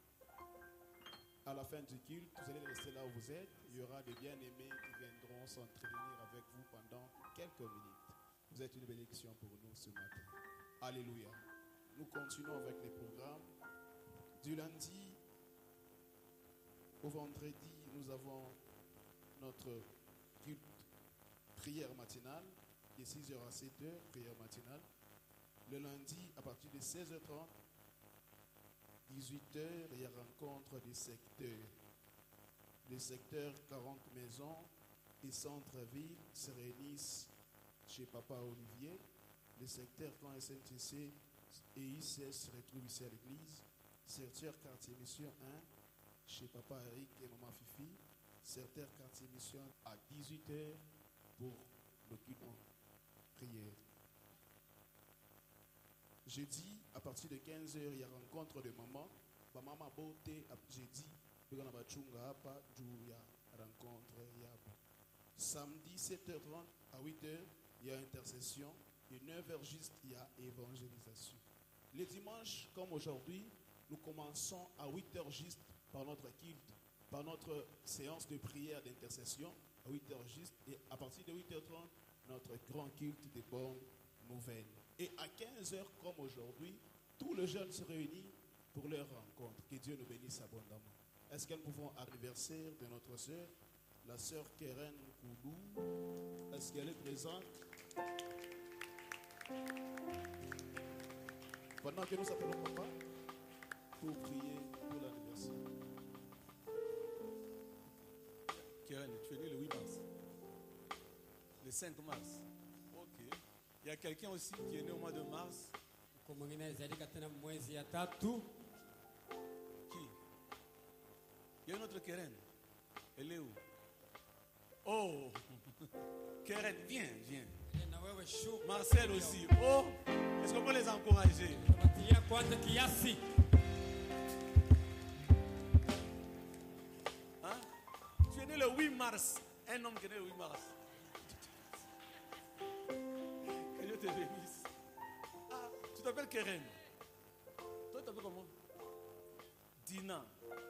À la fin du culte, vous allez rester là où vous êtes. Il y aura des bien-aimés qui viendront s'entretenir avec vous pendant quelques minutes. Vous êtes une bénédiction pour nous ce matin. Alléluia. Nous continuons avec les programmes. Du lundi au vendredi, nous avons notre culte prière matinale de 6h à 7h, prière matinale. Le lundi, à partir de 16h30, 18h, il y a rencontre des secteurs. Les secteurs 40 maisons et centre-ville se réunissent chez Papa Olivier. Les secteurs quand SNTC et ICS se retrouvent ici à l'église. Secteur quartier mission 1 chez Papa Eric et Maman Fifi. Secteur quartier mission à 18h pour le culte en prière. Jeudi, à partir de 15h, il y a rencontre de maman. Maman beauté, jeudi, il y a rencontre. Samedi, 7h30 à 8h, il y a intercession. Et 9h juste, il y a évangélisation. Les dimanches, comme aujourd'hui, nous commençons à 8h juste par notre culte, par notre séance de prière d'intercession, à 8h juste. Et à partir de 8h30, notre grand culte des bonnes nouvelles. Et à 15h, comme aujourd'hui, tous les jeunes se réunissent pour leur rencontre. Que Dieu nous bénisse abondamment. Est-ce que nous pouvons anniversaire de notre sœur, la sœur Keren Koulou? Est-ce qu'elle est présente? Pendant que nous appelons papa pour prier pour l'anniversaire. Keren, tu es né le 8 mars. Le 5 mars. Ok. Il y a quelqu'un aussi qui est né au mois de mars. Qui? Il y a une autre Keren. Elle est où? Oh! Keren, viens. Marcel aussi. Oh! Est-ce qu'on peut les encourager? Hein? Tu es né le 8 mars. Un homme qui est né le 8 mars. Que Dieu te bénisse. Ah, tu t'appelles Keren. Toi, tu t'appelles comment? Dina.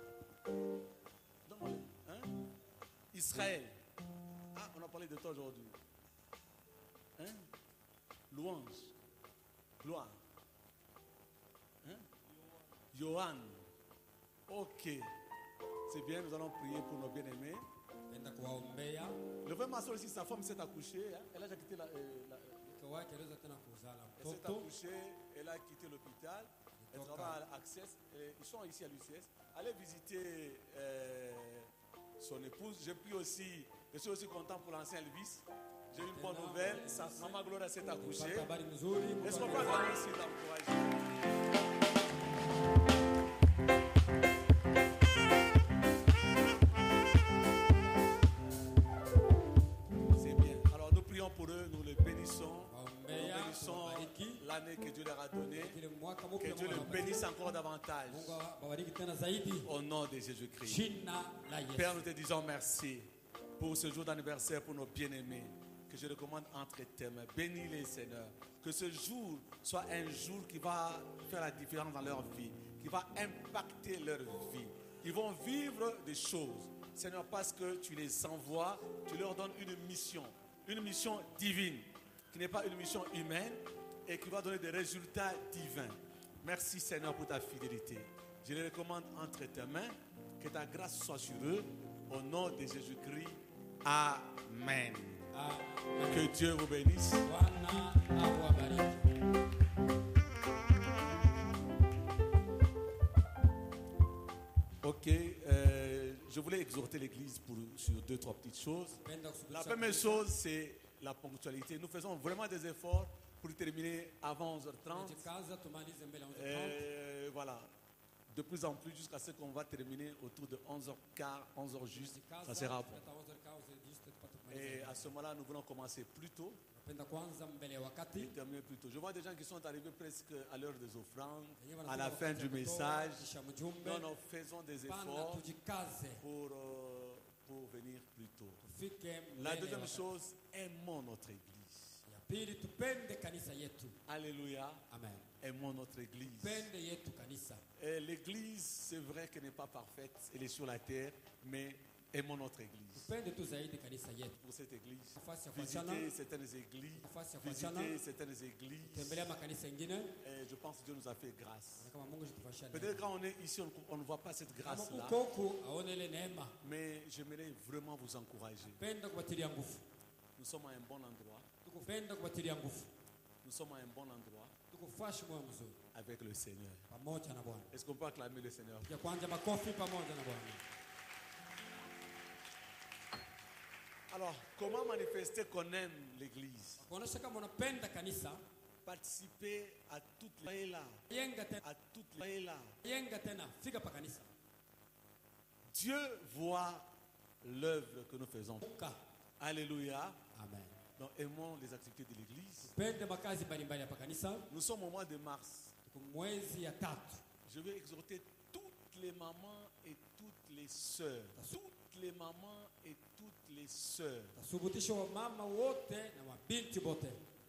Hein? Israël. Ah, on a parlé de toi aujourd'hui. Hein? Louange. Gloire. Hein? Johan. Ok. C'est bien, nous allons prier pour nos bien-aimés. Le 20 mars aussi, sa femme s'est accouchée. Hein? Elle a déjà quitté elle s'est accouchée, elle a quitté l'hôpital. Elle travaille à Access. Ils sont ici à l'UCS. Allez visiter son épouse. Je suis aussi content pour l'ancien Elvis. J'ai une bonne nouvelle. Sa maman Gloria s'est accouchée. Est-ce qu'on peut encore aussi l'encourager? C'est bien. Alors nous prions pour eux, nous les bénissons. Nous bénissons l'année que Dieu leur a donnée. Que Dieu les bénisse encore davantage. Au nom de Jésus-Christ. Père, nous te disons merci pour ce jour d'anniversaire pour nos bien-aimés. Que je recommande entre tes mains. Bénis-les, Seigneur. Que ce jour soit un jour qui va faire la différence dans leur vie, qui va impacter leur vie. Ils vont vivre des choses, Seigneur, parce que tu les envoies, tu leur donnes une mission divine, qui n'est pas une mission humaine et qui va donner des résultats divins. Merci, Seigneur, pour ta fidélité. Je les recommande entre tes mains. Que ta grâce soit sur eux. Au nom de Jésus-Christ. Amen. Que Dieu vous bénisse. Ok, je voulais exhorter l'Église sur 2-3 petites choses. La première chose, c'est la ponctualité. Nous faisons vraiment des efforts pour terminer avant 11h30. Voilà. De plus en plus, jusqu'à ce qu'on va terminer autour de 11h15, 11h juste, ça sera bon. Et à ce moment-là, nous voulons commencer plus tôt et terminer plus tôt. Je vois des gens qui sont arrivés presque à l'heure des offrandes, à la fin du message. Nous faisons des efforts pour venir plus tôt. La deuxième chose, aimons notre Église. Alléluia. Amen. Aimons notre Église. Et l'Église, c'est vrai qu'elle n'est pas parfaite, elle est sur la terre, mais Aimons notre église. Tupende tu zaidi kanisa yetu. Pour cette église, Nafasi ya kuachana, visiter certaines églises, nafasi ya kuachana, visiter certaines églises. tembelea makanisa mengine. Et je pense que Dieu nous a fait grâce. Na kama Mungu atufanyia neema. Peut-être quand on est ici, on ne voit pas cette Kama grâce-là. uko huku aone ile neema. Mais j'aimerais vraiment vous encourager. Penda kubatilia nguvu. Nous sommes à un bon endroit. Tukupenda kubatilia nguvu. Nous sommes à un bon endroit Tukufashi moyo mzuri avec le Seigneur. pamoja na Bwana. Est-ce qu'on peut acclamer le Seigneur? Ya kwanza makofi pamoja na Bwana. Alors, comment manifester qu'on aime l'église? Kuonesha kama unapenda kanisa, Participer à toutes les là, yenga tena, à toutes les là. yenga tena, fika pa kanisa. Dieu voit l'œuvre que nous faisons. Ka. Alléluia. Amen. Donc, aimons les activités de l'église. Pende makazi mbalimbali hapa kanisa. Nous sommes au mois de mars. Tuko mwezi ya 3. Je vais exhorter toutes les mamans et toutes les sœurs. Toutes les mamans et toutes les sœurs. Tasubutisha wa mama wote na mabinti bote.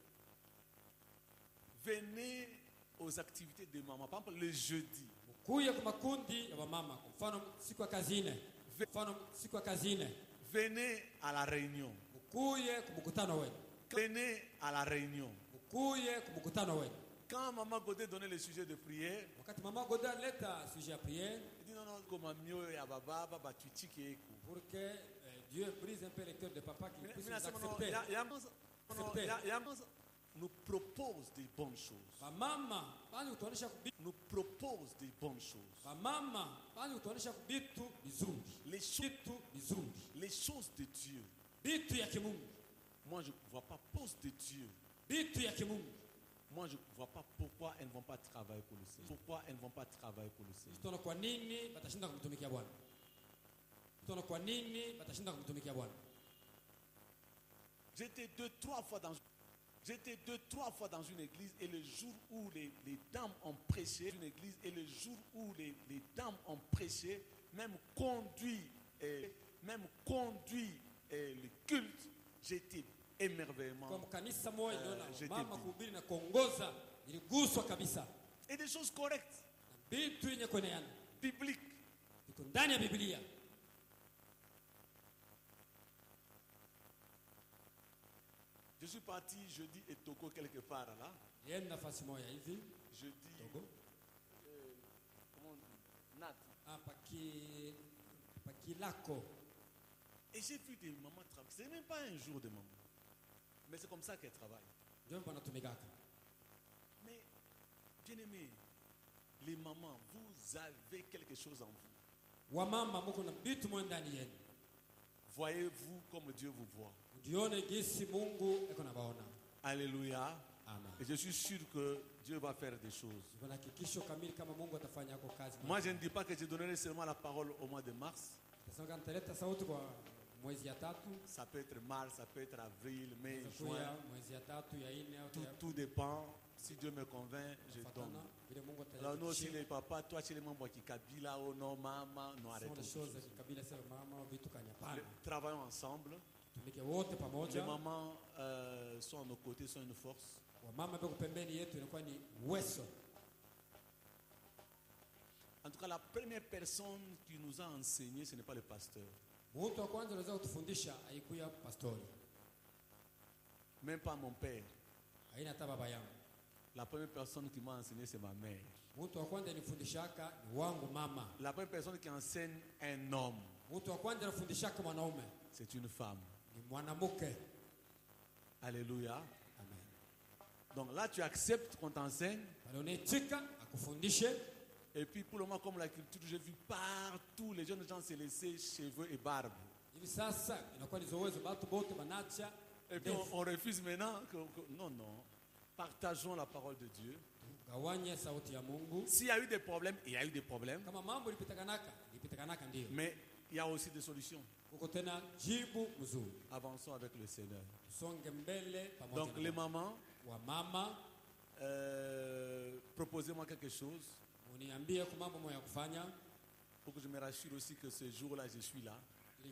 Venez aux activités de maman. Par exemple, le jeudi. Kuya kwa makundi ya wamama. Kwa mfano siku ya kazini. Mfano siku ya kazini. Venez à la réunion. Kuye kwa mkutano wetu. Venez à la réunion. Kuye kwa mkutano wetu. Quand maman Godé donnait le sujet de prière, Wakati mama Goda leta sujet ya prière, il dit non, non, comme mieux ya baba, baba tu tiki pour que Dieu brise un peu les cœurs de papa qui puisse nous accepter. accepter. Nous propose des bonnes choses. Mama, bali utuonesha kubitu. Nous propose des bonnes choses. Mama, bali utuonesha kubitu vizuri. Les choses de Dieu. Bitu ya kimungu. Moi je ne vois pas poste de Dieu. Bitu ya kimungu. Moi je ne vois pas pourquoi elles ne vont pas travailler pour le Seigneur. Pourquoi elles ne vont pas travailler pour le Seigneur. Tutaona kwa nini batashinda kumtumikia Bwana. Tutaona kwa nini batashinda kumtumikia Bwana. J'étais 2-3 fois dans une église et le jour où les dames ont prêché, une église et le jour où les dames ont prêché, même conduit le culte, j'étais émerveillement. Kwa kanisa moja ndio mama kuhubiri na kuongoza iliguswa kabisa. Et des choses correctes. Bitu yenye kueneana. Biblique. Iko ndani ya Biblia. Je suis parti jeudi et Togo quelque part là. Yenda nafasi moja hivi. Jeudi. Togo. Comment on dit? Nat. Ah, Pakilako. Et j'ai vu des mamans travailler. Ce n'est même pas un jour de maman. Mais c'est comme ça qu'elles travaillent. Mais, bien aimé, les mamans, vous avez quelque chose en vous. Voyez-vous comme Dieu vous voit. Alléluia. Amen. Et je suis sûr que Dieu va faire des choses. Moi, je ne dis pas que je donnerai seulement la parole au mois de mars. Ça peut être mars, ça peut être avril, mai, juin. Tout dépend. Si Dieu me convainc, je donne. Alors nous aussi les papas, toi tu es les membres qui kabila ou non maman, non arrêtons. Travaillons ensemble. Les mamans sont à nos côtés, sont une force. En tout cas, la première personne qui nous a enseigné, ce n'est pas le pasteur. Même pas mon père. La première personne qui m'a enseigné, c'est ma mère. La première personne qui enseigne un homme, c'est une femme. Alléluia. Donc là, tu acceptes qu'on t'enseigne. Et puis pour le moment, comme la culture, j'ai vu partout les jeunes gens se laisser cheveux et barbe. Et puis on refuse maintenant non. Partageons la parole de Dieu. S'il y a eu des problèmes, il y a eu des problèmes. Mais il y a aussi des solutions. Avançons avec le Seigneur. Donc les mamans, proposez-moi quelque chose pour que je me rassure aussi que ce jour-là je suis là,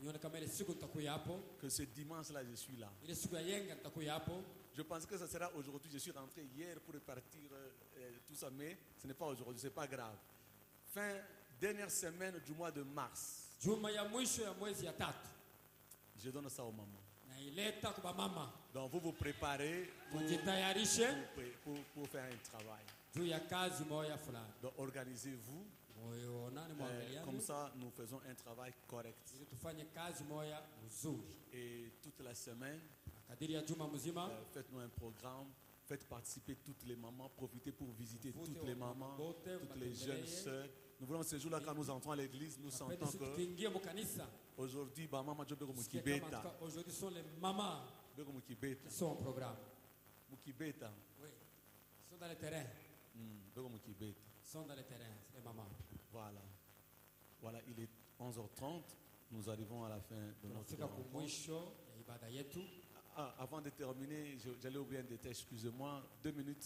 que ce dimanche-là je suis là. Je pense que ça sera aujourd'hui. Je suis rentré hier pour repartir tout ça, mais ce n'est pas aujourd'hui, ce n'est pas grave. Dernière semaine du mois de mars. juma ya mwisho ya mwezi ya tatu Je donne ça aux mamans. naileta kwa mama Donc vous vous préparez mujitayarishe pour faire un travail. juu ya kazi moja fulani. Donc organisez-vous. Muonane, muangaliane Comme ça, nous faisons un travail correct. ili tufanye kazi moja nzuri. Et toute la semaine, Kadiri ya juma mzima faites-nous un programme. Faites participer toutes les mamans. Profitez pour visiter toutes les mamans, toutes les jeunes sœurs. Nous voulons ce jour-là, quand nous entrons à l'église, nous sentons que tukiingia mukanisa aujourd'hui, maman Jobe tusikie kama Mukibeta. aujourd'hui sont les mamans Bego Mukibeta. qui sont au programme. Mukibeta. Oui. Ils sont dans le terrain. Bego Mukibeta. Ils sont dans le terrain, les mamans. Voilà. Voilà, il est 11h30. Nous arrivons à la fin de notre Tunafika rencontre. kumwisho ya ibada yetu. Avant de terminer, j'allais oublier un détail, excusez-moi, 2 minutes.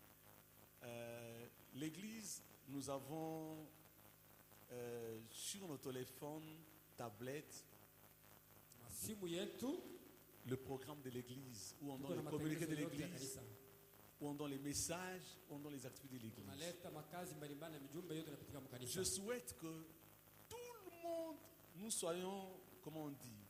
L'église, nous avons sur nos téléphones, tablettes, Simu yetu le programme de l'église, où on tuko donne na le communiqué de matangazo yote ya l'église, kanisa. où on donne les messages, où on donne les activités de l'église. Tunaleta makazi mbalimbali na mijumbe yote inapitika mkanisa. Je souhaite que tout le monde, nous soyons, comment on dit,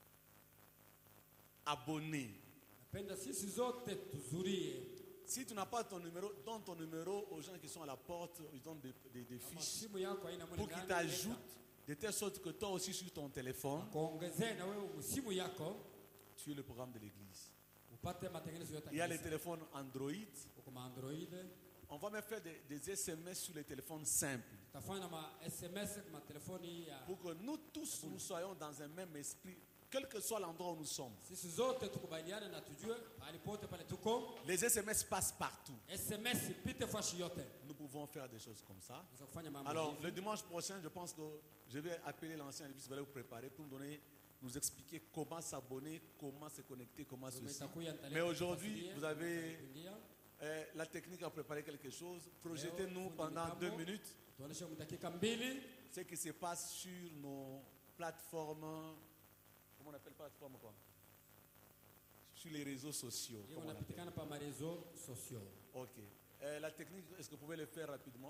abonnés. Napenda sisi zote tuzurie. Si tu n'as pas ton numéro, donne ton numéro aux gens qui sont à la porte, ils donnent des Kama fiches simu yako haina pour qu'ils mulingano, t'ajoutent, de telle sorte que toi aussi sur ton téléphone, kuongezea na wewe simu yako tu es le programme de l'église. upate matengenezo yote ya Il y a les kanisa. téléphones Android. Uko ma Android, On va même faire des SMS sur les téléphones simples tafanya ma SMS kwa telefoni ya pour que nous tous nous soyons dans un même esprit, quel que soit l'endroit où nous sommes. sisi zote tukubaliane na tujue mahali pote pale tuko. Les SMS passent partout. SMS ipite fashi yote. Nous pouvons faire des choses comme ça. Tunaweza kufanya mambo Alors, hivi. le dimanche prochain, je pense que je vais appeler l'ancien service, vous allez vous préparer pour nous expliquer comment s'abonner, comment se connecter, comment ceci. Itakuya nitaleta Mais aujourd'hui, tafasiria, vous avez kuingia. la technique à préparer quelque chose. Projetez-nous Leo, pendant fundi 2 mitambo, minutes tuoneshe mdakika mbili ce qui se passe sur nos plateformes. Comment on appelle plateforme quoi? Sur les réseaux sociaux. hiyo comme on appelle. unapitikana pa marezo sociaux. Ok. La technique, est-ce que vous pouvez le faire rapidement?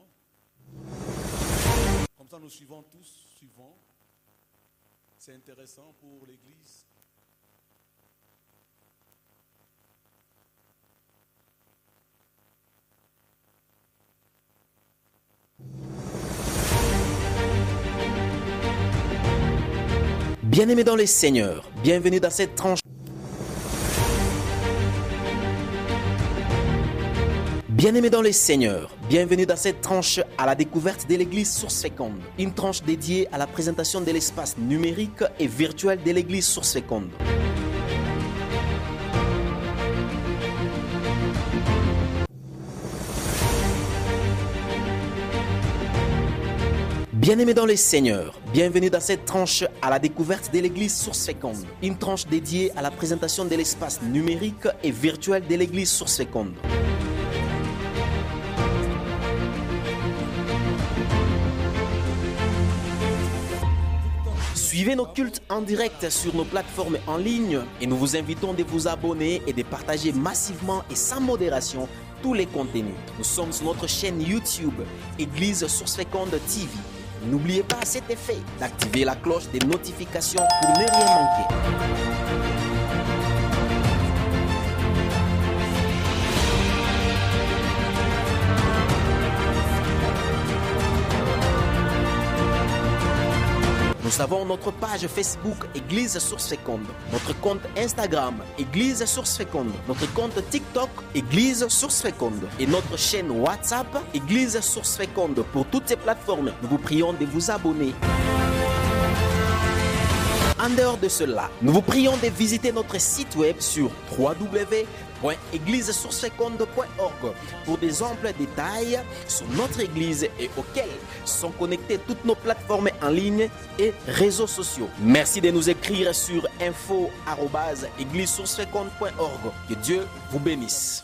Comme ça, nous suivons tous. Suivons. C'est intéressant pour l'Église. Bien-aimés dans le Seigneur, bienvenue dans cette tranche. Bien-aimés dans le Seigneur, bienvenue dans cette tranche à la découverte de l'église Source Féconde. Une tranche dédiée à la présentation de l'espace numérique et virtuel de l'église Source Féconde. Bien-aimés dans le Seigneur, bienvenue dans cette tranche à la découverte de l'église Source Féconde. Une tranche dédiée à la présentation de l'espace numérique et virtuel de l'église Source Féconde. Suivez nos cultes en direct sur nos plateformes en ligne et nous vous invitons de vous abonner et de partager massivement et sans modération tous les contenus. Nous sommes sur notre chaîne YouTube, Église Source Féconde TV. N'oubliez pas à cet effet d'activer la cloche des notifications pour ne rien manquer. Nous avons notre page Facebook Église Source Féconde, notre compte Instagram Église Source Féconde, notre compte TikTok Église Source Féconde et notre chaîne WhatsApp Église Source Féconde. Pour toutes ces plateformes, nous vous prions de vous abonner. En dehors de cela, nous vous prions de visiter notre site web sur www.églisesourceféconde.org pour des amples détails sur notre église et auxquels sont connectées toutes nos plateformes en ligne et réseaux sociaux. Merci de nous écrire sur info@églisesourceféconde.org. Que Dieu vous bénisse.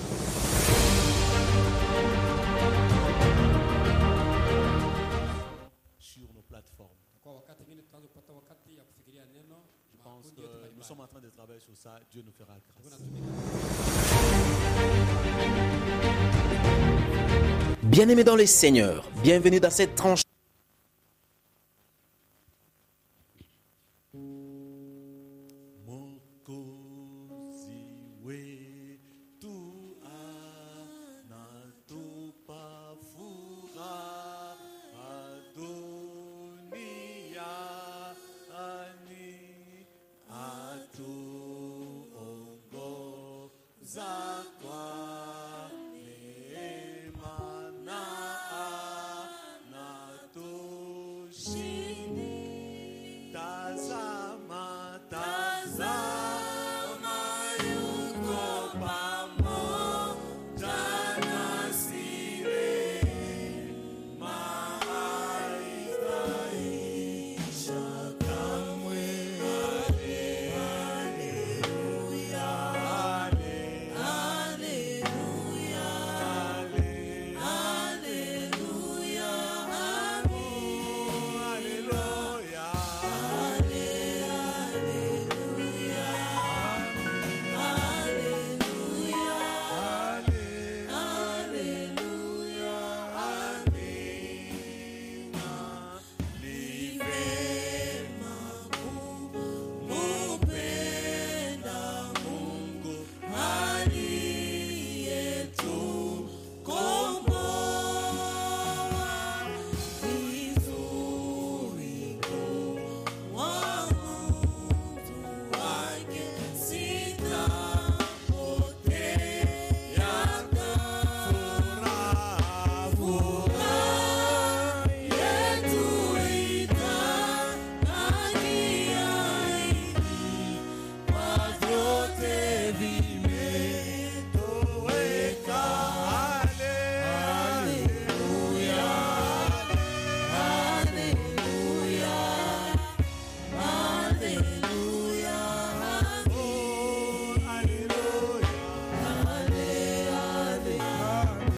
Sur nos plateformes. Kwa wakati mwingine tutaanza kupata wakati ya kufikiria neno. Je pense que nous sommes en train de travailler sur ça. Dieu nous fera grâce. Bien-aimés dans le Seigneur, bienvenue dans cette tranche.